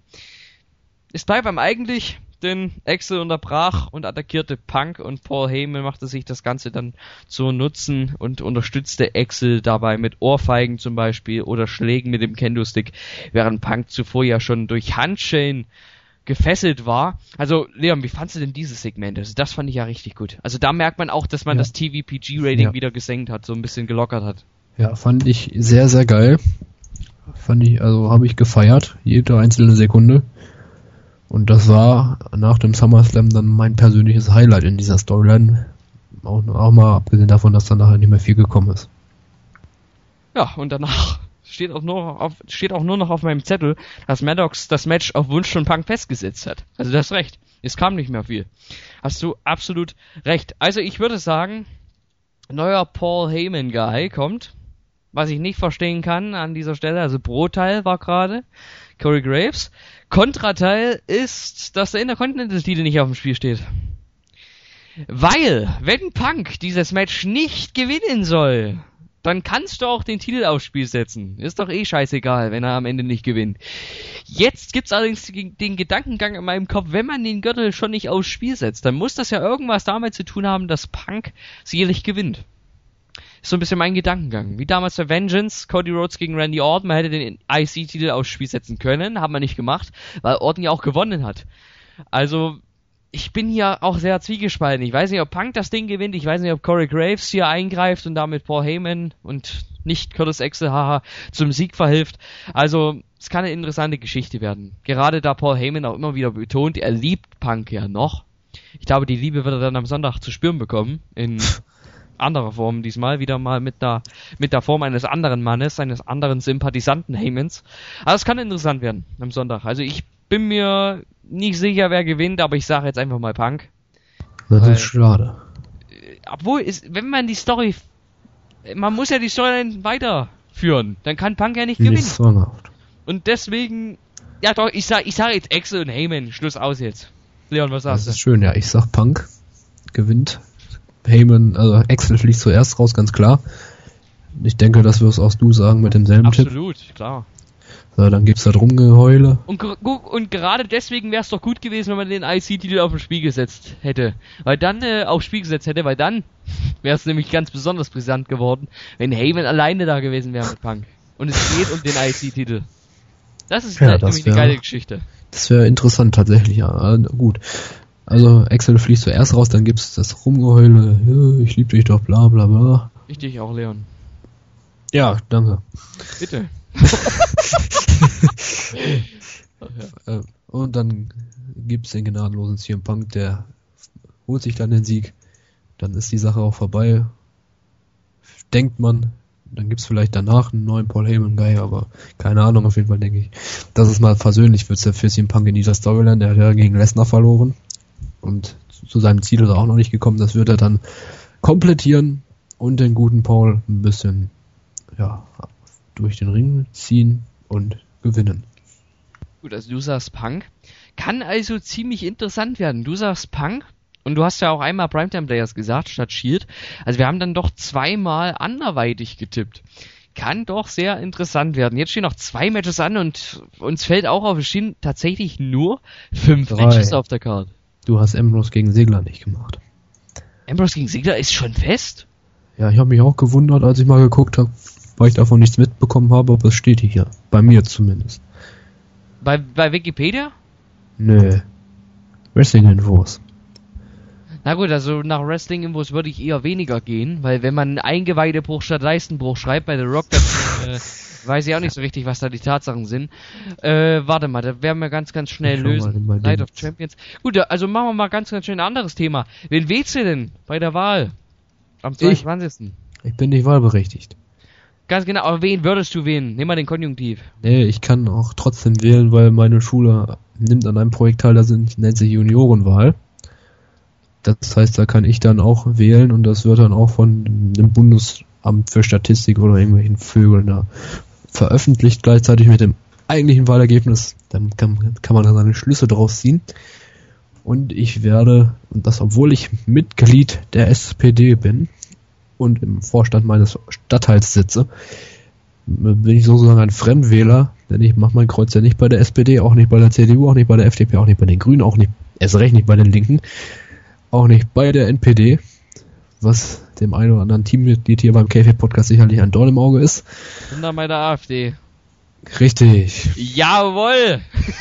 Es bleibt beim eigentlich, denn Axel unterbrach und attackierte Punk und Paul Heyman machte sich das Ganze dann zu Nutzen und unterstützte Axel dabei mit Ohrfeigen zum Beispiel oder Schlägen mit dem Kendo-Stick, während Punk zuvor ja schon durch Handschellen gefesselt war. Also, Leon, wie fandst du denn dieses Segment? Also, das fand ich ja richtig gut. Also, da merkt man auch, dass man Ja. das T V P G-Rating Ja. wieder gesenkt hat, so ein bisschen gelockert hat. Ja, fand ich sehr, sehr geil. Fand ich, also habe ich gefeiert, jede einzelne Sekunde. Und das war nach dem SummerSlam dann mein persönliches Highlight in dieser Storyline. Auch, auch mal abgesehen davon, dass dann nachher nicht mehr viel gekommen ist. Ja, und danach steht auch nur auf, steht auch nur noch auf meinem Zettel, dass Maddox das Match auf Wunsch von Punk festgesetzt hat. Also du hast recht. Es kam nicht mehr viel. Hast du absolut recht. Also ich würde sagen, neuer Paul Heyman Guy kommt. Was ich nicht verstehen kann an dieser Stelle, also Pro-Teil war gerade Corey Graves. Kontrateil ist, dass der Intercontinental-Titel nicht auf dem Spiel steht. Weil, wenn Punk dieses Match nicht gewinnen soll, dann kannst du auch den Titel aufs Spiel setzen. Ist doch eh scheißegal, wenn er am Ende nicht gewinnt. Jetzt gibt's allerdings den Gedankengang in meinem Kopf, wenn man den Gürtel schon nicht aufs Spiel setzt, dann muss das ja irgendwas damit zu tun haben, dass Punk sicherlich gewinnt. Ist so ein bisschen mein Gedankengang. Wie damals der Vengeance, Cody Rhodes gegen Randy Orton, man hätte den I C-Titel aufs Spiel setzen können, haben wir nicht gemacht, weil Orton ja auch gewonnen hat. Also, ich bin hier auch sehr zwiegespalten. Ich weiß nicht, ob Punk das Ding gewinnt, ich weiß nicht, ob Corey Graves hier eingreift und damit Paul Heyman und nicht Curtis Axel, haha, zum Sieg verhilft. Also, es kann eine interessante Geschichte werden. Gerade da Paul Heyman auch immer wieder betont, er liebt Punk ja noch. Ich glaube, die Liebe wird er dann am Sonntag zu spüren bekommen, in anderer Form diesmal, wieder mal mit der, mit der Form eines anderen Mannes, eines anderen Sympathisanten Heymans. Aber es kann interessant werden am Sonntag. Also ich bin mir nicht sicher, wer gewinnt, aber ich sage jetzt einfach mal Punk. Das Weil, ist schade. Obwohl, ist, wenn man die Story, man muss ja die Storyline weiterführen, dann kann Punk ja nicht gewinnen. Nicht zwanghaft. Und deswegen, ja doch, ich sag, ich sag jetzt Axel und Heyman, Schluss aus jetzt. Leon, was sagst Das du? ist schön, ja. Ich sag Punk gewinnt. Heyman, also Axel fliegt zuerst raus, ganz klar. Ich denke, das wirst auch du sagen mit demselben Tipp. Absolut, klar. So, dann gibt's da Rumgeheule. Und, ger- und gerade deswegen wäre es doch gut gewesen, wenn man den I C-Titel auf das Spiel gesetzt hätte. Weil dann, äh, aufs Spiel gesetzt hätte, weil dann wäre es nämlich ganz besonders brisant geworden, wenn Heyman alleine da gewesen wäre mit Punk. Und es geht um den I C-Titel. Das ist Ja, halt das nämlich eine wär- geile Geschichte. Das wäre interessant tatsächlich, ja. Äh, gut. Also Axel fließt zuerst raus, dann gibt's das Rumgeheule, ja, ich lieb dich doch, bla bla bla. Ich dich auch, Leon. Ja, danke. Bitte. Äh, Und dann gibt's den gnadenlosen C M Punk, der holt sich dann den Sieg. Dann ist die Sache auch vorbei. Denkt man. Dann gibt's vielleicht danach einen neuen Paul Heyman Guy, aber keine Ahnung, auf jeden Fall denke ich. Dass es mal versöhnlich wird für C M Punk in dieser Storyline. Der hat ja gegen Lesnar verloren. Und zu seinem Ziel ist er auch noch nicht gekommen. Das wird er dann komplettieren und den guten Paul ein bisschen, ja, durch den Ring ziehen und gewinnen. Gut, also du sagst Punk. Kann also ziemlich interessant werden. Du sagst Punk und du hast ja auch einmal Primetime Players gesagt, statt Shield. Also wir haben dann doch zweimal anderweitig getippt. Kann doch sehr interessant werden. Jetzt stehen noch zwei Matches an und uns fällt auch auf, es stehen tatsächlich nur fünf Drei. Matches auf der Karte. Du hast Ambrose gegen Ziggler nicht gemacht. Ambrose gegen Ziggler ist schon fest? Ja, ich habe mich auch gewundert, als ich mal geguckt habe, weil ich davon nichts mitbekommen habe, aber es steht hier. Bei mir zumindest. Bei, bei Wikipedia? Nö. Wrestling-Infos. Na gut, also nach Wrestling-Infos würde ich eher weniger gehen, weil wenn man Eingeweidebruch statt Leistenbruch schreibt bei The Rock, dann äh, weiß ich auch nicht so richtig, was da die Tatsachen sind. Äh, warte mal, da werden wir ganz, ganz schnell Ich schau lösen. mal in mein Night Ding. of Champions. Gut, also machen wir mal ganz, ganz schnell ein anderes Thema. Wen wählst du denn bei der Wahl? Am zweiundzwanzigsten Ich bin nicht wahlberechtigt. Ganz genau, aber wen würdest du wählen? Nimm mal den Konjunktiv. Nee, ich kann auch trotzdem wählen, weil meine Schule nimmt an einem Projekt teil, das sind- nennt sich Juniorenwahl. Das heißt, da kann ich dann auch wählen und das wird dann auch von dem Bundesamt für Statistik oder irgendwelchen Vögeln da veröffentlicht, gleichzeitig mit dem eigentlichen Wahlergebnis. Dann kann, kann man dann seine Schlüsse draus ziehen. Und ich werde, und das obwohl ich Mitglied der S P D bin und im Vorstand meines Stadtteils sitze, bin ich sozusagen ein Fremdwähler, denn ich mache mein Kreuz ja nicht bei der S P D, auch nicht bei der C D U, auch nicht bei der F D P, auch nicht bei den Grünen, auch nicht, erst recht nicht bei den Linken, auch nicht bei der N P D, was dem einen oder anderen Teammitglied hier beim K F Podcast sicherlich ein Dorn im Auge ist. Und dann bei der AfD. Richtig. Jawohl!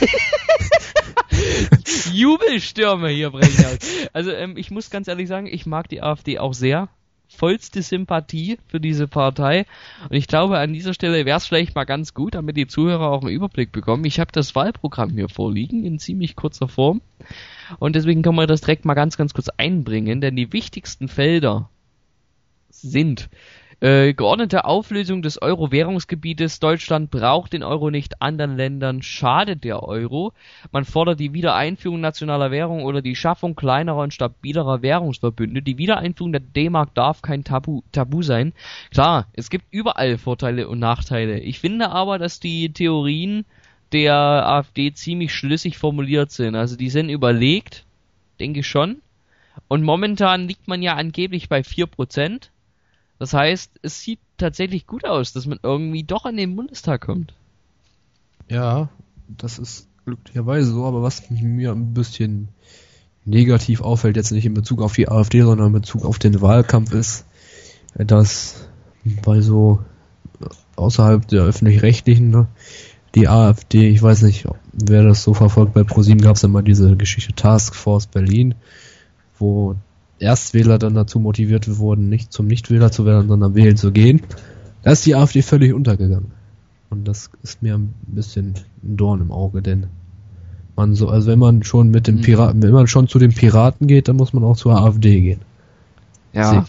Jubelstürme hier brechen aus. Also ähm, ich muss ganz ehrlich sagen, ich mag die AfD auch sehr. Vollste Sympathie für diese Partei. Und ich glaube, an dieser Stelle wäre es vielleicht mal ganz gut, damit die Zuhörer auch einen Überblick bekommen. Ich habe das Wahlprogramm hier vorliegen, in ziemlich kurzer Form. Und deswegen können wir das direkt mal ganz, ganz kurz einbringen, denn die wichtigsten Felder sind Äh, geordnete Auflösung des Euro-Währungsgebietes. Deutschland braucht den Euro nicht, anderen Ländern schadet der Euro. Man fordert die Wiedereinführung nationaler Währung oder die Schaffung kleinerer und stabilerer Währungsverbünde. Die Wiedereinführung der D-Mark darf kein Tabu, Tabu sein. Klar, es gibt überall Vorteile und Nachteile. Ich finde aber, dass die Theorien der AfD ziemlich schlüssig formuliert sind. Also die sind überlegt, denke ich schon. Und momentan liegt man ja angeblich bei vier Prozent. Das heißt, es sieht tatsächlich gut aus, dass man irgendwie doch in den Bundestag kommt. Ja, das ist glücklicherweise so, aber was mir ein bisschen negativ auffällt, jetzt nicht in Bezug auf die AfD, sondern in Bezug auf den Wahlkampf ist, dass bei so außerhalb der Öffentlich-Rechtlichen, ne, die AfD, ich weiß nicht, wer das so verfolgt, bei ProSieben gab es immer diese Geschichte Taskforce Berlin, wo Erstwähler dann dazu motiviert wurden, nicht zum Nichtwähler zu werden, sondern wählen zu gehen. Da ist die AfD völlig untergegangen. Und das ist mir ein bisschen ein Dorn im Auge, denn man so, also wenn man schon mit den Piraten, wenn man schon zu den Piraten geht, dann muss man auch zur AfD gehen. Ja.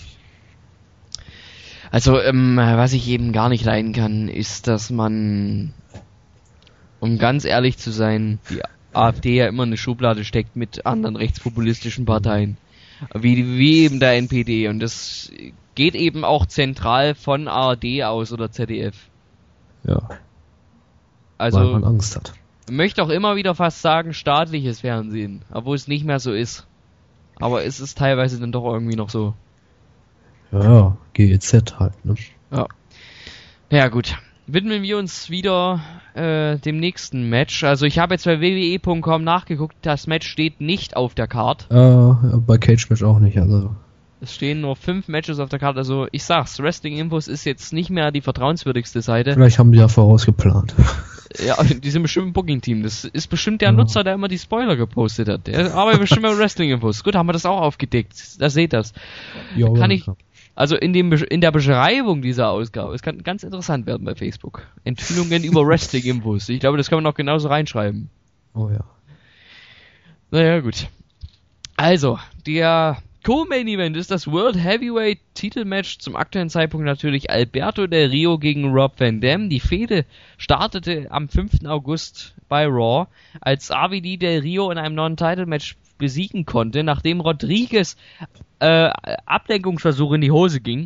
Also, ähm, was ich eben gar nicht leiden kann, ist, dass man, um ganz ehrlich zu sein, die AfD ja immer in eine Schublade steckt mit anderen rechtspopulistischen Parteien. Wie, wie eben der N P D. Und das geht eben auch zentral von A R D aus oder Z D F. Ja. Also, weil man Angst hat. Möchte auch immer wieder fast sagen, staatliches Fernsehen. Obwohl es nicht mehr so ist. Aber es ist teilweise dann doch irgendwie noch so. Ja, G E Z halt, ne? Ja. Ja, gut. Widmen wir uns wieder äh, dem nächsten Match. Also ich habe jetzt bei w w e punkt com nachgeguckt, das Match steht nicht auf der Card. Äh, bei Cage Match auch nicht, also. Es stehen nur fünf Matches auf der Karte, also ich sag's, Wrestling Infos ist jetzt nicht mehr die vertrauenswürdigste Seite. Vielleicht haben die ja vorausgeplant. Ja, die sind bestimmt ein Booking-Team. Das ist bestimmt der ja. Nutzer, der immer die Spoiler gepostet hat. Der arbeitet bestimmt bei Wrestling Infos. Gut, haben wir das auch aufgedeckt. Da seht das. Ja, da kann ich... Also in dem in der Beschreibung dieser Ausgabe, es kann ganz interessant werden bei Facebook. Enthüllungen über Wrestling-Infos. Ich glaube, das kann man auch genauso reinschreiben. Oh ja. Naja, gut. Also, der Co-Main-Event ist das World Heavyweight Titelmatch. Zum aktuellen Zeitpunkt natürlich Alberto Del Rio gegen Rob Van Dam. Die Fehde startete am fünften August bei Raw, als R V D Del Rio in einem Non-Title-Match besiegen konnte, nachdem Rodriguez äh, Ablenkungsversuche in die Hose ging.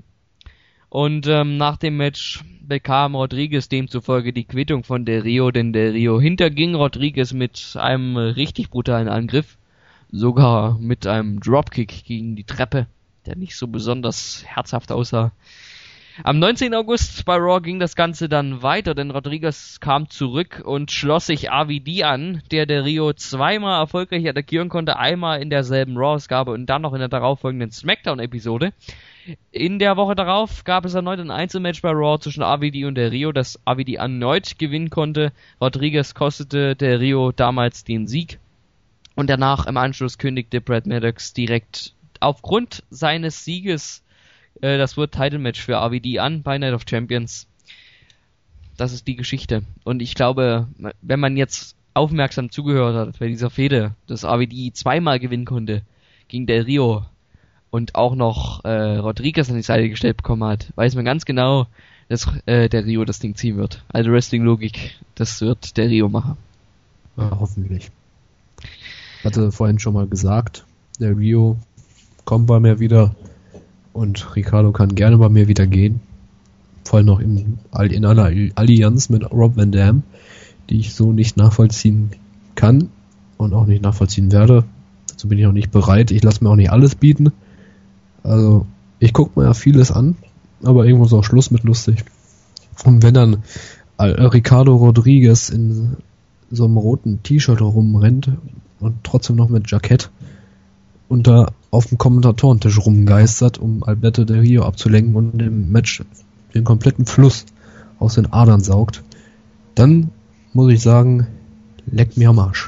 Und ähm, nach dem Match bekam Rodriguez demzufolge die Quittung von Del Rio, denn Del Rio hinterging Rodriguez mit einem richtig brutalen Angriff. Sogar mit einem Dropkick gegen die Treppe, der nicht so besonders herzhaft aussah. Am neunzehnten August bei Raw ging das Ganze dann weiter, denn Rodriguez kam zurück und schloss sich R V D an, der Del Rio zweimal erfolgreich attackieren konnte, einmal in derselben Raw-Ausgabe und dann noch in der darauffolgenden Smackdown-Episode. In der Woche darauf gab es erneut ein Einzelmatch bei Raw zwischen R V D und Del Rio, das R V D erneut gewinnen konnte. Rodriguez kostete Del Rio damals den Sieg. Und danach im Anschluss kündigte Brad Maddox direkt aufgrund seines Sieges äh, das World Title Match für R V D an bei Night of Champions. Das ist die Geschichte. Und ich glaube, wenn man jetzt aufmerksam zugehört hat bei dieser Fehde, dass R V D zweimal gewinnen konnte gegen Del Rio und auch noch äh, Rodriguez an die Seite gestellt bekommen hat, weiß man ganz genau, dass äh, Del Rio das Ding ziehen wird. Also Wrestling-Logik, das wird Del Rio machen. Ja, hoffentlich. Ich hatte vorhin schon mal gesagt, der Rio kommt bei mir wieder und Ricardo kann gerne bei mir wieder gehen. Vor allem noch in, in einer Allianz mit Rob Van Dam, die ich so nicht nachvollziehen kann und auch nicht nachvollziehen werde. Dazu bin ich auch nicht bereit. Ich lasse mir auch nicht alles bieten. Also ich gucke mir ja vieles an, aber irgendwo ist auch Schluss mit lustig. Und wenn dann Ricardo Rodriguez in so einem roten T-Shirt rumrennt und trotzdem noch mit Jackett und da auf dem Kommentatorentisch rumgeistert, um Alberto Del Rio abzulenken und im Match den kompletten Fluss aus den Adern saugt, dann muss ich sagen, leckt mir am Arsch.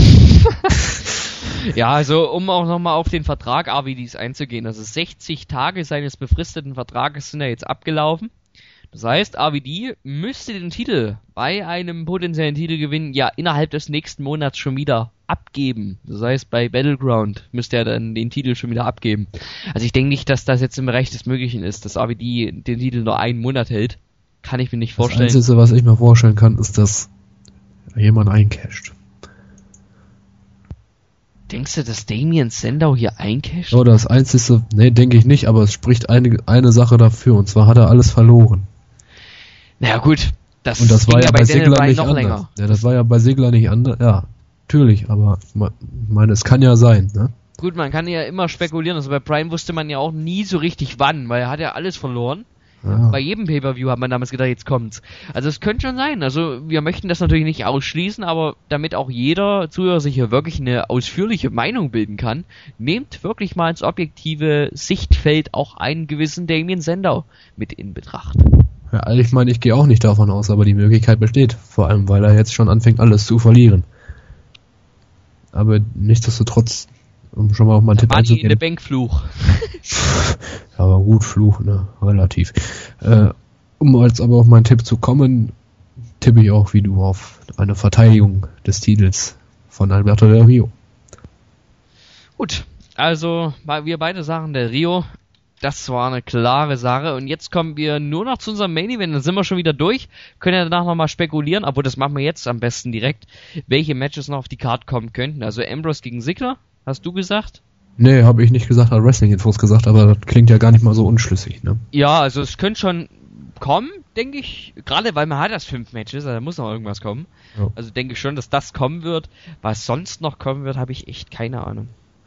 Ja, also um auch nochmal auf den Vertrag R V Ds einzugehen, also sechzig Tage seines befristeten Vertrages sind ja jetzt abgelaufen. Das heißt, R V D müsste den Titel bei einem potenziellen Titelgewinn ja innerhalb des nächsten Monats schon wieder abgeben. Das heißt, bei Battleground müsste er dann den Titel schon wieder abgeben. Also ich denke nicht, dass das jetzt im Bereich des Möglichen ist, dass R V D den Titel nur einen Monat hält. Kann ich mir nicht vorstellen. Das Einzige, was ich mir vorstellen kann, ist, dass jemand eincasht. Denkst du, dass Damien Sandow hier eincasht? Oh, das Einzige, nee, denke ich nicht, aber es spricht eine, eine Sache dafür, und zwar hat er alles verloren. Naja gut, das, und das war ja ja bei, bei Sigler nicht noch anders. länger. Ja, das war ja bei Sigler nicht anders. Ja, natürlich, aber ich meine, es kann ja sein, ne? Gut, man kann ja immer spekulieren, also bei Bryan wusste man ja auch nie so richtig wann, weil er hat ja alles verloren. Ja. Bei jedem Pay-Per-View hat man damals gedacht, jetzt kommt's. Also es könnte schon sein. Also wir möchten das natürlich nicht ausschließen, aber damit auch jeder Zuhörer sich hier wirklich eine ausführliche Meinung bilden kann, nehmt wirklich mal ins objektive Sichtfeld auch einen gewissen Damien Sandow mit in Betracht. Ja, ich meine, ich gehe auch nicht davon aus, aber die Möglichkeit besteht. Vor allem, weil er jetzt schon anfängt, alles zu verlieren. Aber nichtsdestotrotz, um schon mal auf meinen Tipp Money einzugehen. in the Bank Fluch. Aber gut, Fluch, ne, relativ. Äh, um jetzt aber auf meinen Tipp zu kommen, tippe ich auch wie du auf eine Verteidigung des Titels von Alberto Del Rio. Gut, also wir beide sagen, der Rio, das war eine klare Sache. Und jetzt kommen wir nur noch zu unserem Main Event, dann sind wir schon wieder durch. Können ja danach nochmal spekulieren, aber das machen wir jetzt am besten direkt, welche Matches noch auf die Card kommen könnten. Also Ambrose gegen Ziggler, hast du gesagt? Nee, habe ich nicht gesagt, hat Wrestling-Infos gesagt, aber das klingt ja gar nicht mal so unschlüssig, ne? Ja, also es könnte schon kommen, denke ich. Gerade weil man hat das fünf Matches, also da muss noch irgendwas kommen. Ja. Also denke ich schon, dass das kommen wird. Was sonst noch kommen wird, habe ich echt keine Ahnung.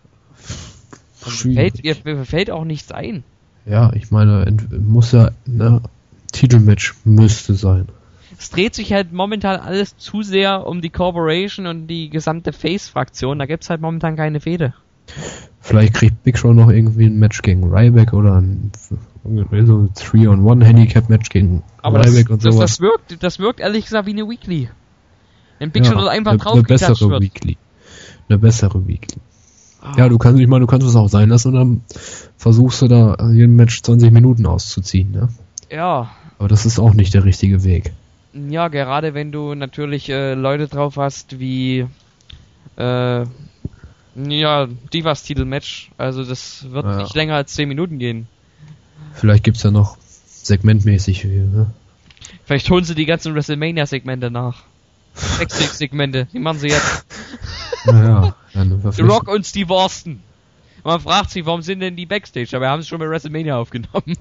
Also mir, fällt, mir fällt auch nichts ein. Ja, ich meine, muss ja, ne, Titelmatch müsste sein. Es dreht sich halt momentan alles zu sehr um die Corporation und die gesamte Face-Fraktion. Da gibt's halt momentan keine Fehde. Vielleicht kriegt Big Show noch irgendwie ein Match gegen Ryback oder ein, so ein three on one Handicap Match gegen Aber Ryback das, und das, sowas. das wirkt, das wirkt ehrlich gesagt wie eine Weekly. Wenn Big Ja, Show dort einfach eine, drauf eine geklatscht bessere wird. Weekly. Eine bessere Weekly. Ah. Ja, du kannst, ich meine, du kannst es auch sein lassen und dann versuchst du da jeden Match zwanzig Minuten auszuziehen, ne? Ja. Aber das ist auch nicht der richtige Weg. Ja, gerade wenn du natürlich äh, Leute drauf hast wie äh, ja, Divas Titelmatch, also das wird Ja. nicht länger als zehn Minuten gehen. Vielleicht gibt's ja noch segmentmäßig, ne? Vielleicht holen sie die ganzen WrestleMania-Segmente nach. Backstage-Segmente, die machen sie jetzt. Naja, dann The Rock und Steve Austin. Und man fragt sich, warum sind denn die Backstage? Aber wir haben es schon bei WrestleMania aufgenommen.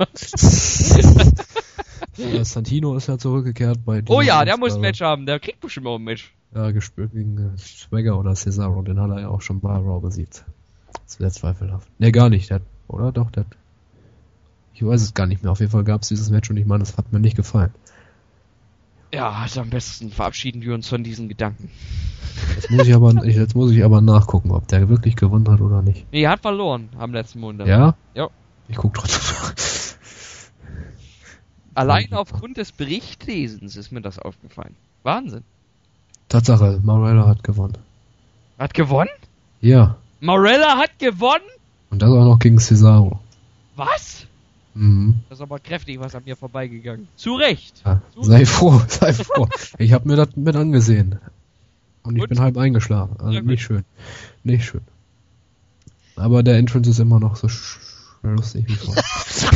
Ja, Santino ist ja zurückgekehrt bei Oh ja, der Ausgabe. muss ein Match haben, der kriegt bestimmt auch ein Match. Ja, gespielt gegen äh, Swagger oder Cesaro, den hat er ja auch schon bei Raw besiegt. Das wäre zweifelhaft. Ne, gar nicht, der, oder? Doch, der, ich weiß es gar nicht mehr. Auf jeden Fall gab es dieses Match und ich meine, das hat mir nicht gefallen. Ja, also am besten verabschieden wir uns von diesen Gedanken. Jetzt muss ich aber, ich, jetzt muss ich aber nachgucken, ob der wirklich gewonnen hat oder nicht. Nee, er hat verloren am letzten Montag. Ja? Ja. Ich guck trotzdem nach. Allein aufgrund des Berichtlesens ist mir das aufgefallen. Wahnsinn. Tatsache, Morella hat gewonnen. Hat gewonnen? Ja. Morella hat gewonnen? Und das auch noch gegen Cesaro. Was? Mhm. Das ist aber kräftig was an mir vorbeigegangen. Zu Recht. Ja, Zu sei froh, sei froh. Ich habe mir das mit angesehen. Und ich Gut. bin halb eingeschlafen. Also Ja, gut. nicht schön. Nicht schön. Aber der Entrance ist immer noch so sch- lustig wie vorher.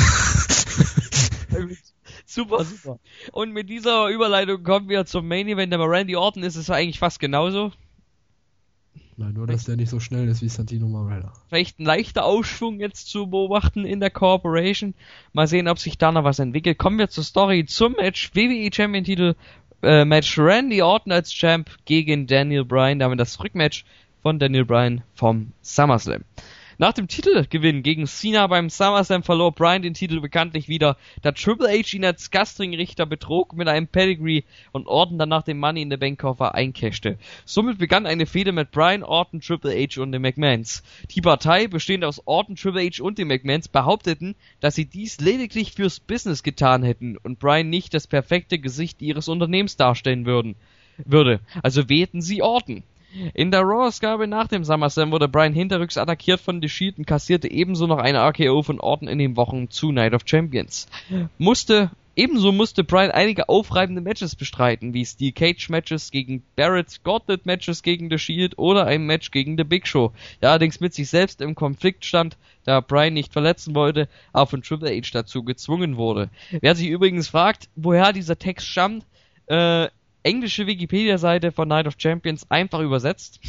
Super, super. Und mit dieser Überleitung kommen wir zum Main Event. Aber Randy Orton ist es eigentlich fast genauso. Nein, nur, dass der nicht so schnell ist wie Santino Marella. Vielleicht ein leichter Aufschwung jetzt zu beobachten in der Corporation. Mal sehen, ob sich da noch was entwickelt. Kommen wir zur Story, zum Match. W W E Champion Titel äh, Match Randy Orton als Champ gegen Daniel Bryan. Damit das Rückmatch von Daniel Bryan vom SummerSlam. Nach dem Titelgewinn gegen Cena beim SummerSlam verlor Bryan den Titel bekanntlich wieder, da Triple H ihn als Gastringrichter betrog mit einem Pedigree und Orton danach den Money in the Bank Koffer eincashte. Somit begann eine Fehde mit Bryan, Orton, Triple H und den McMahons. Die Partei, bestehend aus Orton, Triple H und den McMahons, behaupteten, dass sie dies lediglich fürs Business getan hätten und Bryan nicht das perfekte Gesicht ihres Unternehmens darstellen würden, würde. Also wählten sie Orton. In der Raw-Ausgabe nach dem SummerSlam wurde Bryan hinterrücks attackiert von The Shield und kassierte ebenso noch eine R K O von Orton in den Wochen zu Night of Champions. Musste Ebenso musste Bryan einige aufreibende Matches bestreiten, wie Steel Cage Matches gegen Barrett, Gauntlet Matches gegen The Shield oder ein Match gegen The Big Show, der allerdings mit sich selbst im Konflikt stand, da Bryan nicht verletzen wollte, aber von Triple H dazu gezwungen wurde. Wer sich übrigens fragt, woher dieser Text stammt, äh, englische Wikipedia-Seite von Night of Champions einfach übersetzt.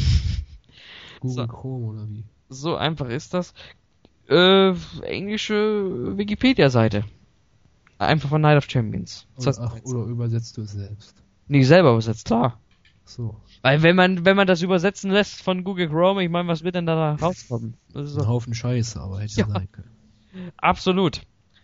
Google So. Chrome oder wie? So einfach ist das. Äh, englische Wikipedia-Seite. Einfach von Night of Champions. Oder, ach, oder übersetzt du es selbst? Nee, selber übersetzt, klar. So. Weil wenn man wenn man das übersetzen lässt von Google Chrome, ich meine, was wird denn da rauskommen? Das ist Ein so. Haufen Scheiße, aber hätte ja Ja. sein können. Absolut.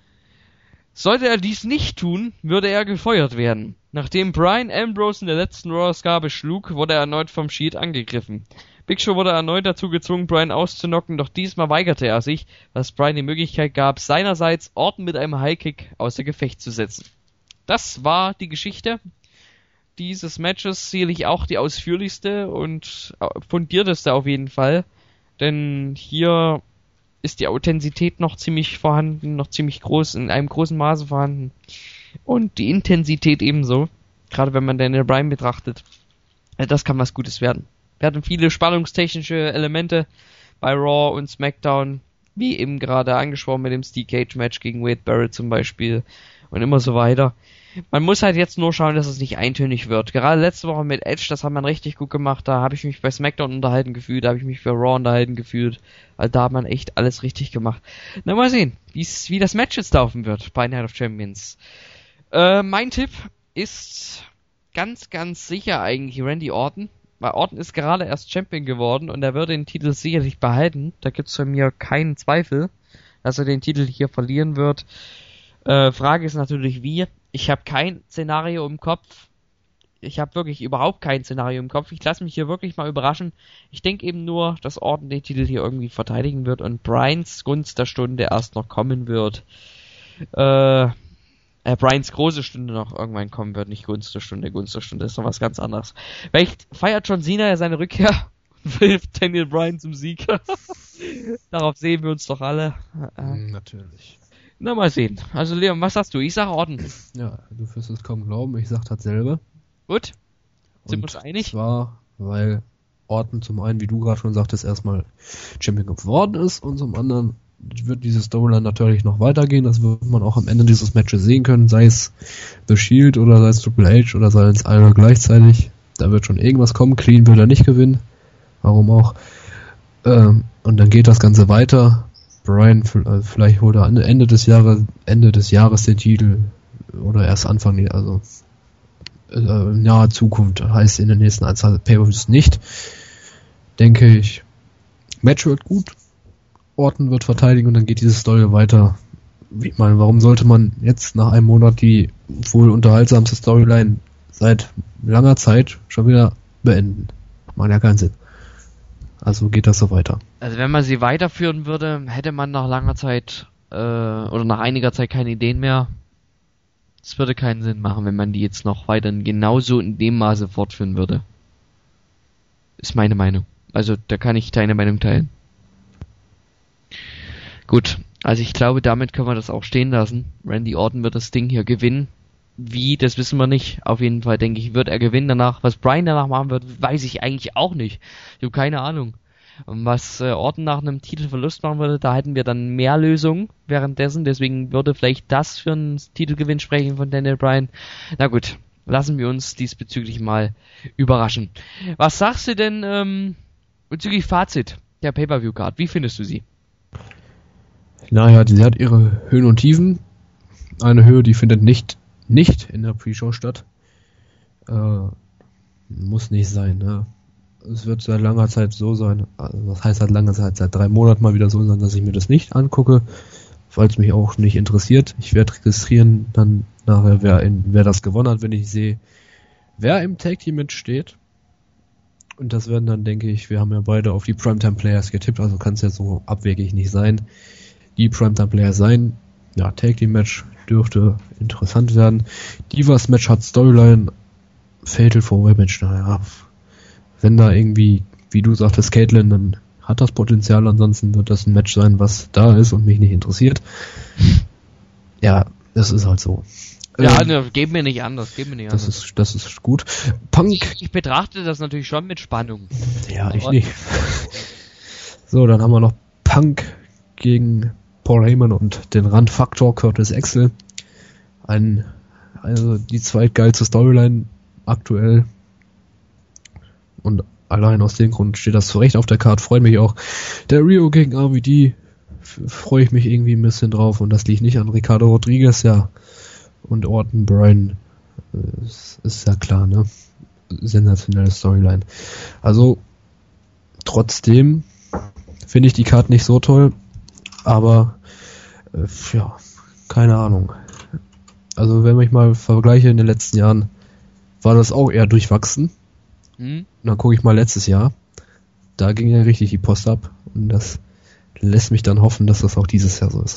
Sollte er dies nicht tun, würde er gefeuert werden. Nachdem Bryan Ambrose in der letzten Raw-Ausgabe schlug, wurde er erneut vom Shield angegriffen. Big Show wurde erneut dazu gezwungen, Bryan auszunocken, doch diesmal weigerte er sich, was Bryan die Möglichkeit gab, seinerseits Orton mit einem Highkick außer Gefecht zu setzen. Das war die Geschichte dieses Matches, sicherlich auch die ausführlichste und fundierteste auf jeden Fall, denn hier ist die Authentizität noch ziemlich vorhanden, noch ziemlich groß, in einem großen Maße vorhanden und die Intensität ebenso, gerade wenn man Daniel Bryan betrachtet. Das kann was Gutes werden. Wir hatten viele spannungstechnische Elemente bei Raw und SmackDown, wie eben gerade angesprochen mit dem Steel Cage Match gegen Wade Barrett zum Beispiel und immer so weiter. Man muss halt jetzt nur schauen, dass es nicht eintönig wird. Gerade letzte Woche mit Edge, das hat man richtig gut gemacht, da habe ich mich bei SmackDown unterhalten gefühlt, da habe ich mich für Raw unterhalten gefühlt, also da hat man echt alles richtig gemacht. Na, mal sehen, wie's, wie das Match jetzt laufen wird bei Night of Champions. Äh, mein Tipp ist ganz, ganz sicher eigentlich Randy Orton. Weil Orton ist gerade erst Champion geworden und er wird den Titel sicherlich behalten. Da gibt's bei mir keinen Zweifel, dass er den Titel hier verlieren wird. Äh, Frage ist natürlich wie. Ich habe kein Szenario im Kopf. Ich habe wirklich überhaupt kein Szenario im Kopf. Ich lasse mich hier wirklich mal überraschen. Ich denke eben nur, dass Orton den Titel hier irgendwie verteidigen wird und Bryans Gunst der Stunde erst noch kommen wird. Äh... Äh, Bryans große Stunde noch irgendwann kommen wird, nicht Gunst der Stunde, Gunst der Stunde ist noch was ganz anderes. Vielleicht feiert John Cena ja seine Rückkehr und hilft Daniel Bryan zum Sieg. Darauf sehen wir uns doch alle. Äh, Mm, natürlich. na, mal sehen. Also Leon, was sagst du? Ich sage Orton. Ja, du wirst es kaum glauben, ich sag das selber. Gut? Sind wir Und uns einig? zwar, weil Orton zum einen, wie du gerade schon sagtest, erstmal Champion geworden ist und zum anderen wird diese Storyline natürlich noch weitergehen. Das wird man auch am Ende dieses Matches sehen können, sei es The Shield oder sei es Triple H oder sei es alle gleichzeitig. Da wird schon irgendwas kommen. Clean will er nicht gewinnen. Warum auch? Ähm, und dann geht das Ganze weiter. Bryan, vielleicht holt er Ende des Jahres, Ende des Jahres den Titel oder erst Anfang, also äh, in naher Zukunft, heißt in den nächsten Anzahl Pay-Per-Views nicht. Denke ich, Match wird gut. Orton wird verteidigen und dann geht diese Story weiter. Ich meine, warum sollte man jetzt nach einem Monat die wohl unterhaltsamste Storyline seit langer Zeit schon wieder beenden? Macht ja keinen Sinn. Also geht das so weiter. Also wenn man sie weiterführen würde, hätte man nach langer Zeit äh, oder nach einiger Zeit keine Ideen mehr. Es würde keinen Sinn machen, wenn man die jetzt noch weiterhin genauso in dem Maße fortführen würde. Ist meine Meinung. Also da kann ich deine Meinung teilen. Gut, also ich glaube, damit können wir das auch stehen lassen. Randy Orton wird das Ding hier gewinnen. Wie, das wissen wir nicht. Auf jeden Fall, denke ich, wird er gewinnen danach. Was Bryan danach machen wird, weiß ich eigentlich auch nicht. Ich habe keine Ahnung. Und was äh, Orton nach einem Titelverlust machen würde, da hätten wir dann mehr Lösungen währenddessen. Deswegen würde vielleicht das für einen Titelgewinn sprechen von Daniel Bryan. Na gut, lassen wir uns diesbezüglich mal überraschen. Was sagst du denn ähm, bezüglich Fazit der Pay-Per-View-Card? Wie findest du sie? Naja, sie hat ihre Höhen und Tiefen. Eine Höhe, die findet nicht, nicht in der Pre-Show statt. Äh, muss nicht sein, ne? Es wird seit langer Zeit so sein, also das heißt seit langer Zeit, seit drei Monaten mal wieder so sein, dass ich mir das nicht angucke, falls mich auch nicht interessiert. Ich werde registrieren dann nachher, wer, in, wer das gewonnen hat, wenn ich sehe, wer im Tag Team mitsteht. Und das werden dann, denke ich, wir haben ja beide auf die Primetime Players getippt, also kann es ja so abwegig nicht sein. Die Primetime Players sein, ja, Tag Team Match dürfte interessant werden. Divas Match hat Storyline, Fatal four Way Match, naja, wenn da irgendwie, wie du sagtest, Caitlyn, dann hat das Potenzial, ansonsten wird das ein Match sein, was da ist und mich nicht interessiert. Ja, das ist halt so. Ja, Ähm, ne, geben mir nicht anders, geben mir nicht das anders. ist, das ist gut. Punk. Ich, ich betrachte das natürlich schon mit Spannung. Ja, ich Aber- nicht. So, dann haben wir noch Punk gegen Paul Heyman und den Randfaktor Curtis Axel. Ein, also die zweitgeilste Storyline aktuell. Und allein aus dem Grund steht das zu Recht auf der Karte. Freut mich auch. Der Rio gegen R V D f- freue ich mich irgendwie ein bisschen drauf. Und das liegt nicht an Ricardo Rodriguez, ja. Und Orton Bryan. äh, Ist, ist ja klar, ne? Sensationelle Storyline. Also, trotzdem finde ich die Karte nicht so toll. Aber, äh, ja, keine Ahnung. Also, wenn ich mal vergleiche in den letzten Jahren, war das auch eher durchwachsen. Hm? Und dann gucke ich mal letztes Jahr. Da ging ja richtig die Post ab. Und das lässt mich dann hoffen, dass das auch dieses Jahr so ist.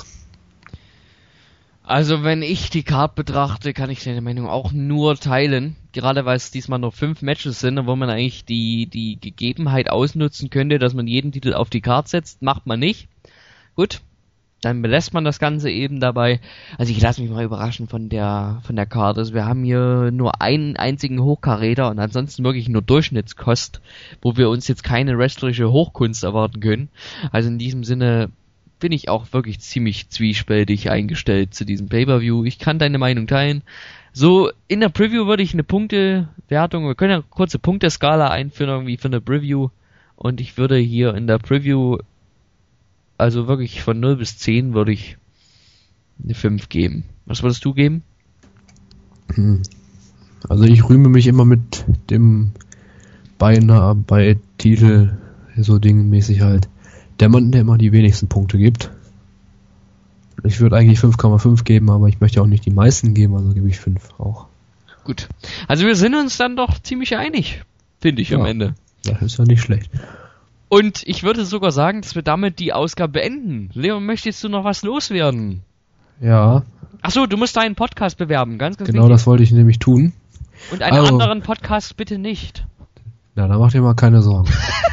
Also wenn ich die Card betrachte, kann ich deine Meinung auch nur teilen. Gerade weil es diesmal nur fünf Matches sind, wo man eigentlich die, die Gegebenheit ausnutzen könnte, dass man jeden Titel auf die Card setzt. Macht man nicht. Gut. Dann belässt man das Ganze eben dabei. Also ich lasse mich mal überraschen von der von der Card. Also wir haben hier nur einen einzigen Hochkaräter und ansonsten wirklich nur Durchschnittskost, wo wir uns jetzt keine wrestlerische Hochkunst erwarten können. Also in diesem Sinne bin ich auch wirklich ziemlich zwiespältig eingestellt zu diesem Pay-Per-View. Ich kann deine Meinung teilen. So, in der Preview würde ich eine Punktewertung, wir können ja eine kurze Punkteskala einführen irgendwie für eine Preview und ich würde hier in der Preview also wirklich von null bis zehn würde ich eine fünf geben. Was würdest du geben? Hm. Also ich rühme mich immer mit dem beinahe bei Titel so dingenmäßig halt. Der Mann, der immer die wenigsten Punkte gibt. Ich würde eigentlich fünf Komma fünf geben, aber ich möchte auch nicht die meisten geben, also gebe ich fünf auch. Gut. Also wir sind uns dann doch ziemlich einig, finde ich Ja. am Ende. Das ist ja nicht schlecht. Und ich würde sogar sagen, dass wir damit die Ausgabe beenden. Leon, möchtest du noch was loswerden? Ja, Achso, du musst deinen Podcast bewerben, ganz, ganz genau wichtig. das wollte ich nämlich tun. Und einen Also- anderen Podcast bitte nicht. Na, da macht ihr mal keine Sorgen.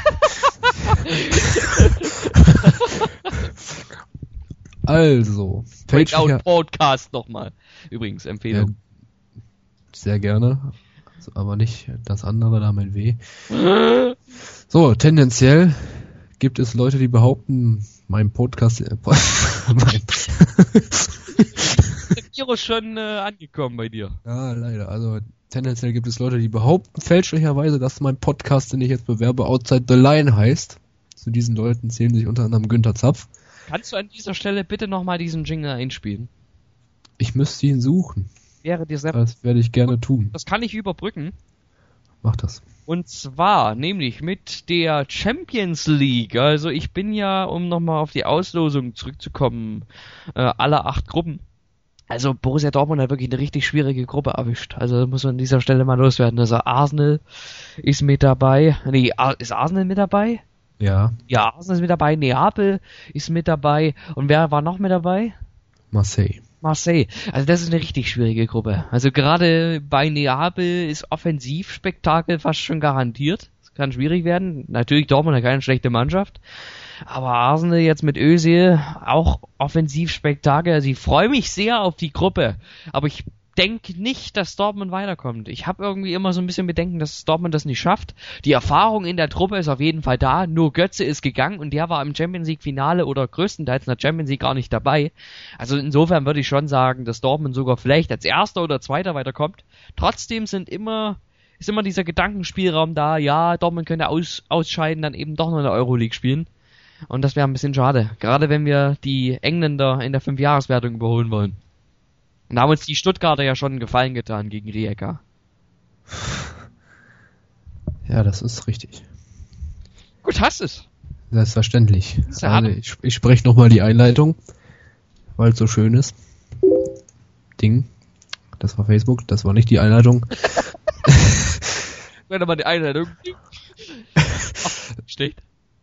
Also, Breakout Page Podcast nochmal. Übrigens, Empfehlung. Ja, sehr gerne. Also, aber nicht das andere da mit W. So, tendenziell gibt es Leute, die behaupten, mein Podcast... Äh, mein Ist Virus schon äh, angekommen bei dir? ja, leider. Also, tendenziell gibt es Leute, die behaupten fälschlicherweise, dass mein Podcast, den ich jetzt bewerbe, Outside the Line heißt. Zu diesen Leuten zählen sich unter anderem Günther Zapf. Kannst du an dieser Stelle bitte nochmal diesen Jingle einspielen? Ich müsste ihn suchen. Wäre dir sehr... Das werde ich gerne tun. Das kann ich überbrücken. Mach das. Und zwar, nämlich mit der Champions League. Also ich bin ja, um nochmal auf die Auslosung zurückzukommen, äh, aller acht Gruppen. Also Borussia Dortmund hat wirklich eine richtig schwierige Gruppe erwischt. Also muss man an dieser Stelle mal loswerden. Also Arsenal ist mit dabei. Nee, Ar- ist Arsenal mit dabei? Ja, Ja, Arsenal ist mit dabei. Neapel ist mit dabei. Und wer war noch mit dabei? Marseille. Marseille. Also das ist eine richtig schwierige Gruppe. Also gerade bei Neapel ist Offensivspektakel fast schon garantiert. Das kann schwierig werden. Natürlich Dortmund hat keine schlechte Mannschaft. Aber Arsenal jetzt mit Özil auch Offensivspektakel. Also ich freue mich sehr auf die Gruppe. Aber ich denke nicht, dass Dortmund weiterkommt. Ich habe irgendwie immer so ein bisschen Bedenken, dass Dortmund das nicht schafft. Die Erfahrung in der Truppe ist auf jeden Fall da. Nur Götze ist gegangen und der war im Champions League Finale oder größtenteils in der Champions League gar nicht dabei. Also insofern würde ich schon sagen, dass Dortmund sogar vielleicht als Erster oder Zweiter weiterkommt. Trotzdem sind immer, ist immer dieser Gedankenspielraum da. Ja, Dortmund könnte aus, ausscheiden, dann eben doch noch in der Euroleague spielen. Und das wäre ein bisschen schade. Gerade wenn wir die Engländer in der Fünfjahreswertung überholen wollen. Und da haben uns die Stuttgarter ja schon einen Gefallen getan gegen Rijeka. Ja, das ist richtig. Gut, hast es. Selbstverständlich. Ja. Also ich, ich spreche nochmal die Einleitung, weil es so schön ist. Ding. Das war Facebook, das war nicht die Einleitung. Wenn mal die Einleitung. Steht.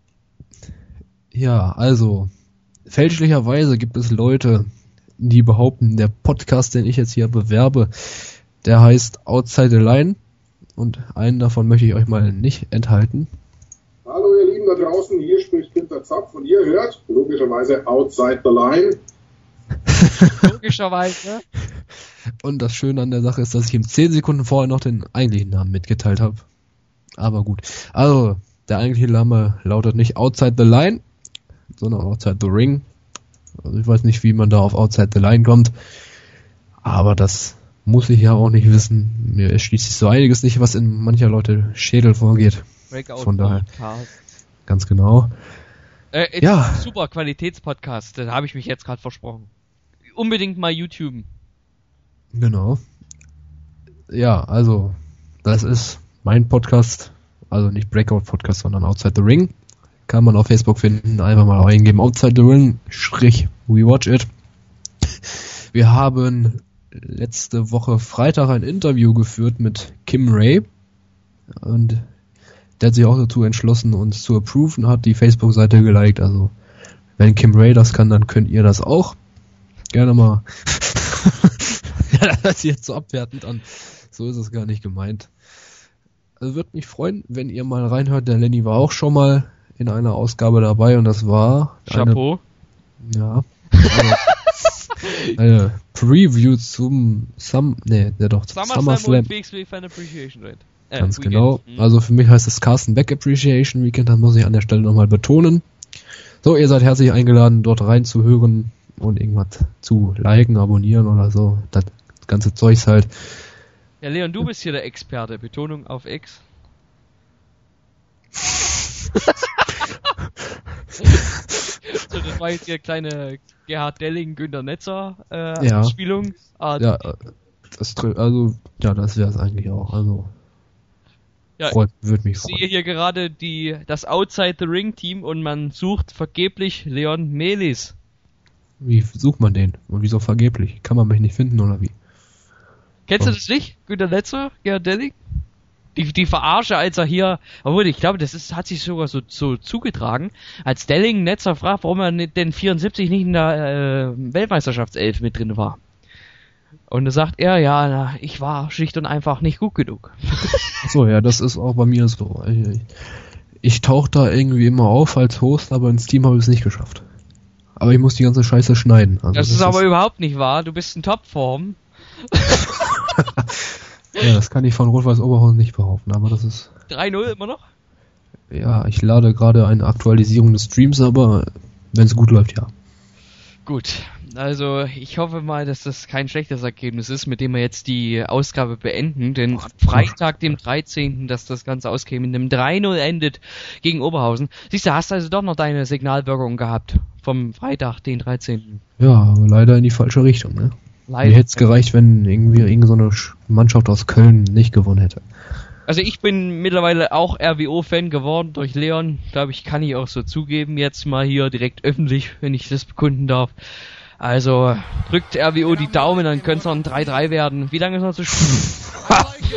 Ja, also, fälschlicherweise gibt es Leute, die behaupten, der Podcast, den ich jetzt hier bewerbe, der heißt Outside the Line. Und einen davon möchte ich euch mal nicht enthalten. Hallo ihr Lieben da draußen, hier spricht Günther Zapf und ihr hört logischerweise Outside the Line. Logischerweise. Und das Schöne an der Sache ist, dass ich ihm zehn Sekunden vorher noch den eigentlichen Namen mitgeteilt habe. Aber gut. Also, der eigentliche Name lautet nicht Outside the Line, sondern Outside the Ring. Also ich weiß nicht, wie man da auf Outside the Line kommt. Aber das muss ich ja auch nicht wissen. Mir erschließt sich so einiges nicht, was in mancher Leute Schädel vorgeht. Breakout Von daher. Podcast. Ganz genau. Äh, Ja. Super Qualitätspodcast, da habe ich mich jetzt gerade versprochen. Unbedingt mal YouTube. Genau. Ja, also, das ist mein Podcast. Also nicht Breakout Podcast, sondern Outside the Ring. Kann man auf Facebook finden. Einfach mal eingeben. Outside the Ring, Strich, we watch it. Wir haben letzte Woche Freitag ein Interview geführt mit Kim Ray. Und der hat sich auch dazu entschlossen, uns zu approven, hat die Facebook-Seite geliked. Also, wenn Kim Ray das kann, dann könnt ihr das auch. Gerne mal. Ja, das hört sich jetzt so abwertend an. So ist es gar nicht gemeint. Also, würde mich freuen, wenn ihr mal reinhört. Der Lenny war auch schon mal in einer Ausgabe dabei und das war Chapeau. Eine, ja. Eine, eine Preview zum Sum, nee, der doch SummerSlam SummerSlam. und B X W Fan Appreciation Night. Äh, Ganz Weekend. genau. Mhm. Also für mich heißt es Carsten Beck Appreciation Weekend, das muss ich an der Stelle nochmal betonen. So, ihr seid herzlich eingeladen, dort reinzuhören und irgendwas zu liken, abonnieren oder so. Das ganze Zeugs halt. Ja, Leon, du bist hier der Experte. Betonung auf X. So, das war jetzt hier kleine Gerhard Delling, Günter Netzer äh, Ja. Spielung. Ah, Ja, äh, das trö- also ja, das wäre es eigentlich auch. Also ja, freut, würde mich ich sehe freuen. hier gerade die das Outside the Ring Team und man sucht vergeblich Leon Melis. Wie sucht man den? Und wieso vergeblich? Kann man mich nicht finden oder wie? Kennst du Oh. das nicht? Günter Netzer, Gerhard Delling? Die, die Verarsche, als er hier, obwohl ich glaube, das ist, hat sich sogar so, so zugetragen, als Delling Netzer fragt, warum er nicht- denn vierundsiebzig nicht in der äh, Weltmeisterschaftself mit drin war. Und da sagt er, ja, na, ich war schlicht und einfach nicht gut genug. Achso, ja, das ist auch bei mir so. Ich, ich, ich tauche da irgendwie immer auf als Host, aber ins Team habe ich es nicht geschafft. Aber ich muss die ganze Scheiße schneiden. Also Das, ist aber überhaupt nicht wahr, du bist in Topform. ja, das kann ich von Rot-Weiß Oberhausen nicht behaupten, aber das ist, drei null immer noch? ja, ich lade gerade eine Aktualisierung des Streams, aber wenn es gut läuft, ja. Gut, also ich hoffe mal, dass das kein schlechtes Ergebnis ist, mit dem wir jetzt die Ausgabe beenden, denn Freitag, dem dreizehnten, dass das Ganze auskäme, in einem drei null endet gegen Oberhausen. Siehst du, hast also doch noch deine Signalwirkung gehabt vom Freitag, den dreizehnten. Ja, aber leider in die falsche Richtung, ne? Mir Leider. hätte es gereicht, wenn irgendwie irgendeine so eine Sch- Mannschaft aus Köln nicht gewonnen hätte. Also ich bin mittlerweile auch R W O-Fan geworden durch Leon, glaube ich, kann ich auch so zugeben, jetzt mal hier direkt öffentlich, wenn ich das bekunden darf. Also drückt R W O die Daumen, dann könnte es noch ein drei drei werden. Wie lange ist noch zu spielen?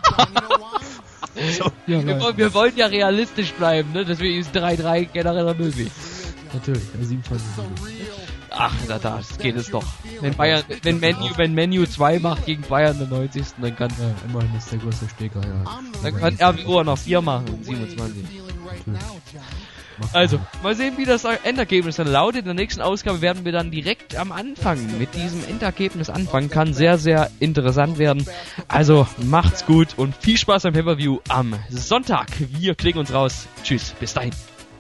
Ja, Wir, wollen- wir wollen ja realistisch bleiben, ne? Deswegen ist drei drei generell möglich. natürlich, ja, siebenundzwanzig Minuten. Ach, da, da das geht es doch. Wenn Bayern, wenn Menu, wenn Menu zwei macht gegen Bayern in der neunzigsten dann kann, Ja, immerhin ist der größte Steger, ja. dann kann R W O auch noch vier machen, siebenundzwanzig. Also, mal sehen, wie das Endergebnis dann lautet. In der nächsten Ausgabe werden wir dann direkt am Anfang mit diesem Endergebnis anfangen. Kann sehr, sehr interessant werden. Also, macht's gut und viel Spaß beim Pay-Per-View am Sonntag. Wir klicken uns raus. Tschüss, bis dahin.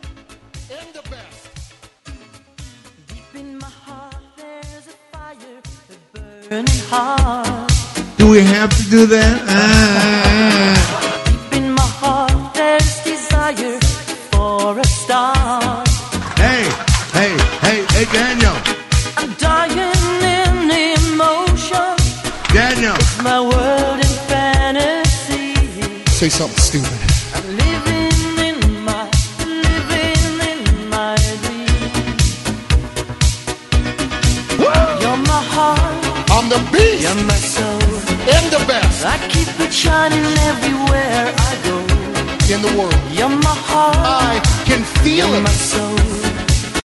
Deep in my heart, there's a fire, a burning heart. Do we have to do that? Ah. Deep in my heart, there's desire for a star. Hey, hey, hey, hey, Daniel. I'm dying in emotion. Daniel. My world in fantasy. Say something stupid. I'm living in my, living in my dream. You're my heart, I'm the beast you're my soul. and the best I keep it shining everywhere I go. in the world. You're my heart, I can feel you're it. my soul.